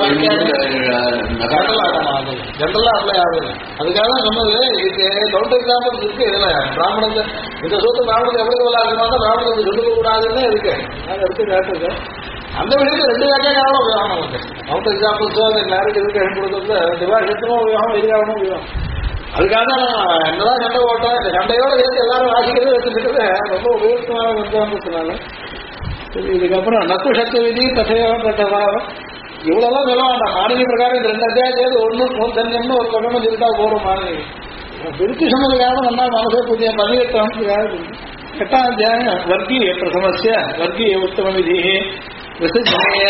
ஜென்ரலா அப்ளை ஆகுது. அதுக்காக தான் சொன்னது. இதுக்கு கவுண்டர் எக்ஸாம்பிள் இருக்கு. இதுல பிராமணத்தை இந்த சூத்து பிராமணத்தை எப்படி இருக்கா பிராமணத்தை சொல்லிக்க கூடாதுன்னு இருக்கு. அதை எடுத்து காட்டுருக்கு. அந்த விஷயத்துல ரெண்டு வாக்கியம் உபயோகம் நமக்கு. கவுண்டர் எக்ஸாம்பிள்ஸோ அந்த கிளாரிட்டி இருக்கு கொடுத்தது திவாஷத்தும் உபயோகம் இதுக்காகவும் உபயோகம். அதுக்காக தான் என்னதான் சண்டை போட்டோம். இந்த சண்டையோட சேர்த்து எல்லாரும் வாசிக்கிறது வச்சுக்கிட்டு ரொம்ப உபயோகமான வந்ததுனால இதுக்கப்புறம் நக்கு சக்தி விதி கதையோட்டதாகும். இவ்வளோலாம் சொல்ல வேண்டாம். மாநில பிரகாரம் இந்த ரெண்டு அத்தியாயத்து ஒன்று மூத்தன்யம்னு ஒரு பக்கமும் சொல்லிட்டா போறோம். மாநில பிரித்து சொன்னதுக்காக நல்லா மனசே புதிய 18 எட்டாம் அத்தியாயம் வர்க்கீய பிரசமஸ்ய வர்க்கீய உத்தம விதி விசஜ்ஞேய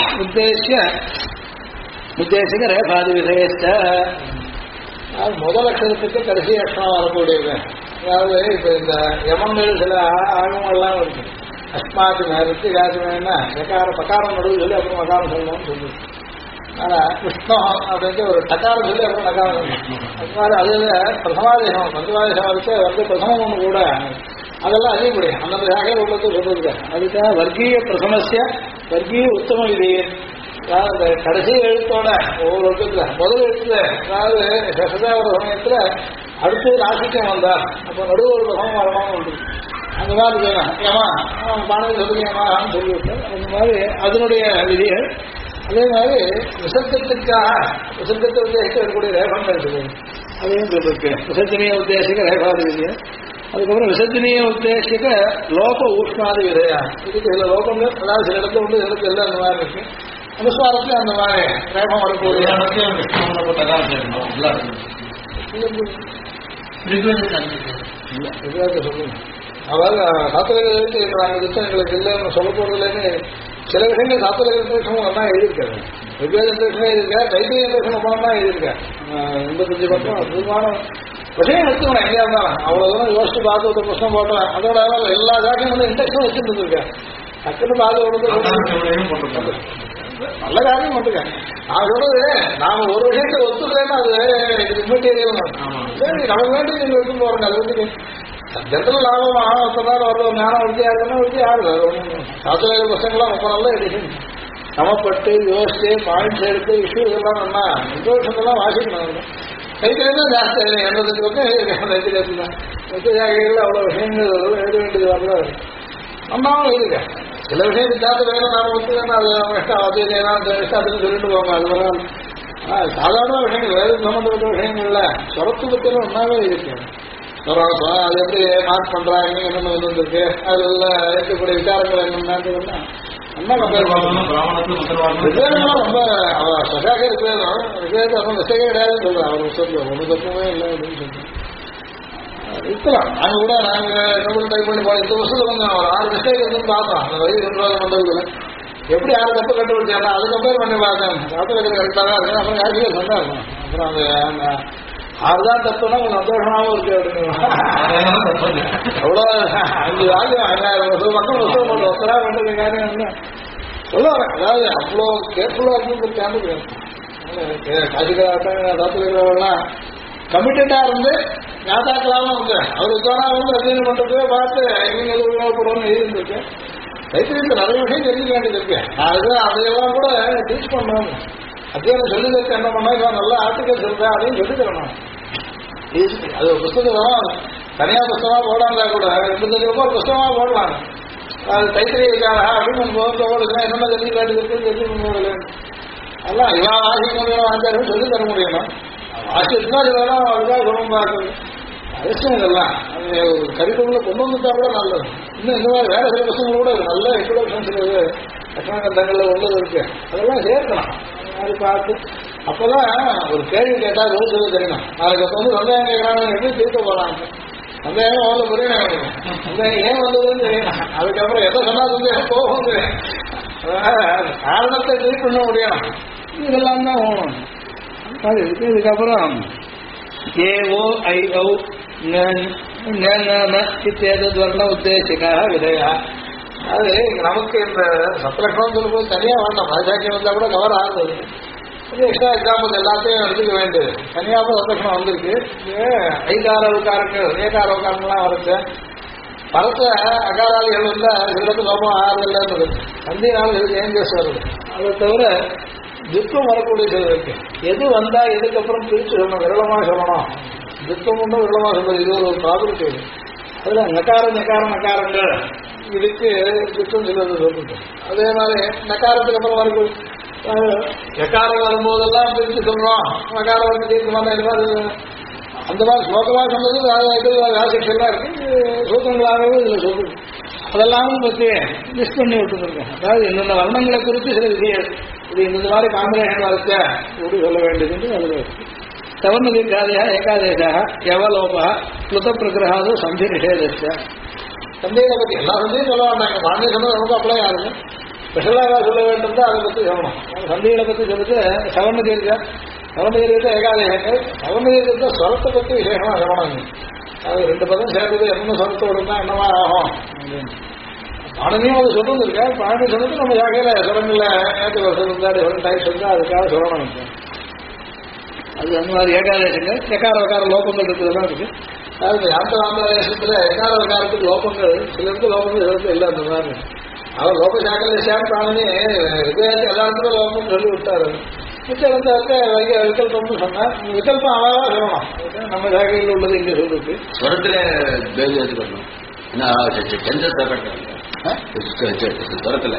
உத்தேசிக ரேபாதி விதேஷ்ட. முதல் அக்ஷரத்துக்கு கடைசி அக்ஷரம் வரக்கூடியது. அதாவது இப்ப இந்த யமங்கள் சில ஆகமெல்லாம் இருக்கு. அஸ்மாத்து நேரத்து காசுமேன்னா எக்கார பக்காரம் நடுவு சொல்லி அப்புறம் மகாரம் சொல்லணும்னு சொல்லுது. ஆனா கிருஷ்ணம் அப்படின்ட்டு ஒரு டக்காரம் சொல்லி அப்புறம் நகாரம் சொல்லணும். அது மாதிரி அதுல பிரசமாதேசம் பஞ்சவாதேசம் வச்சு வந்து பிரசமம் ஒன்று கூட அதெல்லாம் அதிகப்படி அந்தந்த சாகையில் உள்ளது சொல்லிருக்க. அதுக்காக வர்க்கீய பிரசமஸ்ய வர்க்கீய உத்தம விதி. அதாவது இந்த கடைசி எழுத்தோட ஒவ்வொரு வருஷத்துல முதல் எழுத்துல அதாவது சதாவர சமயத்துல அடுத்து ராசிக்கம் வந்தார். அப்போ நடுவு ஒரு பிரசமம் வரணும்னு உண்டு. அந்த மாதிரி சொல்லலாம். ஏமா பானதி சொல்லுங்கம்மான்னு சொல்லிவிட்டேன். அந்த மாதிரி அதனுடைய விதிகள். அதே மாதிரி விசர்க்கத்துக்காக விசர்க்கத்தை உத்தேசிக்க இருக்கக்கூடிய ரேபங்கள் சொல்லுங்க. அதையும் சொல்லிருக்கு. விசர்ஜனீய உத்தேசிக்க ரேபாதி விதியை. அதுக்கப்புறம் விசர்ஜனீய உத்தேசிக்க லோக ஊஷ்மாதி விதையா. இதுக்கு சில லோகங்கள் அதாவது சில இடத்துல உண்டு சில எல்லாம் அந்த மாதிரி இருக்கு. அனுஸ்வாரத்துலேயும் அந்த மாதிரி ரேபம் வரக்கூடிய சொல்லுங்க. அதாவது சாத்திரங்களுக்கு நாங்கள் திட்டம் எங்களுக்கு இல்லைன்னு சொல்ல போறதுலேன்னு சில விஷயங்கள் சாத்திரங்களும் ஒன்றா எழுதியிருக்காரு. ரிக்வேதேஷனே எழுதியிருக்காரு. தைத்தியேஷன் ஒன்றா எழுதியிருக்காரு. 85 பக்கம் அற்புதமான விஷயம் எடுத்துக்கணும். எங்கேயா இருந்தாலும் அவ்வளோ தூரம் யோசிச்சு பார்த்து ஒரு பிரச்சனை போட்டேன். அதோட எல்லா ஜாக்கையும் வந்து இண்டெக்ஷன் வச்சுட்டு இருக்கேன். டக்குன்னு பார்த்து கொடுத்து நல்ல காரியம் பண்ணுறேன். நான் சொல்றது நாம ஒரு விஷயத்தை ஒத்துக்கிறேன்னா அது இம்மெட்டீரியல் சரி நமக்கு வேண்டி நீங்கள் எடுத்து போறேங்க. அது வந்து ஜென்ரல் லாபம் ஆகத்தான் வர ஞானம் வித்தியாசம்னா வித்தியாசம் ஆகுது. சாத்திர பசங்களாம் ரொம்ப நல்ல எடிஷன் சமப்பட்டு யோசிச்சு பாயிண்ட்ஸ் எடுத்து இஷ்யூஸ் எல்லாம் நல்லா இன்ட்ரோஷன்லாம் வாசிக்கணும். கைத்திலேருந்து ஜாஸ்தி என்னதுக்கு வந்து கைத்திலேருந்து தான் கைத்தியாகைகள் அவ்வளோ விஷயங்கள் எழுத வேண்டியது வரல. நம்பாவும் எழுதுங்க. சில விஷயம் வித்தியாச வேணும் நாம ஒத்துக்கணும். அது இஷ்டத்துக்கு சொல்லிட்டு போவாங்க. அது வராது. ஆனால் சாதாரண விஷயங்கள் வேறு சம்பந்தப்பட்ட விஷயங்கள்ல சொரத்து பத்திரம் ஒன்றாவே இருக்கு. அது எப்படி மார்க் பண்றா என்னென்ன வந்துருக்கு அதுல இருக்கக்கூடிய விசாரங்கள் என்னன்னா ரொம்ப சகாக இருக்கிறதும் விஷயம் கிடையாதுன்னு சொல்றேன். அவர் சொல்லு ஒன்று தப்புமே இல்லை அப்படின்னு சொல்றேன். இருக்கலாம். நாங்கள் கூட நாங்கள் டைப் பண்ணி போனோம். இந்த வருஷத்துல கொஞ்சம் ஒரு 6 மிஸ்டேக் இருக்குன்னு பார்த்தோம். அந்த வழி நிர்வாகம் பண்றதுல எப்படி 6 தப்பு கண்டுபிடிச்சாங்க அது கம்பேர் பண்ணி பார்த்தேன். சாப்பிட கரெக்டாக தான் இருக்கு. அப்புறம் யாருக்கே சொன்னா இருக்கும். அப்புறம் அந்த 6 தான் தப்புனா கொஞ்சம் சந்தோஷமாகவும் இருக்கு அப்படின்னு அவ்வளோ 5 5000 மக்கள் வசூல் பண்ணுறோம். ஒத்தரா பண்ணுறது காரியம் என்ன சொல்லுவாங்க. அதாவது அவ்வளோ கேர்ஃபுல்லாக இருக்கு கேம்பு காசிகளாட்டம் சாத்துலாம் கமிட்டடா இருந்து ஞாதாக்களாகவும் இருக்கு. அவர் தோணா வந்து அத்தியனம் பண்றதுவே பார்த்து எங்க உபயோகப்படணும்னு எழுதிருக்கு. தைத்திரியத்தில் நிறைய விஷயம் தெரிஞ்சுக்க வேண்டியது இருக்கு. அதையெல்லாம் கூட டீச் பண்ணணும். அத்தியானம் சொல்லி தருக்கு என்ன பண்ணா இவன் நல்ல ஆர்டிகல்ஸ் இருக்கா அதையும் சொல்லி தரணும். அது புத்தகம் தனியா புஸ்தகமா போடாம கூட 25 ரூபாய் புஸ்தகமா போடலாம். அது தைத்திரிய விசாரா அப்படின்னு நம்ம போடுறதுன்னா என்னென்ன தெரிஞ்சு காட்டுக்கு தெரிஞ்சு அதெல்லாம் இவா வாசி முடியும் ஆச்சாரம் சொல்லி தர முடியணும். வாசிச்சுன்னா இதெல்லாம் அதுக்காக குணம் பார்க்கணும் அவசியம். இதெல்லாம் அது கரிக்குள்ள கொண்டு வந்துட்டா கூட நல்லது. இன்னும் இந்த மாதிரி வேற சில பசங்க கூட நல்ல இன்ட்ரோடக்ஷன்ஸ் லட்சண கண்டங்கள்ல உள்ளது இருக்கு, அதெல்லாம் சேர்க்கலாம். அது பார்த்து அப்பதான் ஒரு கேள்வி கேட்டா ரோல் சொல்ல தெரியணும். நாளைக்கு அப்போ வந்து சந்தேகம் கேட்கறாங்க எப்படி தீர்க்க போறாங்க. சந்தேகம் முதல்ல புரியணும், சந்தேகம் ஏன் வந்ததுன்னு தெரியணும். அதுக்கப்புறம் எதை சொன்னா சந்தேகம் போகும் காரணத்தை திருப்பி பண்ண முடியணும். இதெல்லாம் தான் போகணும். அது இருக்கு. இதுக்கப்புறம் ஏஓ ஐஓ வர்ண உத்தேசிக்காக விதையா. அது நமக்கு இந்த சப்லட்சணம் சொல்லும்போது தனியாக வேண்டாம். ராஜாக்கியம் வந்தால் கூட கவர் ஆகுது. எக்ஸ்ட்ரா எக்ஸாம்பிள் எல்லாத்தையும் எடுத்துக்க வேண்டியது. தனியாக சப்லட்சணம் வந்திருக்கு. ஐகார உக்காரங்கள் ஏகார உக்காரங்கள்லாம் வரைச்சு பரத்தை அகாராளிகள் வந்தால் சிலருக்கு லோபம் ஆறுதல்ன்றது சந்தினாலும் இது சேஞ்சஸ் வருது. அதை தவிர துக்கம் வரக்கூடிய சில இருக்கு. எது வந்தா எதுக்கப்புறம் பிரித்து சொல்லணும், விரளமாக சொல்லணும். துக்கம் ஒன்றும் விரளமாக சொல்றது இது ஒரு ப்ராபிலிட்டி. அதுல நக்காரங்கள் இதுக்கு துக்கம் சிலது சொல்லுது. அதே மாதிரி நக்காரத்துக்கு அப்புறம் வரக்கூடிய எக்காரம் வரும்போதெல்லாம் பிரித்து சொல்றோம். நக்காரம் வந்து தீர்க்கமான அந்த மாதிரி ஸ்லோகமாக சொன்னது ராசிக்ஷெல்லாம் இருக்கு. சூத்திரங்களாகவே இதுல சொல்லுது. அதெல்லாம் பற்றி லிஸ்ட் பண்ணி விட்டுருக்கேன். அதாவது இந்தந்த வர்ணங்களை குறித்து சில விஷயம் இது இந்த மாதிரி காம்பினேஷன் வரைச்ச இப்படி சொல்ல வேண்டியது அது. சவர்ண தீர்க்காதையா ஏகாதேசா எவலோபா ஸ்லுத பிரகிரகாது சந்தி நிஷேதச்ச. சந்தையை பற்றி எல்லா சந்தையும் சொல்ல வேண்டாங்க. பாண்டிய சொன்னது நமக்கு அப்ளை ஆகுது. ஸ்பெஷலாக சொல்ல வேண்டும் தான் அதை பற்றி சொல்லணும். சந்தைகளை பற்றி சொல்லிட்டு சவர்ண தீர்க்க ஏகாதேசங்கள் சவர்ண தீர்க்கத்தை ஸ்வரத்தை பற்றி விசேஷமாக சொல்லணும். அது 2 பதம் சேர்ந்தது என்ன சொரத்தோடு தான் என்னவா ஆகும். பாடனையும் அது சொல்றது இருக்கா. பாடனை சொன்னது நம்ம ஜாகையில சுரங்கள்ல ஏற்ற சொல்லிருந்தாரு டைப் இருந்தா அதுக்காக சொல்லணும். அது அந்த மாதிரி ஏகாதேசங்கள் எக்கார வக்கார லோகங்கள் இருக்குதுதான் இருக்கு. அதாவது ஆந்திர தேசத்துல எக்கார வக்காரத்துக்கு லோகங்கள் சிலருக்கு லோகங்கள் சிலருக்கு இல்லை. அந்த மாதிரி அவர் லோக சாக்கல்ல சேர்ந்து பாடனே எல்லாருக்கும் லோகம்னு சொல்லி விட்டாரு. மிச்சம் வந்து விகல்பம்னு சொன்னா விகல்பம் அழகா சொல்லணும். நம்ம ஜாகையில் உள்ளது இங்க சொல்லிருக்கு. ஸ்வரத்துல பேது எடுத்துக்கணும். ஸ்வரத்துல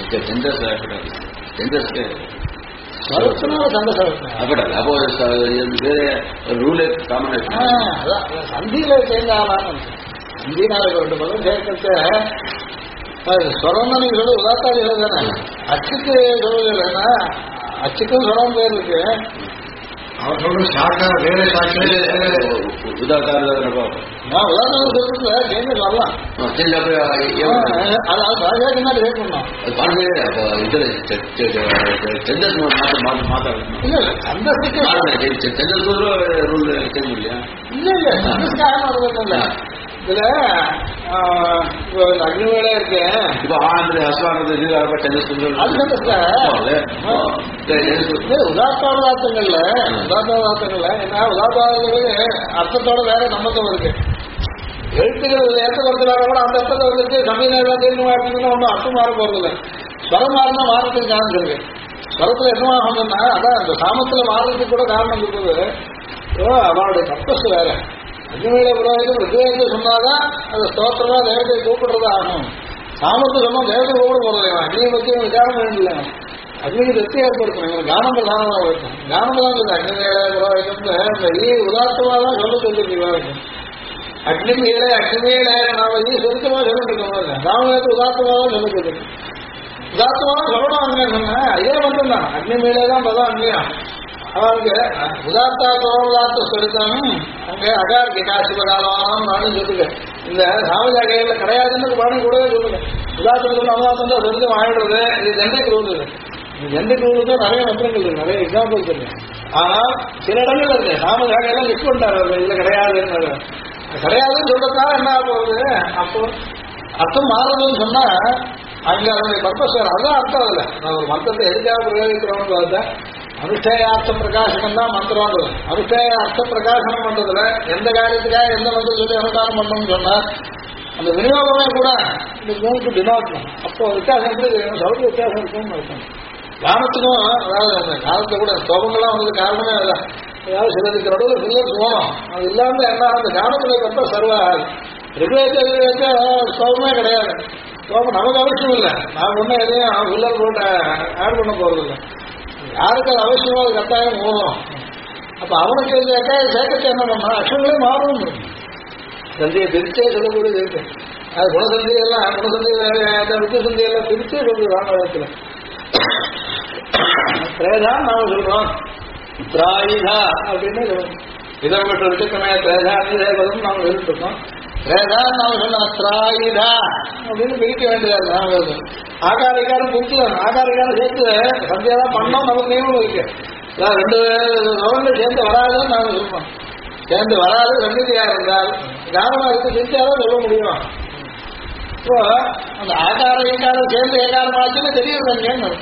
அப்போ ரூல் காமன் சந்தியில சேர்ந்தாலும் சந்தினால 2 பதம் சேர்க்க ஸ்வரம்னு நீங்க சொல்ல உதாத்தாதிகள் தானே. அச்சுக்கு சொல்லுன்னா அச்சுக்கும் ஸ்வரம் பேர் இருக்கு. அவர் சொல்ற சாக்கா வேற சாக்கா உதாரணம் சொல்றதுல சேர்ந்து சொல்லலாம். அதாவது பாஜகன்னா ரிலேட் பண்ணலாம். இல்ல இல்ல அந்தஸ்துக்கு இல்ல இல்ல அந்தஸ்துக்காக வருது இல்ல. இதுல அக்னிவேளை இருக்கு. இப்போ உதாத்தாதார்த்தங்கள்ல என்ன உதாத்தாதங்களுக்கு அர்த்தத்தோட வேற நம்பத்தம் இருக்கு. எழுத்துக்கள் ஏற்றப்படுத்துறாங்க கூட அந்த அர்த்தத்தை வந்துட்டு சமீபம் தீர்மானம் எடுத்தீங்கன்னா ஒன்றும் அர்த்தம் மாற போறது இல்லை. ஸ்வரம் மாறினா மாறதுக்கு காரணம் இருக்கு. ஸ்வரத்துல என்ன ஆகணும்னா அதான் அந்த சாமத்துல மாறதுக்கு கூட காரணம் இருக்குது. அவனுடைய பர்பஸ் வேற. அக்னிவேளை புரோகிதம் ரிதுவேந்து சொன்னாதான் அது ஸ்தோத்திரமா தேவத்தை கூப்பிடுறது ஆகும். சாமத்தை சொன்னா தேவத்தை கூப்பிட போறது. அக்னியை பற்றி விசாரம் வேண்டிய அக்னிக்கு திருப்தி ஏற்படுத்தணும். கானம் பிரதானமாக இருக்கும். கானம் தான் இருக்குது. அக்னிவேளை புரோகிதம் உதார்த்தமாக தான் சொல்ல சொல்லிருக்கு. அக்னிமேல அக்னிமேல நாம சுருக்கமா சொல்லிட்டு இருக்கோம். ராமநாயத்து உதார்த்தமாக தான் சொல்லிட்டு உதார்த்தமாக சொல்லணும். அங்கே சொன்ன இதே மட்டும் தான் அக்னிமேலே தான் பதம் அங்கேயும் அவருக்கு உதார்த்தா தோதார்த்த சொல்லித்தானும் அங்கே அகார் கிகாசிபகாலம் நானும் சொல்லுங்க. இந்த சாமஜாகையில கிடையாதுன்னு பாடம் கூடவே சொல்லுங்க. உதார்த்தம் சொல்ல அனுதாத்தம் தான் சொல்லி வாங்கிடுறது. இது ஜென்ரிக் ரூல் இருக்கு. ஜென்ரிக் ரூலுக்கு நிறைய மந்திரங்கள் இருக்கு, நிறைய எக்ஸாம்பிள்ஸ் இருக்கு. ஆனால் சில இடங்கள் இருக்கு சாமஜாகையெல்லாம் மிஸ் பண்ணிட்டாரு. இதுல கிடையாதுன்னு கிடையாதுன்னு சொல்றதுனால என்ன போகுது. அப்போ அர்த்தம் மாறுதுன்னு சொன்னா அங்க அதனுடைய பர்பஸ் வேறு. அதுதான் அர்த்தம் இல்லை. நான் ஒரு மந்திரத்தை எதுக்காக பிரயோகிக்கிறோம்னு பார்த்தேன். அனுஷ்டேயார்த்த பிரகாசனம் தான் மந்திரம். அனுஷ்டேய அர்த்த பிரகாசனம் பண்றதுல எந்த காரியத்துக்காக எந்த மந்திரம் சொல்லி அனுஷ்டானம் பண்ணணும்னு சொன்னா அந்த விநியோகமே கூட இந்த மூணுக்கு டினோட்டும். அப்போ வித்தியாசம் எப்படி சொல்றது வித்தியாசம் இருக்கும்னு இருக்கும். காலத்துக்கும் அதாவது அந்த காலத்தை கூட ஸ்லோகங்கள்லாம் வந்தது காரணமே அதுதான். அதாவது சிலருக்கு நடுவில் சிலர் போனோம். அது இல்லாமல் என்ன அந்த ஞானத்துக்கு அப்புறம் சர்வாகாது. ரிகுவேத சோகமே கிடையாது. சோகம் நமக்கு அவசியம் இல்லை. நான் ஒன்றும் எதையும் உள்ளர் போட்டு ஆட் பண்ண போகிறதில்லை. யாருக்கு அது அவசியமோ அது கட்டாயம் போகணும். அப்போ அவனுக்கு சேர்க்கத்தை என்ன பண்ணா அக்ஷங்களே மாறும். சந்தியை பிரிச்சே சொல்லக்கூடியது இருக்கு. அது குணசந்தியெல்லாம் வித்தியசந்தியெல்லாம் பிரிச்சே சொல்றது ராமாயணத்தில். திரேதான் நாம சொல்றோம் திராயுதா அப்படின்னு இதம் பெற்ற விட்டுக்கமே திரேதா பதம் நாம எழுதிருக்கோம். திரேதான் நாம சொன்ன திராயுதா அப்படின்னு பிரிக்க வேண்டியது. நாம ஆகாரிக்காரம் பிரிச்சுதான் ஆகாரிக்காரம் சேர்த்து சந்தியாதான் பண்ணோம். நமக்கு நியமம் இருக்கு. ரெண்டு கவர்மெண்ட் சேர்ந்து வராதுன்னு நாம சொல்றோம். சேர்ந்து வராது சந்தியா இருந்தால் ஞானமா இருக்கு செஞ்சாதான் சொல்ல முடியும். இப்போ அந்த ஆகார ஏகாரம் சேர்ந்து ஏகாரம் ஆச்சுன்னு தெரியுது ஏன்னு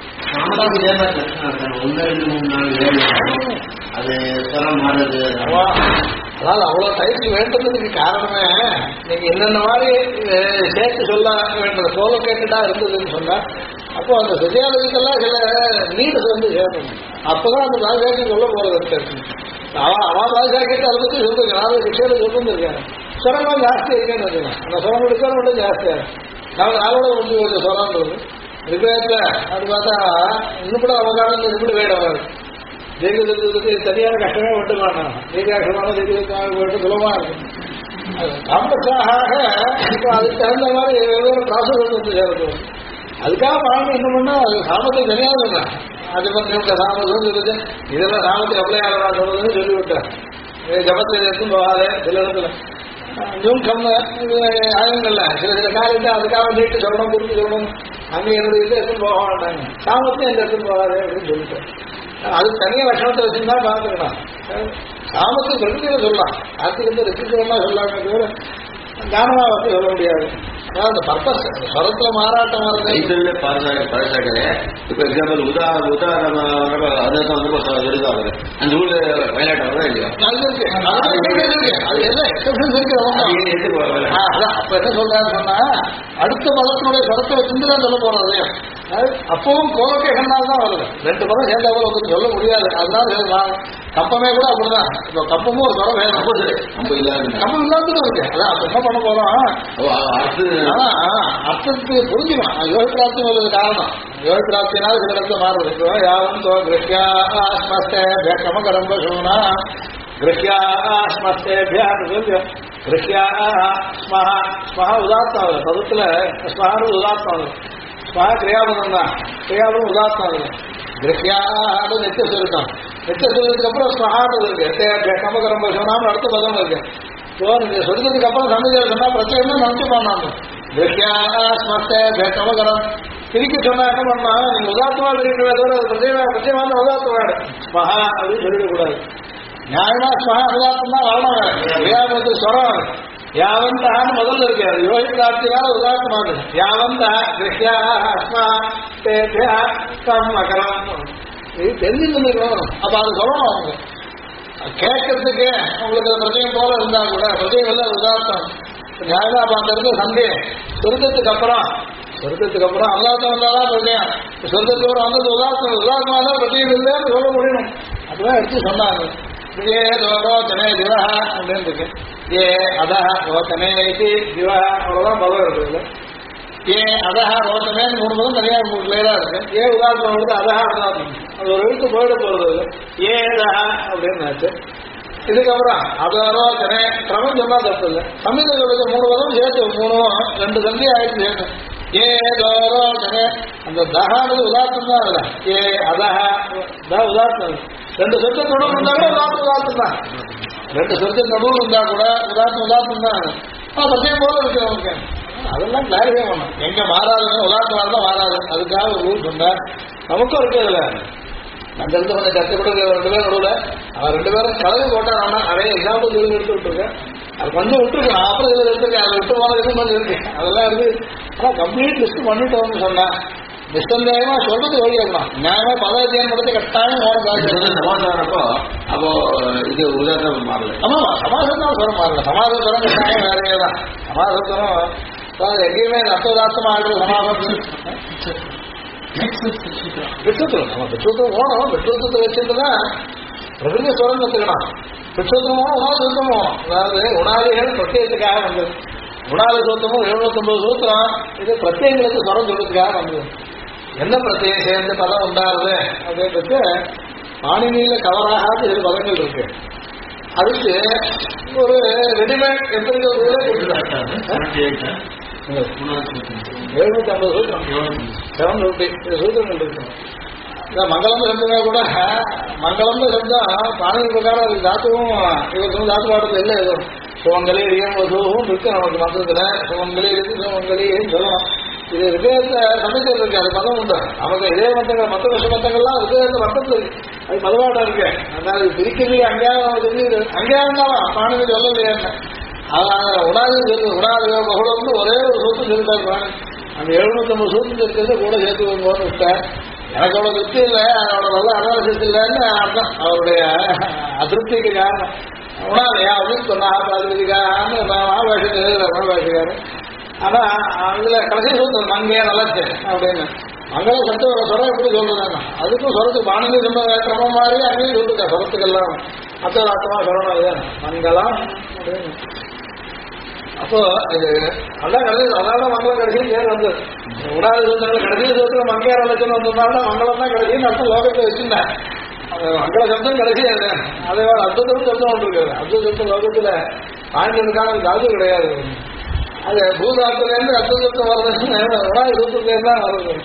அதாவது அவ்வளோ டைட்டில் வேண்டதுக்கு காரணமே நீங்க என்னென்ன மாதிரி சேர்த்து சொல்ல வேண்டது சோலோ கேட்டுட்டா இருந்ததுன்னு சொன்னா அப்போ அந்த சுஜியாலஜிக்கெல்லாம் சில நீட்ஸ் வந்து சேரணும். அப்பதான் அந்த பாதுகாப்பு சொல்ல போறது இருக்கு. அவன் பாதுகாக்கிட்டு அதை பற்றி சொல்லிருக்கேன். நான் விஷயம் சொல்லிருக்கேன். சுரங்கம் ஜாஸ்தி இருக்கேன்னு வச்சுக்கேன். அந்த சுரம் எடுக்கிற மட்டும் ஜாஸ்தியாக நான் அதோட முடிஞ்சு வருது சுரங்கிறது ரிபேட்ல. அது பார்த்தா இன்னும் கூட அவகாரம் இப்படி வேடவாரு ஜெயிக்கிறதுக்கு சரியான கஷ்டமே விட்டு மாட்டான். ஜெயிகாட்சமான ஜெயிக்கிறதுக்காக போயிட்டு சுலபமா இருக்கும். அது காம்பஸாக இப்போ அதுக்கு தகுந்த மாதிரி வெவ்வேறு ப்ராசஸ் வந்து சேரணும். அதுக்காக பாருங்க என்ன பண்ணா அது சாமத்தை தனியாக சொல்றேன். அது வந்து சாமத்தும் சொல்லுது. இதெல்லாம் சாமத்தை அப்ளை ஆகிறதா சொல்றதுன்னு சொல்லிவிட்டேன். ஜபத்தை எடுத்தும் போகாது. சில இடத்துல ஜூம் கம்ம ஆயுங்கள்ல சில சில காரியத்தை அதுக்காக நீட்டு சொல்லணும் புரிஞ்சு சொல்லணும். அங்கே என்னுடைய இதை எடுத்துன்னு போக மாட்டாங்க. சாமத்தையும் எந்த எடுத்துன்னு போகாது அப்படின்னு சொல்லிட்டேன். அது தனியாக லட்சணத்தை வச்சுருந்தா பார்த்துக்கலாம். சாமத்தை பிரகிருதியில சொல்லலாம். அதுக்கு வந்து ரெசிக்கலமா சொல்லாமே தவிர ஞானமா வந்து சொல்ல முடியாது. அதாவது அந்த பர்பஸ் ஸ்வரத்துல மாறாட்டம் வர்றது பழசாக இப்போ எக்ஸாம்பிள் உதாரணம் அதுதான் வந்து விருதாகுது அந்த ஊர்ல வயலாட்டம் வரதா இல்லையா? அது என்ன எக்ஸப்ஷன்ஸ் இருக்கு. அப்ப என்ன சொல்றாரு சொன்னா அடுத்த பதத்தினுடைய ஸ்வரத்தை வச்சுதான் சொல்ல போறது. அப்பவும் கோலோகேஷனால் தான் வருது. ரெண்டு பதம் சேர்ந்த போல வந்து சொல்ல முடியாது. அதனால கப்பமே கூட அப்படிதான். இப்போ கப்பமும் ஒரு ஸ்வரம் வேணும். கப்பம் இல்லாததும் இருக்கு. அதான் அப்ப என்ன பண்ண போறோம் அர்த்தத்துக்கு புரிஞ்சுக்கணும். யோக பிராப்தி உள்ளது காரணம். யோக பிராப்தினால சில இடத்துல மாறுது. இப்போ யாரும் கமகரம்ப சோனா கிரஹ்யா ஸ்மஸ்தேபியான்னு சொல்லி கிரஹ்யா ஸ்மஹா ஸ்மஹா உதாத்தம் ஆகுது. பதத்துல ஸ்மஹான்னு உதாத்தம் ஆகுது. ஸ்மஹா கிரியாபதம் தான். கிரியாபதம் உதாத்தம் ஆகுது. கிரஹ்யான்னு நித்திய சொல்லிட்டோம். நித்திய சொல்லியதுக்கு அப்புறம் ஸ்மஹான்னு இருக்கு. கமகரம்ப சோனான்னு அடுத்த பதம் இருக்கு. இப்போ நீங்க சொல்றதுக்கு அப்புறம் சமைச்சல் சொன்னா பிரச்சனை நினைச்சு பண்ணாங்க. கமகரம் திருப்பி சொன்னா என்ன பண்ணா நீங்க உதாத்தமா இருக்கிறதோட பிரச்சனை உதாத்தம் ஸ்மஹா அப்படின்னு சொல்லிடக்கூடாது. நியாயமா ஸ்மஹா உதாத்தம் தான் வரணும். ஸ்வரம் யாவந்தான்னு முதல்ல இருக்கு. அது யோகி பிராப்தியால உதாத்தமாகுது. யாவந்தா கிருஷ்யா அஸ்மா தேபியா கமகரம் இது தெரிஞ்சுக்கணும். அப்ப அது சொல்லணும். அவங்க கேட்கறதுக்கு உங்களுக்கு பிரச்சனை போல இருந்தா கூட பிரச்சனை இல்லை உதாரணம் நியாயமா அந்த இடத்துல சந்தேகம். சொர்க்கத்துக்கு அப்புறம் அல்லாத வந்தாதான் பிரச்சனையா. சொர்க்கத்துக்கு வந்தது உதாரணமா தான் பிரச்சனை இல்லைன்னு சொல்ல முடியணும். அப்படிதான் எடுத்து சொன்னாங்க. ஏ ரோச்சனே திவா அப்படின்னு இருக்கு. ஏ அதா ரோச்சனே திவா அவ்வளவுதான் பலம் இருக்குது. ஏ அதஹா ரோச்சனேன்னு 3 பதம் தனியாக 3 கிளியரா இருக்கு. ஏ உதாரணம் எடுத்து அதஹா உதாரணம் அது ஒரு எழுத்து போயிட போறது. ஏதஹா அப்படின்னு ஆச்சு. இதுக்கப்புறம் அதரோச்சனே கிரமம் சொன்னா தப்பு இல்லை. சமீபத்தில் 3 பதம் சேர்த்து 2 சந்தி ஆயிடுச்சு சேர்த்து. ஏ தோரோச்சனே அந்த தகானது உதாரணம் தான் இல்லை. ஏ அதஹா உதாரணம் 2 சொற்கள் நடுவு இருந்தாலும் உதாரணம் தான். 2 சொற்கள் நடுவு இருந்தா கூட உதாரணம் தான். பிரச்சனை போல இருக்கு நமக்கு. அதெல்லாம் கிளாரிஃபை பண்ணணும். எங்க மாறாதுங்க உதாரணமாக தான் மாறாது. அதுக்காக ஒரு ரூல் சொன்னா நமக்கும் இருக்கு. அதுல அந்த இடத்துல கொஞ்சம் கஷ்டப்பட்டு 2 பேரும் நடுவில் அவன் 2 பேரும் கலந்து போட்டாங்க. நிறைய எக்ஸாம்பிள் சொல்லி எடுத்து விட்டுருக்கேன். அது கொஞ்சம் விட்டுருக்கேன். அப்புறம் இதில் எடுத்துருக்கேன். அதை விட்டு போனது கொஞ்சம் இருக்கு. அதெல்லாம் இருக்கு. ஆனால் கம்ப்ளீட் லிஸ்ட் பண்ணிட்டோம்னு சொன்னா நிசந்தேகமா சொல்றது வழி இருக்கலாம். நியாயமா பதவியன் படத்தை கட்டாயம் சமாதானப்போ அப்போ இது உதாரணம் மாறல. ஆமா சமாதானம் சொல்ல மாறல. சமாதானம் கட்டாயம் வேறையே தான். சமாதானம் எங்கேயுமே அர்த்ததார்த்தமா ஆகிடும். சமாதானம் விட்டுத்தரும். நம்ம விட்டுத்தம் ஓணும். விட்டுத்தத்தை வச்சுட்டுதான் பிரகிருதி ஸ்வரம் கற்றுக்கணும். பிட்சோத்தமோ உணவு சூத்திரமோ, அதாவது உணாதிகள் பிரத்யேகத்துக்காக வந்தது. உணாதி சூத்திரமும் 750 சூத்திரம் இது பிரத்யேகங்களுக்கு ஸ்வரம் சொல்றதுக்காக வந்தது. என்ன பிரத்யேகம் சேர்ந்து பதம் உண்டாருது அப்படின்றது பாணினியில கவராகாத 7 பதங்கள் இருக்கு. அதுக்கு ஒரு ரெடிமேட் எந்திரங்கள் கூட கொடுத்துட்டாங்க. 750 சூத்திரம் 750 சூத்திரங்கள் இருக்கு. மங்களம் சப்தமே கூட மங்களம்னு சப்தம் பாணினி பிரகாரம் அது தாத்துவும் இவருக்கு தாத்து பாடத்துல இல்லை. எதுவும் சுமங்கலி இயம் வசூவும் இருக்கு நமக்கு மந்திரத்துல. சுமங்கலி இருக்கு, சுமங்கலி சொல்லணும். இது விஜயத்தை சமைச்சல் இருக்கு, அது மதம் உண்டு. நமக்கு இதே மந்தங்கள் மற்ற விஷ மந்தங்கள்லாம் விஜயத்தை மத்தத்தில் இருக்கு, அது மதவாட்டம் இருக்கு. அதனால இது பிரிக்கிறது அங்கேயாவது தெரியுது, அங்கேயா இருந்தாலும் பாணினி சொல்லலையே. அதனால உணாதி சொல்லு, உணாதி பகுடம்னு ஒரே ஒரு சூத்திரம் சொல்லிட்டாரு பாணி. அந்த 750 சூத்திரம் இருக்கிறது கூட சேர்த்து போன்னு விட்டேன். எனக்கு அவ்வளோ திருப்தி இல்லை, அவரோட நல்ல அனாலிசிஸ் இல்லைன்னு அர்த்தம். அவருடைய அதிருப்திக்கு காரணம் உணாதையா அப்படின்னு சொன்னா அதிருப்திக்காக மகாபாஷத்தை எழுதுற மகாபாஷிக்காரு. ஆனா அதுல கடைசி சூத்திரம் மங்கையா நல்லாச்சு அப்படின்னு மங்கள சத்தோட சொரம் எப்படி சொல்றதாங்க, அதுக்கும் சொரத்துக்கு பாணினி சொன்ன கிரமம் மாதிரி அங்கேயும் சொல்லிருக்கா. சொரத்துக்கெல்லாம் அத்தராத்தமா சொல்லணும் இது மங்களம் அப்படின்னு. அப்போ இது அதான் கடைசி, அதனால மங்களம் கடைசியும் பேர் வந்தது. உணாதி சூத்திரங்கள் கடைசி சூத்திரம் மங்கையா நல்லாச்சுன்னு வந்ததுனால மங்களம் தான் கடைசின்னு அர்த்தம் லோகத்தை வச்சுட்டேன். மங்கள சப்தம் கடைசி அதே அற்புதம் சப்தம் ஒன்று இருக்காது. அற்புத சப்தம் லோகத்துல ஆங்கிலத்துக்கான தாது கிடையாது. அது பூதாத்திலேருந்து அற்புதத்தை வர்றதுன்னு உணாதி சூத்திரத்துலேருந்து தான் வருது.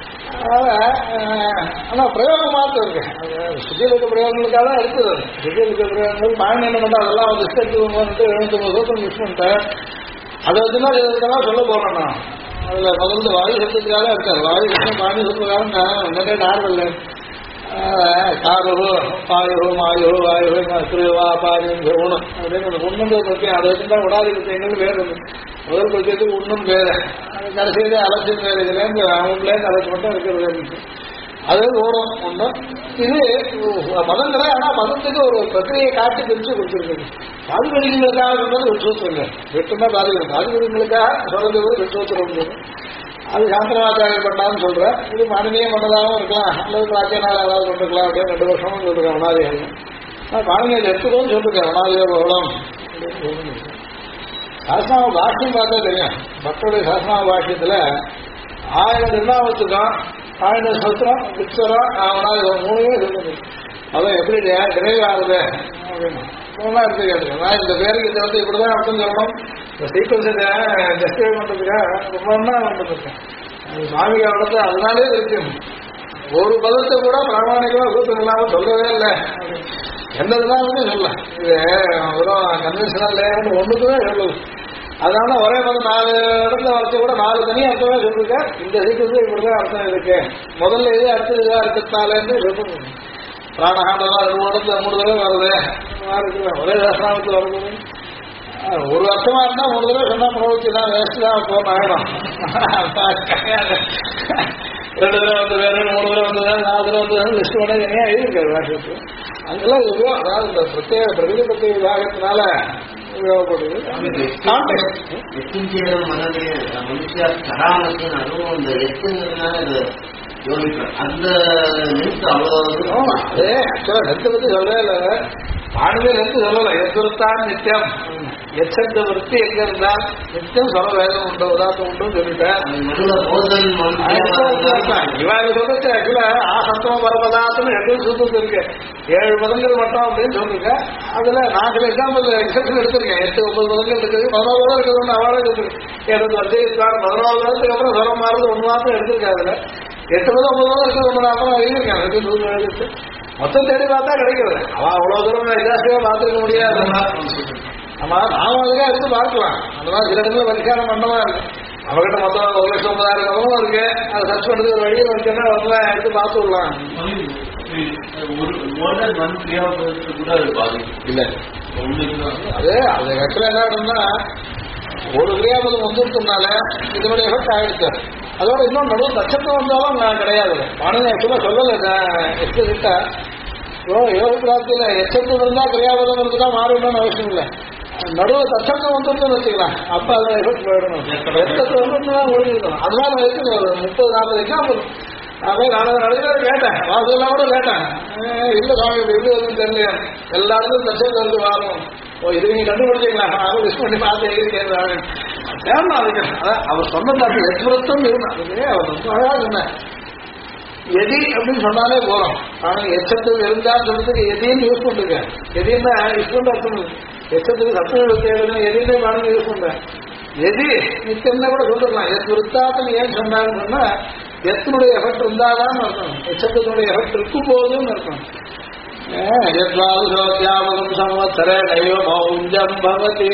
ஆனா பிரயோகம் மாத்திரம் இருக்கு. சுத்தியில் இருக்க பிரயோகங்களுக்காக தான் இருக்குது. சுத்தியில் இருக்க பிரயோகங்கள் பாயிண்ட் என்ன பண்ணா அதெல்லாம் வந்து இஷ்டத்துக்கு 750 சூத்திரம் மிஸ் பண்ணிட்டேன். அதை வச்சுன்னா இதெல்லாம் சொல்ல போறேன் நான். அதுல முதல்ல வாயு சப்தத்துக்காக இருக்காரு. வாயு சப்தம் பாணி சப்தக்காரன் நிறைய நார்மல் காரு பாயு மாயு வாயு திருவா பாயுன்னு உணம் அப்படின்னு உண்ணுன்றது பற்றி அதை வச்சுதான் உடாதி பிரச்சனைகள் வேறு ஒன்று. முதல் பிரச்சனைக்கு உண்ணும் பேரு, கடைசியிலே அலட்சியம் பேர். இதுலேருந்து அவங்களேருந்து அலட்சி மட்டும் இருக்கிறது. அது ஓடும் ஒன்று. இது மதங்களை ஆனால் மதத்துக்கு ஒரு பிரச்சனையை காட்டி பிரித்து கொடுத்துருக்குது. பாதுகாப்புகளுக்காக சொல்றது ஒரு சூத்திரங்க வெட்டுமே பாதுகாப்பு. பாதுகாப்புகளுக்காக சொல்றது ஒரு சூத்திரம். அது சாஸ்திரவாச்சாரியம் பண்ணான்னு சொல்றேன். இது பாணினியம் பண்ணதாகவும் இருக்கலாம், அல்லது பிராச்சியனால ஏதாவது கொண்டிருக்கலாம் அப்படின்னு 2 வருஷமும் சொல்லிருக்கேன் உணாதிகள். பாணினியை எடுத்துக்கோன்னு சொல்லிருக்கேன் உணாதிக பகலம் அப்படின்னு சொல்லிருக்கேன். சாஸ்திராம பாஷ்யம் பார்த்தா தெரியும். பக்தருடைய சாஸ்திராம பாஷ்யத்துல 1000 திருநாமத்துக்கும் 1000 சத்திரம் பிக்சரா உணாதி 3 சொல்லுது. அதான் எப்படி நிறைவாகுது அப்படின்னு ஒன்றா எடுத்துக்காது. நான் இந்த பேருக்கு இதை வந்து இப்படிதான் அர்த்தம் சொல்லணும். இந்த சீக்வன்ஸை ஜஸ்டிஃபை பண்றதுக்காக ரொம்ப நாள் வந்துருக்கேன். சாமிக்கு அவளத்தை அதனாலே இருக்கு. ஒரு பதத்தை கூட பிராமணிகமா சூத்திரம் இல்லாமல் சொல்லவே இல்லை. எந்த இதனாலுமே சொல்ல இது வெறும் கன்வென்ஷனல் லேயர்னு ஒன்றுக்குமே சொல்லுது. அதனால ஒரே பதம் 4 இடத்துல வரைச்ச கூட 4 தனி அர்த்தமே சொல்லிருக்கேன். இந்த சீக்கிரத்துல இப்படிதான் அர்த்தம் இருக்கு. முதல்ல இது அடுத்தது இதா இருக்கிறதுனாலேருந்து சொல்லணும். பிராணகாண்டெல்லாம் 2 இடத்துல 3 தடவை வருது. ஒரே தசனாமத்தில் வருது. ஒரு அர்த்தமா இருந்தா 3 தடவை சொன்னா பிரவர்த்தி தான் வேஸ்ட் தான் போன ஆயிடும். 2 தடவை வந்து வேற 3 தடவை வந்ததுதான் 4 தடவை வந்ததுதான் லிஸ்ட் பண்ண தனியா எழுதியிருக்காரு வாட்ஸ்அப்பு. அங்கெல்லாம் இது அதாவது இந்த பிரத்யேக பிரகிருதி பிரத்யேக விபாகத்தினால உபயோகப்படுது. அந்த அதே ஆக்சுவலா நெத்தை பத்தி சொல்லவே இல்லை. பாணியில நெத்து சொல்லலை. எதிர்த்தான் நித்தியம் எச்சந்த விற்பி எங்க இருந்தால் நித்தியம் சொல்ல வேதம் உண்டு உதாரணம் உண்டு சொல்லிட்டேன். இவாங்க சொல்றது ஆக்சுவலா ஆசத்தம் பரபதாத்தம் 2 சூத்திரம் இருக்கு. 7 பதங்கள் மட்டும் அப்படின்னு சொல்லிருக்க. அதுல 4 எக்ஸாம்பிள் எக்ஸப்ஷன் எடுத்திருக்கேன். 8-9 பதங்கள் இருக்குது. 14 தான் இருக்குதுன்னு அவளே சொல்லிருக்கு. 7 வருஷம் 14 வருஷத்துக்கு அப்புறம் சொல்ல மாறுறது 1 மாதம் எடுத்திருக்கேன். அதுல 8 9 இருக்குது. 1 மாதம் எழுதியிருக்கேன். அதுக்கு சூத்திரம் எழுதிட்டு மொத்தம் தேடி பார்த்தா கிடைக்கிறது. அவன் அவ்வளவு தூரம் இதாசியா பார்த்துருக்க முடியாது. நம்ம நாம அதுக்காக எடுத்து பார்க்கலாம். அந்த மாதிரி சில இடத்துல பரிகாரம் பண்ணவா இருக்கு. அவகிட்ட மொத்தம் 1,09,000 பதமும் இருக்கு. அதை சர்ச் பண்றது ஒரு வழியில் வச்சுன்னா அதெல்லாம் எடுத்து பார்த்து விடலாம். இல்ல அது அது ஆக்சுவலா என்ன ஆகுதுன்னா ஒரு கிரியாபதம் வந்துருக்குனால இதனுடைய எஃபெக்ட் ஆயிடுச்சு. அதோட இன்னும் நடுவு நட்சத்திரம் வந்தாலும் கிடையாது. பாணினி ஆக்சுவலா சொல்லலை எக்ஸ்பிளிட்டா. யோக பிராப்தியில எச்சத்தம் இருந்தா கிரியாபதம் இருந்தா மாறணும்னு அவசியம் இல்லை. நடுவில் தச்சத்தம் வந்துருக்குன்னு வச்சுக்கலாம். அப்ப அதை எஃபெக்ட் போயிடணும். எச்சத்தை வந்துருந்துதான் ஒழுங்கிருக்கணும். அதனால இருக்கு 30-40 எக்ஸாம்பிள் நான் நடந்து கேட்டேன், வாசலாம் கூட கேட்டேன். இல்லை சுவாமி இப்படி எப்படி வந்து தெரியல, எல்லாருக்கும் தர்சனம் வந்து வாரணும். ஓ இது நீங்க கண்டுபிடிச்சிங்களா, அவங்க விஷ் பண்ணி பார்த்து எழுதிக்கிறாங்க. தேவை அதுக்கு அதான் அவர் சொன்னது அப்படி எதிர்த்தம் இருந்தாங்க. அவர் ரொம்ப அழகா சொன்னேன். எதி அப்படின்னு சொன்னாலே போறோம். ஆனா எச்சத்தில் இருந்தான்னு சொல்றதுக்கு எதின்னு யூஸ் பண்ணுங்க. எதின்னா யூஸ் பண்ற அர்த்தம் இல்லை. எச்சத்துக்கு சப்தம் தேவைன்னு எதினே வாங்க யூஸ் பண்றேன். எதி நிச்சயம்னா கூட சொல்லிடலாம். எத் விருத்தாத்தம் ஏன் சொன்னான்னு சொன்னா எத்தனுடைய எஃபெக்ட் இருந்தாதான் அர்த்தம். எச்சத்தினுடைய எஃபெக்ட் இருக்கும் போதுன்னு அர்த்தம். யத்வாதுசோத்யாமகம் சம்வத்சரே நைவ மௌஞ்சம் பவதி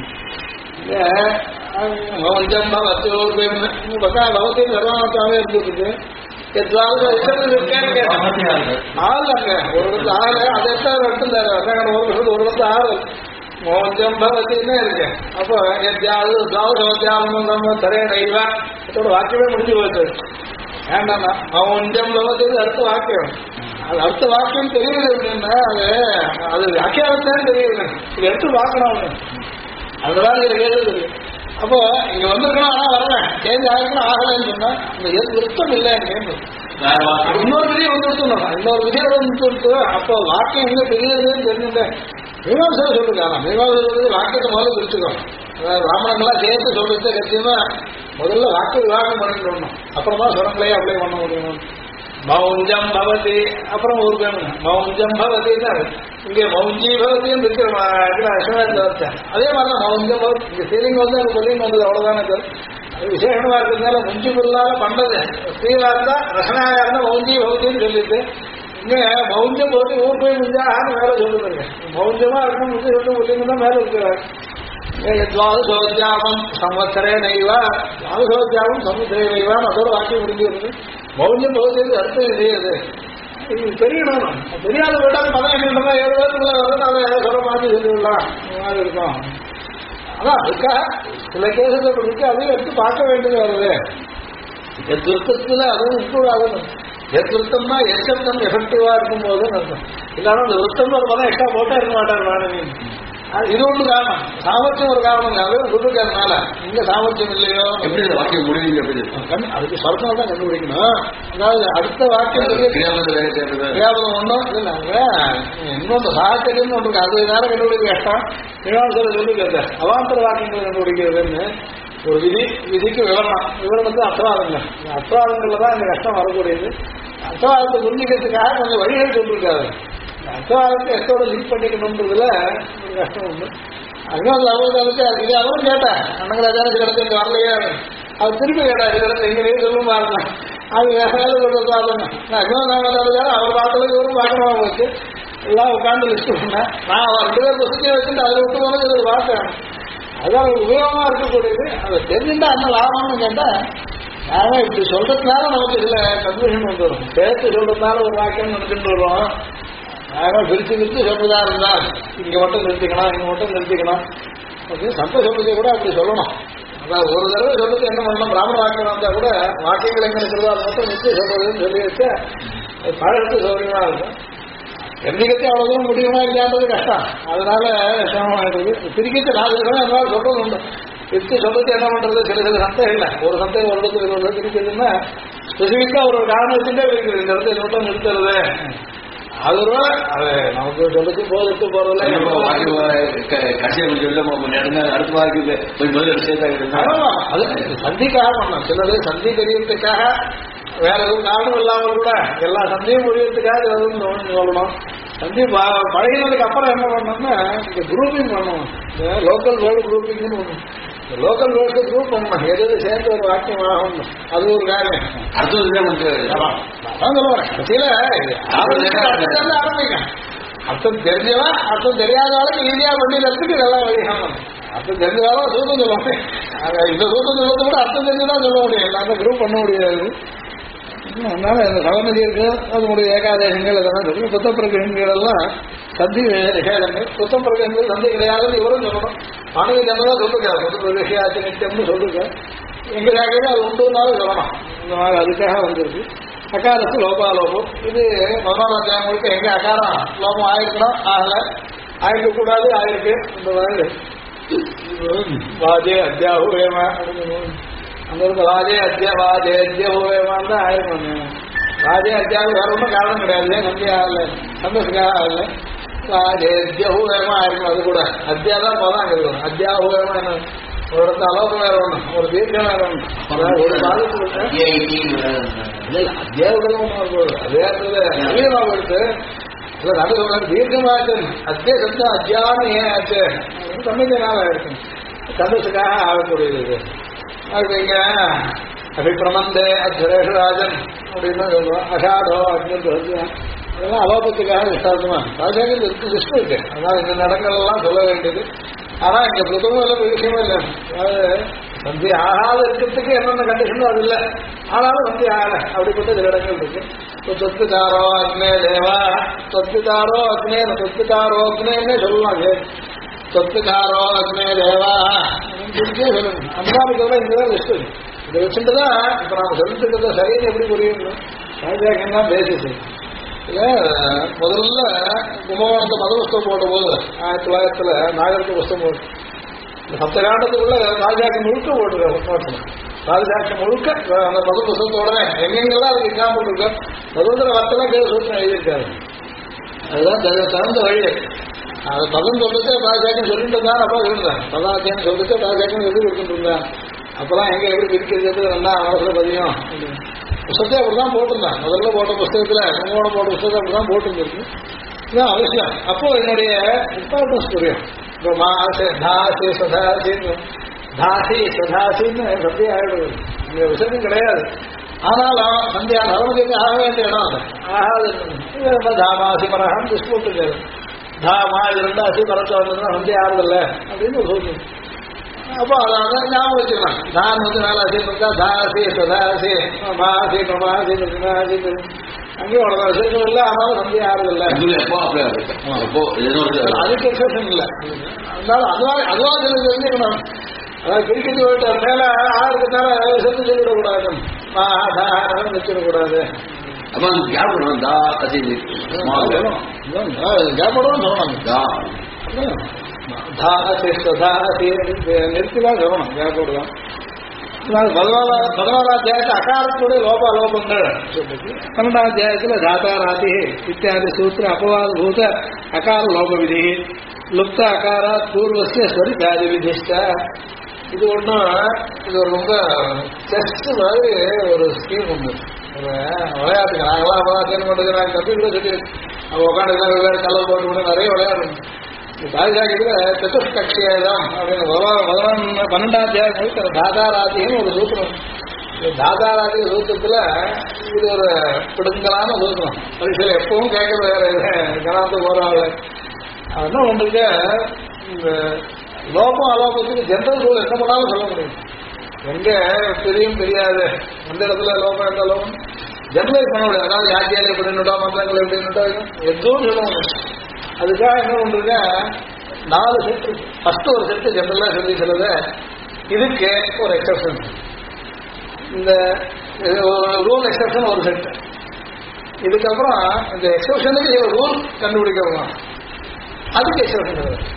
மௌஞ்சம் பவதி பக்கா பவதி சர்வாமத்தாவே இருந்துருக்கு. எத்வாவது எச்சத்தில் இருக்கேன்னு கேட்டேன். ஆளுங்க ஒரு இடத்துல ஆளு அதை எடுத்தாரு ஒரு இடத்துல ஆளு மௌஞ்சம் பவத்தின்னு இருக்கு. அப்போ எத்யாவது துவாதுசோத்யாமகம் சம்வத்சரே நைவ இதோட வாக்கியமே முடிஞ்சு போச்சு. வேண்டாம் மௌஞ்சம் பவதி அடுத்த வாக்கியம். அது அடுத்த வாக்கியம் தெரியுது அப்படின்னா அது வியாக்கியானத்தான் தெரியுது. இது எடுத்து பார்க்கணும். அதுதான் இதை கேள்வி. அப்போ இங்க வந்திருக்கணும், ஆனா வரல சேஞ்ச் ஆகிருக்கணும், ஆகலைன்னு சொன்னா அந்த விருத்தம் இல்லைன்னு இன்னொரு விதியை வந்து எடுத்துடணும். இன்னொரு விதியை வந்து அப்போ வாக்கியம் எங்க தெரியுதுன்னு தெரிஞ்சுட்டேன். மீமாசை சொல்லுங்க. ஆனா மீமாசை வாக்கியத்தை முதல்ல பிரிச்சுக்கணும். அதாவது ராமணங்களாம் சேர்த்து சொல்லிட்டு கட்சியமா முதல்ல வாக்கிய விவாகம் பண்ணிட்டு வரணும். அப்புறமா சுரங்களையே அப்ளை பண்ண முடியும். மௌஞ்சம் பவதி அப்புறம் ஒரு பேருங்க மௌஞ்சம் பவதின்னு இங்கே மௌஞ்சி பவதின்னு இருக்கிற அஸ்வநாத்தில் வச்சேன். அதே மாதிரிதான் மௌஞ்சம் பவதி இங்கே சீலிங் வந்து அது சொல்லிங்க வந்தது அவ்வளோதானே சார். அது விசேஷமா இருக்கிறதுனால முஞ்சி பொருளால பண்ணது ஸ்ரீவா இருந்தா ரசனாயா இருந்தா மௌஞ்சி பவதின்னு சொல்லிட்டு இங்கே மௌஞ்சம் பவதி ஊர் போய் முஞ்சான்னு மேலே சொல்லுங்க. மௌஞ்சமா இருக்கணும் முஞ்சி சொல்லிட்டு முல்லிங்க தான் மேலே இருக்கிறார். துவாதுசோத்யாமம் சம்வத்சரே நைவா துவாதுசோத்யாமம் சமுத்திரே நைவான்னு அதோட வாக்கியம் முடிஞ்சு வருது. மௌஞ்சம் பகுதிக்கு அர்த்தம் தெரியாது. இது தெரியணும். தெரியாத விட்டாங்க மதம் என்ன 7 பேருக்குள்ள வந்து அதை சொல்ல மாதிரி சொல்லிவிடலாம் மாதிரி இருக்கும். அதான் அதுக்காக சில கேசுகள் இருக்கு, அதையும் எடுத்து பார்க்க வேண்டியது வருது. எத்திருத்தத்துல அதுவும் இன்க்ளூட் ஆகணும். எத்திருத்தம்னா எச்சத்தம் எஃபெக்டிவா இருக்கும் போதுன்னு அர்த்தம். இல்லாமல் அந்த விருத்தம் ஒரு பதம் எக்ஸ்ட்ரா போட்டே இருக்க மாட்டார் நானு. இது ஒன்று காரணம். சாமர்த்தியம் ஒரு காரணம். அதுவும் சொல்லிருக்கனால இங்க சாமர்த்தியம் இல்லையோ எப்படி வாக்கியம் முடியுங்க எப்படி அதுக்கு சொர்க்கம் தான் கண்டுபிடிக்கணும். அதாவது அடுத்த வாக்கியம் கிரியாபதம் ஒன்றும் இல்லைங்க. இன்னொன்று சாகச்சரியம்னு ஒன்று இருக்கு. அது நேரம் கண்டுபிடிக்க கஷ்டம். மீமாசையில் சொல்லிக்கிறது அவாந்தர வாக்கியங்கள் கண்டுபிடிக்கிறதுன்னு ஒரு விதிக்கு விவரணத்தை அர்த்தவாதங்க. அர்த்தவாதங்கள்ல தான் இந்த கஷ்டம் வரக்கூடியது. அர்த்தவாதத்தை புரிஞ்சுக்கிறதுக்காக கொஞ்சம் வழிகள் சொல்லியிருக்காரு. அர்த்தவாதத்தை எத்தோட லிங்க் பண்ணிக்கணுன்றதுல ஒரு கஷ்டம் உண்டு. அதுவும் அவங்களுக்கு இது அவரும் கேட்டேன். அண்ணங்கராஜான கிடக்கு இங்கே வரலையே. அவர் திருப்பி கேட்டார் கிடக்கு எங்கேயே சொல்லும் பாருங்க. அது வேற வேலை சொல்றது பாருங்க. நான் அவர் பார்த்ததுக்கு இவரும் பார்க்கணுமா போச்சு. எல்லாம் உட்காந்து லிஸ்ட் பண்ணேன். நான் அவர் 2 பேர் புத்தகம் வச்சுட்டு அதில் விட்டு போனது ஒரு பார்த்தேன். அதுதான் உபயோகமா இருக்கக்கூடியது. அதை தெரிஞ்சுட்டா அந்த லாபம்னு கேட்டா நாம இப்படி சொல்றதுனால நமக்கு இதுல கன்ஃபியூஷன் வந்துடும். சேர்த்து சொல்றதுனால ஒரு வாக்கியம் நினைச்சுட்டு வருவோம். நாம பிரிச்சு சொல்றதா இருந்தா இங்க மட்டும் நிறுத்திக்கணும், இங்க மட்டும் நிறுத்திக்கணும் அப்படின்னு சந்த சொல்றதை கூட அப்படி சொல்லணும். அதாவது ஒரு தடவை சொல்றது என்ன பண்ணணும், பிராமண வாக்கியம் வந்தா கூட வாக்கியங்கள் எங்க இருக்கிறதோ அது மட்டும் நிறுத்தி சொல்றதுன்னு சொல்லி வச்சா பழகத்து சௌகரியமா இருக்கும். எந்திரிக்கத்தை அவ்வளவு தூரம் முடியுமா இல்லையான்றது கஷ்டம். அதனால சிரமமாயிடுது. பிரிக்கத்தை 4 தடவை அதனால சொல்றது உண்டு. பிரித்து சொல்றது என்ன பண்றது, சில சந்தேகம் இல்லை. ஒரு சந்தேகம் ஒரு இடத்துல பிரிக்கிறதுன்னா ஸ்பெசிஃபிக்கா ஒரு காரணம் வச்சுட்டே இருக்குது. இந்த இடத்துல மட்டும் நிறுத்துறது அது நமக்கு சொல்லுக்கு போதுட்டு போறதுல அடுத்த வாக்கு அது சந்திக்காக பண்ணலாம். சிலது சந்தி தெரியறதுக்காக வேற எதுவும் காரணம் இல்லாமல் கூட எல்லா சந்தையும் முடியறதுக்காக எதுவும் சொல்லணும். சந்தி பழகினதுக்கு அப்புறம் என்ன பண்ணணும்னா இந்த குரூப்பிங் பண்ணணும். லோக்கல் வேர்டு குரூப்பிங்னு ஒண்ணு. லோக்கல் வேர்டு குரூப் பண்ணணும். எது சேர்ந்து ஒரு வாக்கியம் ஆகணும். அது ஒரு காரியம். கடைசியில ஆரம்பிங்க. அர்த்தம் தெரிஞ்சவா அர்த்தம் தெரியாதவளுக்கு ஈஸியா பண்ணிடுறதுக்கு இதெல்லாம் வழிகாணும். அர்த்தம் தெரிஞ்சதாலும் சூத்தம் சொல்லுவாங்க. இந்த சூத்தம் சொல்றது கூட அர்த்தம் தெரிஞ்சுதான் சொல்ல முடியும். எல்லாமே குரூப் பண்ண முடியாது. அதனால இந்த சவநதி இருக்கு, அதனுடைய ஏகாதேசங்கள் இதெல்லாம் சொல்லி புத்தப்பிரகங்கள் எல்லாம் சந்தி நிஷேதங்கள். புத்தப்பிரகங்கள் சந்தி கிடையாதுன்னு இவரும் சொல்லணும். மனைவி ஜனதான் சொல்லுங்க புத்தப்பிரகியாச்சு நிச்சயம்னு சொல்லுங்க. எங்களுக்காகவே அது உண்டுனாலும் சொல்லணும். இந்த மாதிரி அதுக்காக வந்துருக்கு. அகாரத்து லோபாலோபம். இது மனோராஜாங்களுக்கு எங்க அகாரம் லோபம் ஆயிருக்கணும், ஆகல ஆயிருக்கக்கூடாது, ஆயிருக்கு. இந்த மாதிரி வாஜே அத்தியாகுவேமா அப்படின்னு அந்த வாஜே அத்தியா வாஜே அத்தியாகுவேமான்னு தான் ஆயிருக்கணும். ராஜே அத்தியாவுக்கு வேற ஒன்றும் காரணம் கிடையாது. நம்பியா இல்லை, சந்தோஷக்காக இல்லை. ராஜேத்யஹூயமா இருக்கும். அது கூட அத்தியாதான் போதான் அங்கே இருக்கும். அத்தியாஹூயமா என்ன ஒரு இடத்துல அளவுக்கு வேற ஒண்ணு, ஒரு தீர்க்கம் வேற ஒண்ணு. ஒரு பாதத்துக்கு இல்லை அத்தியாவுகளும் ஒன்று அதே நவீனமாக எடுத்து இல்லை நடு சொல்ற தீர்க்கமாக அத்திய சப்தம் அத்தியான்னு ஏன் ஆச்சு சமயத்தினால இருக்கும். சந்தோஷக்காக ஆகக்கூடியது. அது இங்க அபிப்பிரமந்தே அத்ரேஷராஜன் அப்படின்னு சொல்லுவோம். அஷாடோ அக்னி அதெல்லாம் அலோபத்துக்காக விசாரமா ராஜாக்கள் லிஸ்ட் இருக்கு. அதனால இந்த நடங்கள் எல்லாம் சொல்ல வேண்டியது. ஆனா இங்க பிரதம விஷயமே இல்லை. அதாவது சந்தி ஆகாத இருக்கிறதுக்கு என்னென்ன கண்டிஷனும் அது இல்லை. ஆனாலும் சந்தி ஆகலை அப்படிப்பட்ட சில இடங்கள் இருக்கு. சொத்துக்காரோ அக்னே தேவா, சொத்துக்காரோ அக்னே, சொத்துக்காரோ அக்னேன்னே சொல்லலாம். சொத்துக்காரோ அக்னே தேவா பிரிச்சே சொல்லணும். அந்த மாதிரி இங்கதான் லிஸ்ட் இருக்கு. இதை வச்சுட்டுதான் இப்ப நாம சொல்லிட்டு இருக்கிறத சரின்னு எப்படி புரியும்? ராஜாக்கள் தான் பேசிச்சு. இல்லை முதல்ல கும்பகோணத்தை மத புஸ்தகம் போட்ட போது 1900 நாகரிக புஸ்தகம் போட்டு இந்த சப்தகாண்டத்துக்குள்ள ராஜாக்கு முழுக்க போட்டுருக்காங்க. ராஜாக்கு முழுக்க அந்த மத புஸ்தகத்தோட எங்கெங்கெல்லாம் அதுக்கு எக்ஸாம்பிள் இருக்கு. முதல்ல வர்த்தெல்லாம் கேள்வி சூத்திரம் எழுதியிருக்காரு. அதுதான் திறந்த வழி. அதை பதம் சொல்லிட்டு ராஜாக்குன்னு சொல்லிட்டு இருந்தான். அப்பா சொல்லிருந்தேன் பதாத்தியான்னு சொல்லிட்டு ராஜாக்குன்னு எழுதி கொடுத்துட்டு இருந்தேன். அப்பெல்லாம் எங்க எப்படி பிரிக்கிறது என்ன அவசர பதியம் புத்தகத்தை அப்படிதான் போட்டிருந்தேன். முதல்ல போட்ட புஸ்தகத்துல கும்பகோணம் போட்ட புஸ்தகத்தை அப்படிதான் போட்டுருக்கு. இதுதான் அவசியம். அப்போ என்னுடைய இம்பார்ட்டன்ஸ் புரியும். இப்போ மாசு தாசி சதாசின்னு தாசி சதாசின்னு சந்தி ஆயிடுது. இங்க விஷயம் கிடையாது. ஆனாலும் சந்தியா நரமதிக்கு ஆக வேண்டிய இடம் அது ஆகாது. தாமாசி மரகம் டிஸ் போட்டுருக்காரு. தாமா இது ரெண்டாசி பரத்து வந்ததுன்னா சந்தி ஆறுதில்ல அப்படின்னு சொல்லுங்க. அப்போ அதாவது ஞாபகம் வச்சுக்கலாம். தான் மேலாசி இருக்கா தாசி சதாசி மாசி பிரமாசி பிரமாசி அங்கேயும் அவ்வளோ விஷயங்கள் இல்லை. ஆனாலும் சந்தி ஆறுதில்லை. அதுக்கு எக்ஸப்ஷன் இல்லை. அதனால அதுவா தெரிஞ்சுக்கணும். அதாவது கிரிக்கெட் போயிட்டு மேல ஆறுறதுனால செத்து சொல்லிவிடக்கூடாது. வச்சிடக்கூடாது. நிறுத்திதான் சொல்லணும். கேட்கலாம். 11ஆம் அத்தியாயத்தில் அகாரத்துடைய லோப அலோபங்கள் 12ஆம் அத்தியாயத்தில் தாத்தா ராதி இத்தியாதி சூத்திர அபவாதபூத அகார லோப விதி லுப்த அகாரா பூர்வசிய ஸ்வரிதாதி விதிஷ்ட. இது ஒன்றும் இது ஒரு ரொம்ப செஸ்ட் மாதிரி ஒரு ஸ்கீம் ஒன்று. விளையாட்டுங்க நாங்களாம் அப்பதான் தேர்வு பண்ணுறது நாங்கள் கப்பி கூட சொல்லி அவங்க உட்காந்து வெவ்வேறு கலர் போட்டு கூட நிறைய விளையாடணும். ராஜாக்கிட்ட சதுஷ்கட்சியம் அப்படின்னு 12ஆம் அத்தியாயம் தாதாராதின்னு ஒரு சூத்திரம். தாதாராதி சூத்திரத்துல இது ஒரு பிடுங்கலான சூத்திரம். பரிசையில் எப்பவும் கேட்கறது வேற கணாந்து போறாங்க. அதெல்லாம் உங்களுக்கு இந்த லோபம் அலோபத்துக்கு ஜென்ரல் ரூல் என்ன பண்ணாலும் சொல்ல முடியும். எங்க தெரியும் தெரியாது அந்த இடத்துல லோபம் எந்த லோபம் ஜென்ரலைஸ் பண்ண முடியாது. அதாவது யாத்தியாலே எப்படின்னுட்டா மந்திரங்கள் எப்படின்னுட்டா எதுவும் சொல்ல முடியும். அதுக்காக என்ன பண்றீங்க 4 செட் இருக்கு. ஃபர்ஸ்ட் ஒரு செட்டு ஜென்ரலா சொல்லி சொல்லுது. இதுக்கு ஒரு எக்ஸப்ஷன். இந்த ரூல் எக்ஸப்ஷன் ஒரு செட். இதுக்கப்புறம் இந்த எக்ஸப்ஷனுக்கு ரூல் கண்டுபிடிக்கணும். அதுக்கு எக்ஸப்ஷன்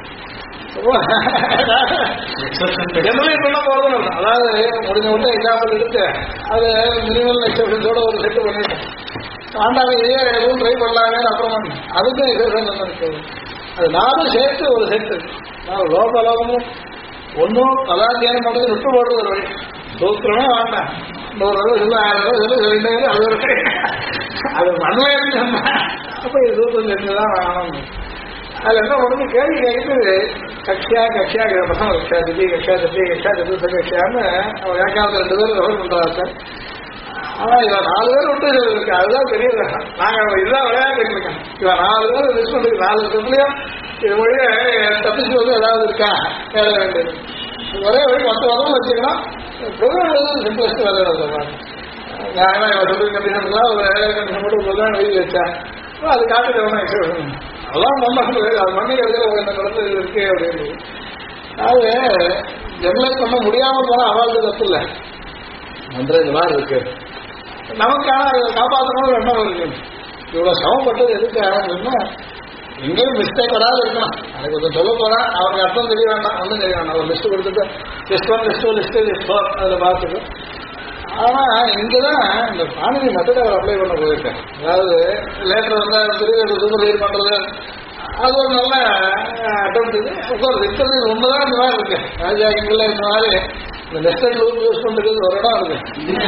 ஜெனரலைஸ் பண்ண போறதும் இல்லை. அதாவது முடிஞ்ச மட்டும் எக்ஸாம்பிள் எடுத்து அது மினிமம் எக்ஸப்ஷன்ஸோட ஒரு செட்டு பண்ணிட்டேன். ஆண்டாங்க இதே எதுவும் ட்ரை பண்ணலாமே அப்புறம் அதுக்கும் எக்ஸப்ஷன் இருக்குது. அது 4 சேர்த்து ஒரு செட்டு. நான் லோகலோகமும் ஒன்றும் கலாத்தியானம் பண்ணுறது விட்டு போடுறது ஒரு வழி. சூத்திரமே வேண்டாம். 100 ரூபா சொல்லு 1000 ரூபா சொல்லு சொல்லிட்டு அது ஒரு அது மண்மையில அப்போ இது சூத்திரம் செஞ்சுதான் வேணும். அதில் என்ன பண்ணுறது கேள்வி கேட்குறது கட்சியா பிரசம கட்சா திதி கட்சா சதுர்த்த கட்சியான்னு அவன் ஏற்காவது 2 பேரும் ரெஃபர் பண்ணுறாங்க சார். ஆனால் இவன் 4 பேர் விட்டு இருக்கு. அதுதான் பெரிய நாங்கள் இதுதான் விளையாட்டு இருக்கேன். இவன் 4 பேர் லிஸ்ட் பண்ணுறது 4 வருஷத்துலையும் இது மொழியை தப்பிச்சு வந்து ஏதாவது இருக்கா வேலை வேண்டியது ஒரே வழி மொத்த வதமும் வச்சுக்கணும். சிம்பிளஸ்ட் வேலை சொல்லுவாங்க. நியாயமாக இவன் சொல்றது கண்டிஷன்லாம் ஒரு கண்டிஷன் மட்டும் சொல்லுவாங்க எழுதி வச்சா அது காட்டுக்கு எவ்வளோ எக்ஸ்பிரஷன் அதெல்லாம் மண்ணு அது மண்ணு எழுதுற நடந்தது இருக்கு அப்படின்னு. அது ஜெனரலைஸ் பண்ண முடியாமல் போனால் அவாழ்ந்து தப்பு இல்லை. மந்திரம் இந்த மாதிரி இருக்கு. நமக்கான அதை காப்பாற்றணும் எண்ணம் இருக்கு. இவ்வளோ சமப்பட்டது எதுக்கு ஆரம்பிச்சுன்னா எங்கேயும் மிஸ்டேக் வராது இருக்கணும். அது கொஞ்சம் சொல்ல போறான் அவனுக்கு அர்த்தம் தெரிய வேண்டாம் ஒன்றும் தெரிய வேண்டாம். ஒரு லிஸ்ட் கொடுத்துட்டு லிஸ்ட் 1 லிஸ்ட் 2 லிஸ்ட் 4 அதில் பார்த்துட்டு ஆனா இங்கதான் இந்த பாணினி மெத்தட் அவர் அப்ளை பண்ண போயிருக்கேன். அதாவது லேட்டர் வந்தா திருவிழா சூப்பர்வைஸ் பண்றது அது ஒரு நல்ல அட்டம் இது. இருக்கிறது ஒண்ணுதான் இந்த மாதிரி இருக்கு. ராஜா இங்கில இந்த மாதிரி இந்த நெஸ்டட் லூப் யூஸ் பண்றது ஒரு இடம் இருக்கு.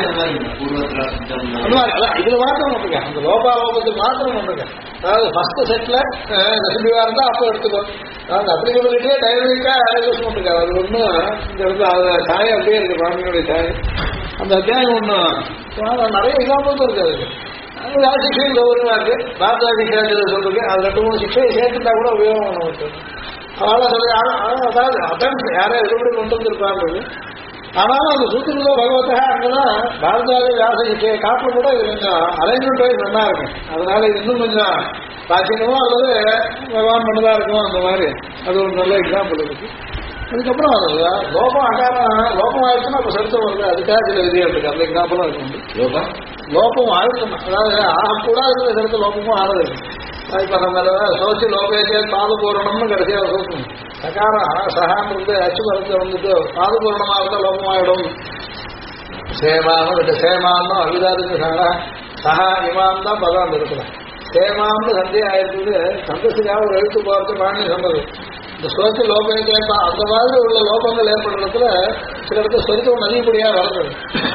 அந்த மாதிரி அதான் இதுல மாத்திரம் பண்ணுங்க, அந்த லோபாலோபத்துக்கு மாத்திரம் பண்ணுங்க. அதாவது ஃபர்ஸ்ட் செட்ல ரெசிபிவா இருந்தா அப்போ எடுத்துக்கோ. அதாவது அப்ளிகபிலிட்டியே டைனமிக்கா யூஸ் பண்ணுங்க. அது ஒன்றும் இந்த இடத்துல அது சாயம் அப்படியே இருக்கு, பாணியோடைய சாயம். அந்த அத்தியாயம் ஒண்ணு நிறைய எக்ஸாம்பிள்ஸ் இருக்கு. அதுக்கு சிக்ஷையும் கௌரவமா இருக்கு. பாரதா சிக்ஷா சொல்றது அது 2-3 சிக்ஷையை சேர்த்துட்டா கூட உபயோகம் நமக்கு. அதனால சொல்லி அதாவது அதான் யாரோ எப்படி கொண்டு வந்திருப்பாங்க. ஆனாலும் அந்த சூத்திரோ பகவத்தா அங்கதான் பாரதாதி வியாச சிக்ஷையை காட்டில் கூட இது கொஞ்சம் அரேஞ்ச்மெண்ட் வைஸ் நல்லா இருக்கு. அதனால இது இன்னும் கொஞ்சம் பாசினமோ அல்லது பகவான் பண்ணதா இருக்கும். அந்த மாதிரி அது ஒரு நல்ல எக்ஸாம்பிள் இருக்கு. அதுக்கப்புறம் லோகம் அகாரம் லோகம் ஆயிடுச்சுன்னா அப்போ சரித்திரம் வருது. அதுக்காக சில விதிகள் இருக்கு. அந்த எக்ஸாம்பிளும் இருக்கு. லோகம் ஆயிடுச்சுன்னா அதாவது ஆகக்கூடாது சரித்திர லோகமும் ஆனது இருக்கு. இப்போ நம்ம சோசி லோகேஜே பாதுபூரணம்னு கடைசியாக சொல்லணும். சகாரம் சகான்றது அச்சு மரத்தில் வந்துட்டு பாதுபூரணமாக இருந்தால் லோகமாயிடும். சேமான்னு சேமான்னு அவிதாதுக்கு சகா இமான் தான் பதம் அந்த இடத்துல. சேமான்னு சந்தை ஆயிடுச்சு. சந்தோஷத்துக்காக ஒரு எழுத்து போகிறது பாணி சொன்னது. இந்த சுரத்து லோகம் கேட்பா அந்த மாதிரி உள்ள லோகங்கள் ஏற்படுறதுல சில இடத்துல சொருத்தம் அதிகப்படியா வளர்ந்தது.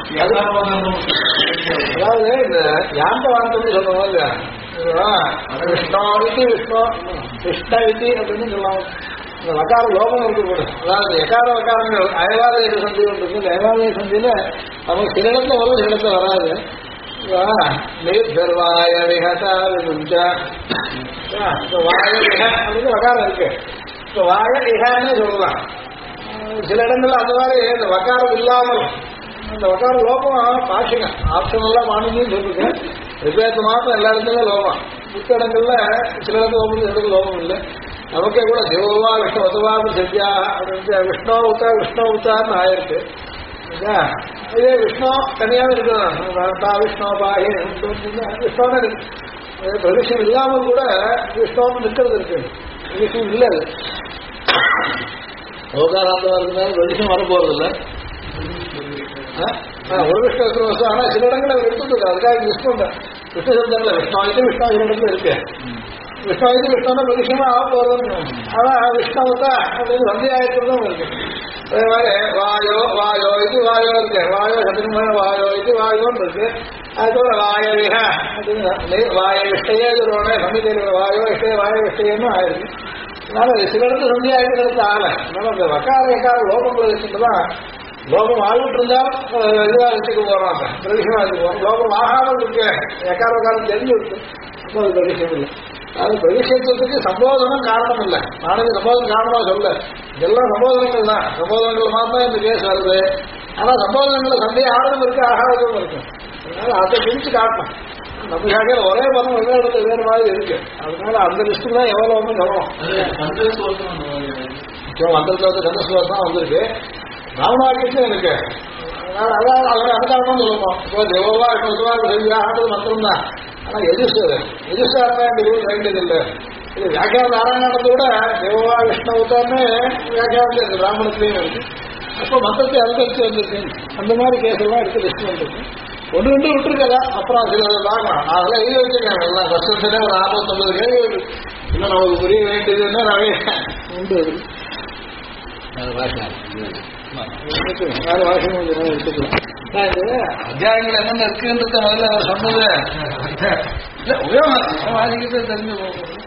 அதாவது இந்த யாந்த வார்த்தை சொல்றோம் இல்லையா, விஷ்ணு விஷ்ணு கிருஷ்ண விதி அப்படின்னு சொல்லலாம். இந்த வக்கார லோகம் இருக்கக்கூடாது. அதாவது எக்கார வக்காரங்கள் அயவாதய சந்தி ஒன்று இருக்கு. இந்த அயவாதய சந்தியில நமக்கு சில இடத்துல வரும், சில இடத்துல வராது. வாய விகதா வாய விக அப்படின்னு வக்காரம் இருக்கு. இப்போ வாழ இகான்னு சொல்லலாம். சில இடங்கள்ல அந்த மாதிரி இந்த வக்காரம் இல்லாமல் அந்த வக்கார லோகம் பாஷிங்க ஆப்ஷனெல்லாம் மாநிலம் சொல்லுங்க. ரிப்பேர்த்து மாத்திரம் எல்லா இடத்துலையும் லோகம். மிக்க இடங்கள்ல சில இடத்துல லோகம், சில இடத்துல லோகம் இல்லை. நமக்கே கூட தேவவா விஷ்ணு வசுவாபு சத்யா அப்படின்னு விஷ்ணு உத்தா விஷ்ணு உத்தான்னு ஆயிருக்கு. இதே விஷ்ணு தனியாக இருக்குது. விஷ்ணு பாகி விஷ்ணுன்னு இருக்கு. பிரதிஷம் இல்லாமல் கூட விஷ்ணுன்னு நிற்கிறது இருக்கு. பிரதிஷம் இல்லை. ஓகாராந்தம் இருக்கிறதுனால பிரதிஷம் வரப்போறது இல்லை. ஒரு விஷ்ணு இருக்கிற ஆனா சில இடங்கள் அவர் எடுத்துட்டு அதுக்காக விஷ்ணு விஷ்ணு சப்தங்கள விஷ்ணாயுது விஷ்ணா சில இடத்துல இருக்கு. விஷ்ணாயுது விஷ்ணு பிரதிஷமா ஆக போறதுன்னு ஆனா விஷ்ணாவத்தா அப்படின்னு சந்தியாயிருக்கிறதும் இருக்கு. அதே மாதிரி வாயோ வாயோ இது வாயோ இருக்கு. வாயோ சத்திரமான வாயோ இது வாயோன்னு இருக்கு. அதுபோல வாய விக அப்படின்னு வாய விஷ்டையே சொல்லுவானே சந்தியில் வாயோ இஷ்டைய வாய விஷ்டையன்னு ஆயிருக்கு. அதனால சில இடத்துல சந்தி ஆகிட்டு ஆகல. அதனால அந்த வக்கார எக்கார லோகங்களை வச்சுட்டுதான் லோகம் ஆகிட்டு இருந்தாலும் இதுவாக வச்சுட்டு போறாங்க, பிரதிஷமா வச்சுட்டு போறோம். லோகம் ஆகாமல் இருக்கு எக்கார வக்காரம் தெரிஞ்சு இருக்கு. அது பிரதிஷம் இல்லை. அது பிரதிஷத்துக்கு சம்போதனம் காரணம் இல்லை. நாளைக்கு சம்போதனம் காரணமா சொல்ல இதெல்லாம் சம்போதனங்கள் தான். சம்போதனங்கள் மாத்திரம் இந்த கேஸ் வருது. ஆனா சம்போதனங்களை சந்தையை ஆரம்பம் இருக்கு, ஆகாதமும் இருக்கு. அதனால அதை பிரிச்சு காட்டணும். நம்ம சாக்கையில் ஒரே பதம் ஒரே இடத்துல வேறு மாதிரி இருக்கு. அதனால அந்த லிஸ்ட்டு தான் எவ்வளோ வந்து சொல்லணும். மந்திரத்தில் சந்திரசுவாசம் தான் வந்திருக்கு. ராமநாயகத்தும் இருக்கு. அதாவது அதோட அனுதாரணம் சொல்லணும். இப்போ தேவவா ஆகிறது மந்திரம் தான். ஆனால் எதிர்சாரணா இந்த ரூல் வேண்டியதில்லை. இது வியாக்கியான நாராயணத்தை விட தேவவா விஷ்ணவுத்தான்னு வியாக்கியானத்தில் இருக்கு, பிராமணத்துலேயும் இருக்கு. அப்போ மந்திரத்தை அனுசரித்து வந்திருக்கு. அந்த மாதிரி கேஸெல்லாம் எடுத்து லிஸ்ட் வந்துருக்கு. ஒன்று ரெண்டு விட்டுருக்கதா. அப்புறம் சில பார்க்கலாம். அதெல்லாம் எழுதி வச்சிருக்காங்க. எல்லாம் வருஷத்துலேயே ஒரு 49 கேள்வி இன்னும் நமக்கு புரிய வேண்டியதுன்னா நிறைய உண்டு. வேறு வாசகம் எடுத்துக்கலாம். அத்தியாயங்கள் என்னென்ன இருக்குன்றத முதல்ல அவர் சொன்னது இல்லை உபயோகம் வாசிக்கிறது தெரிஞ்சு போகும்.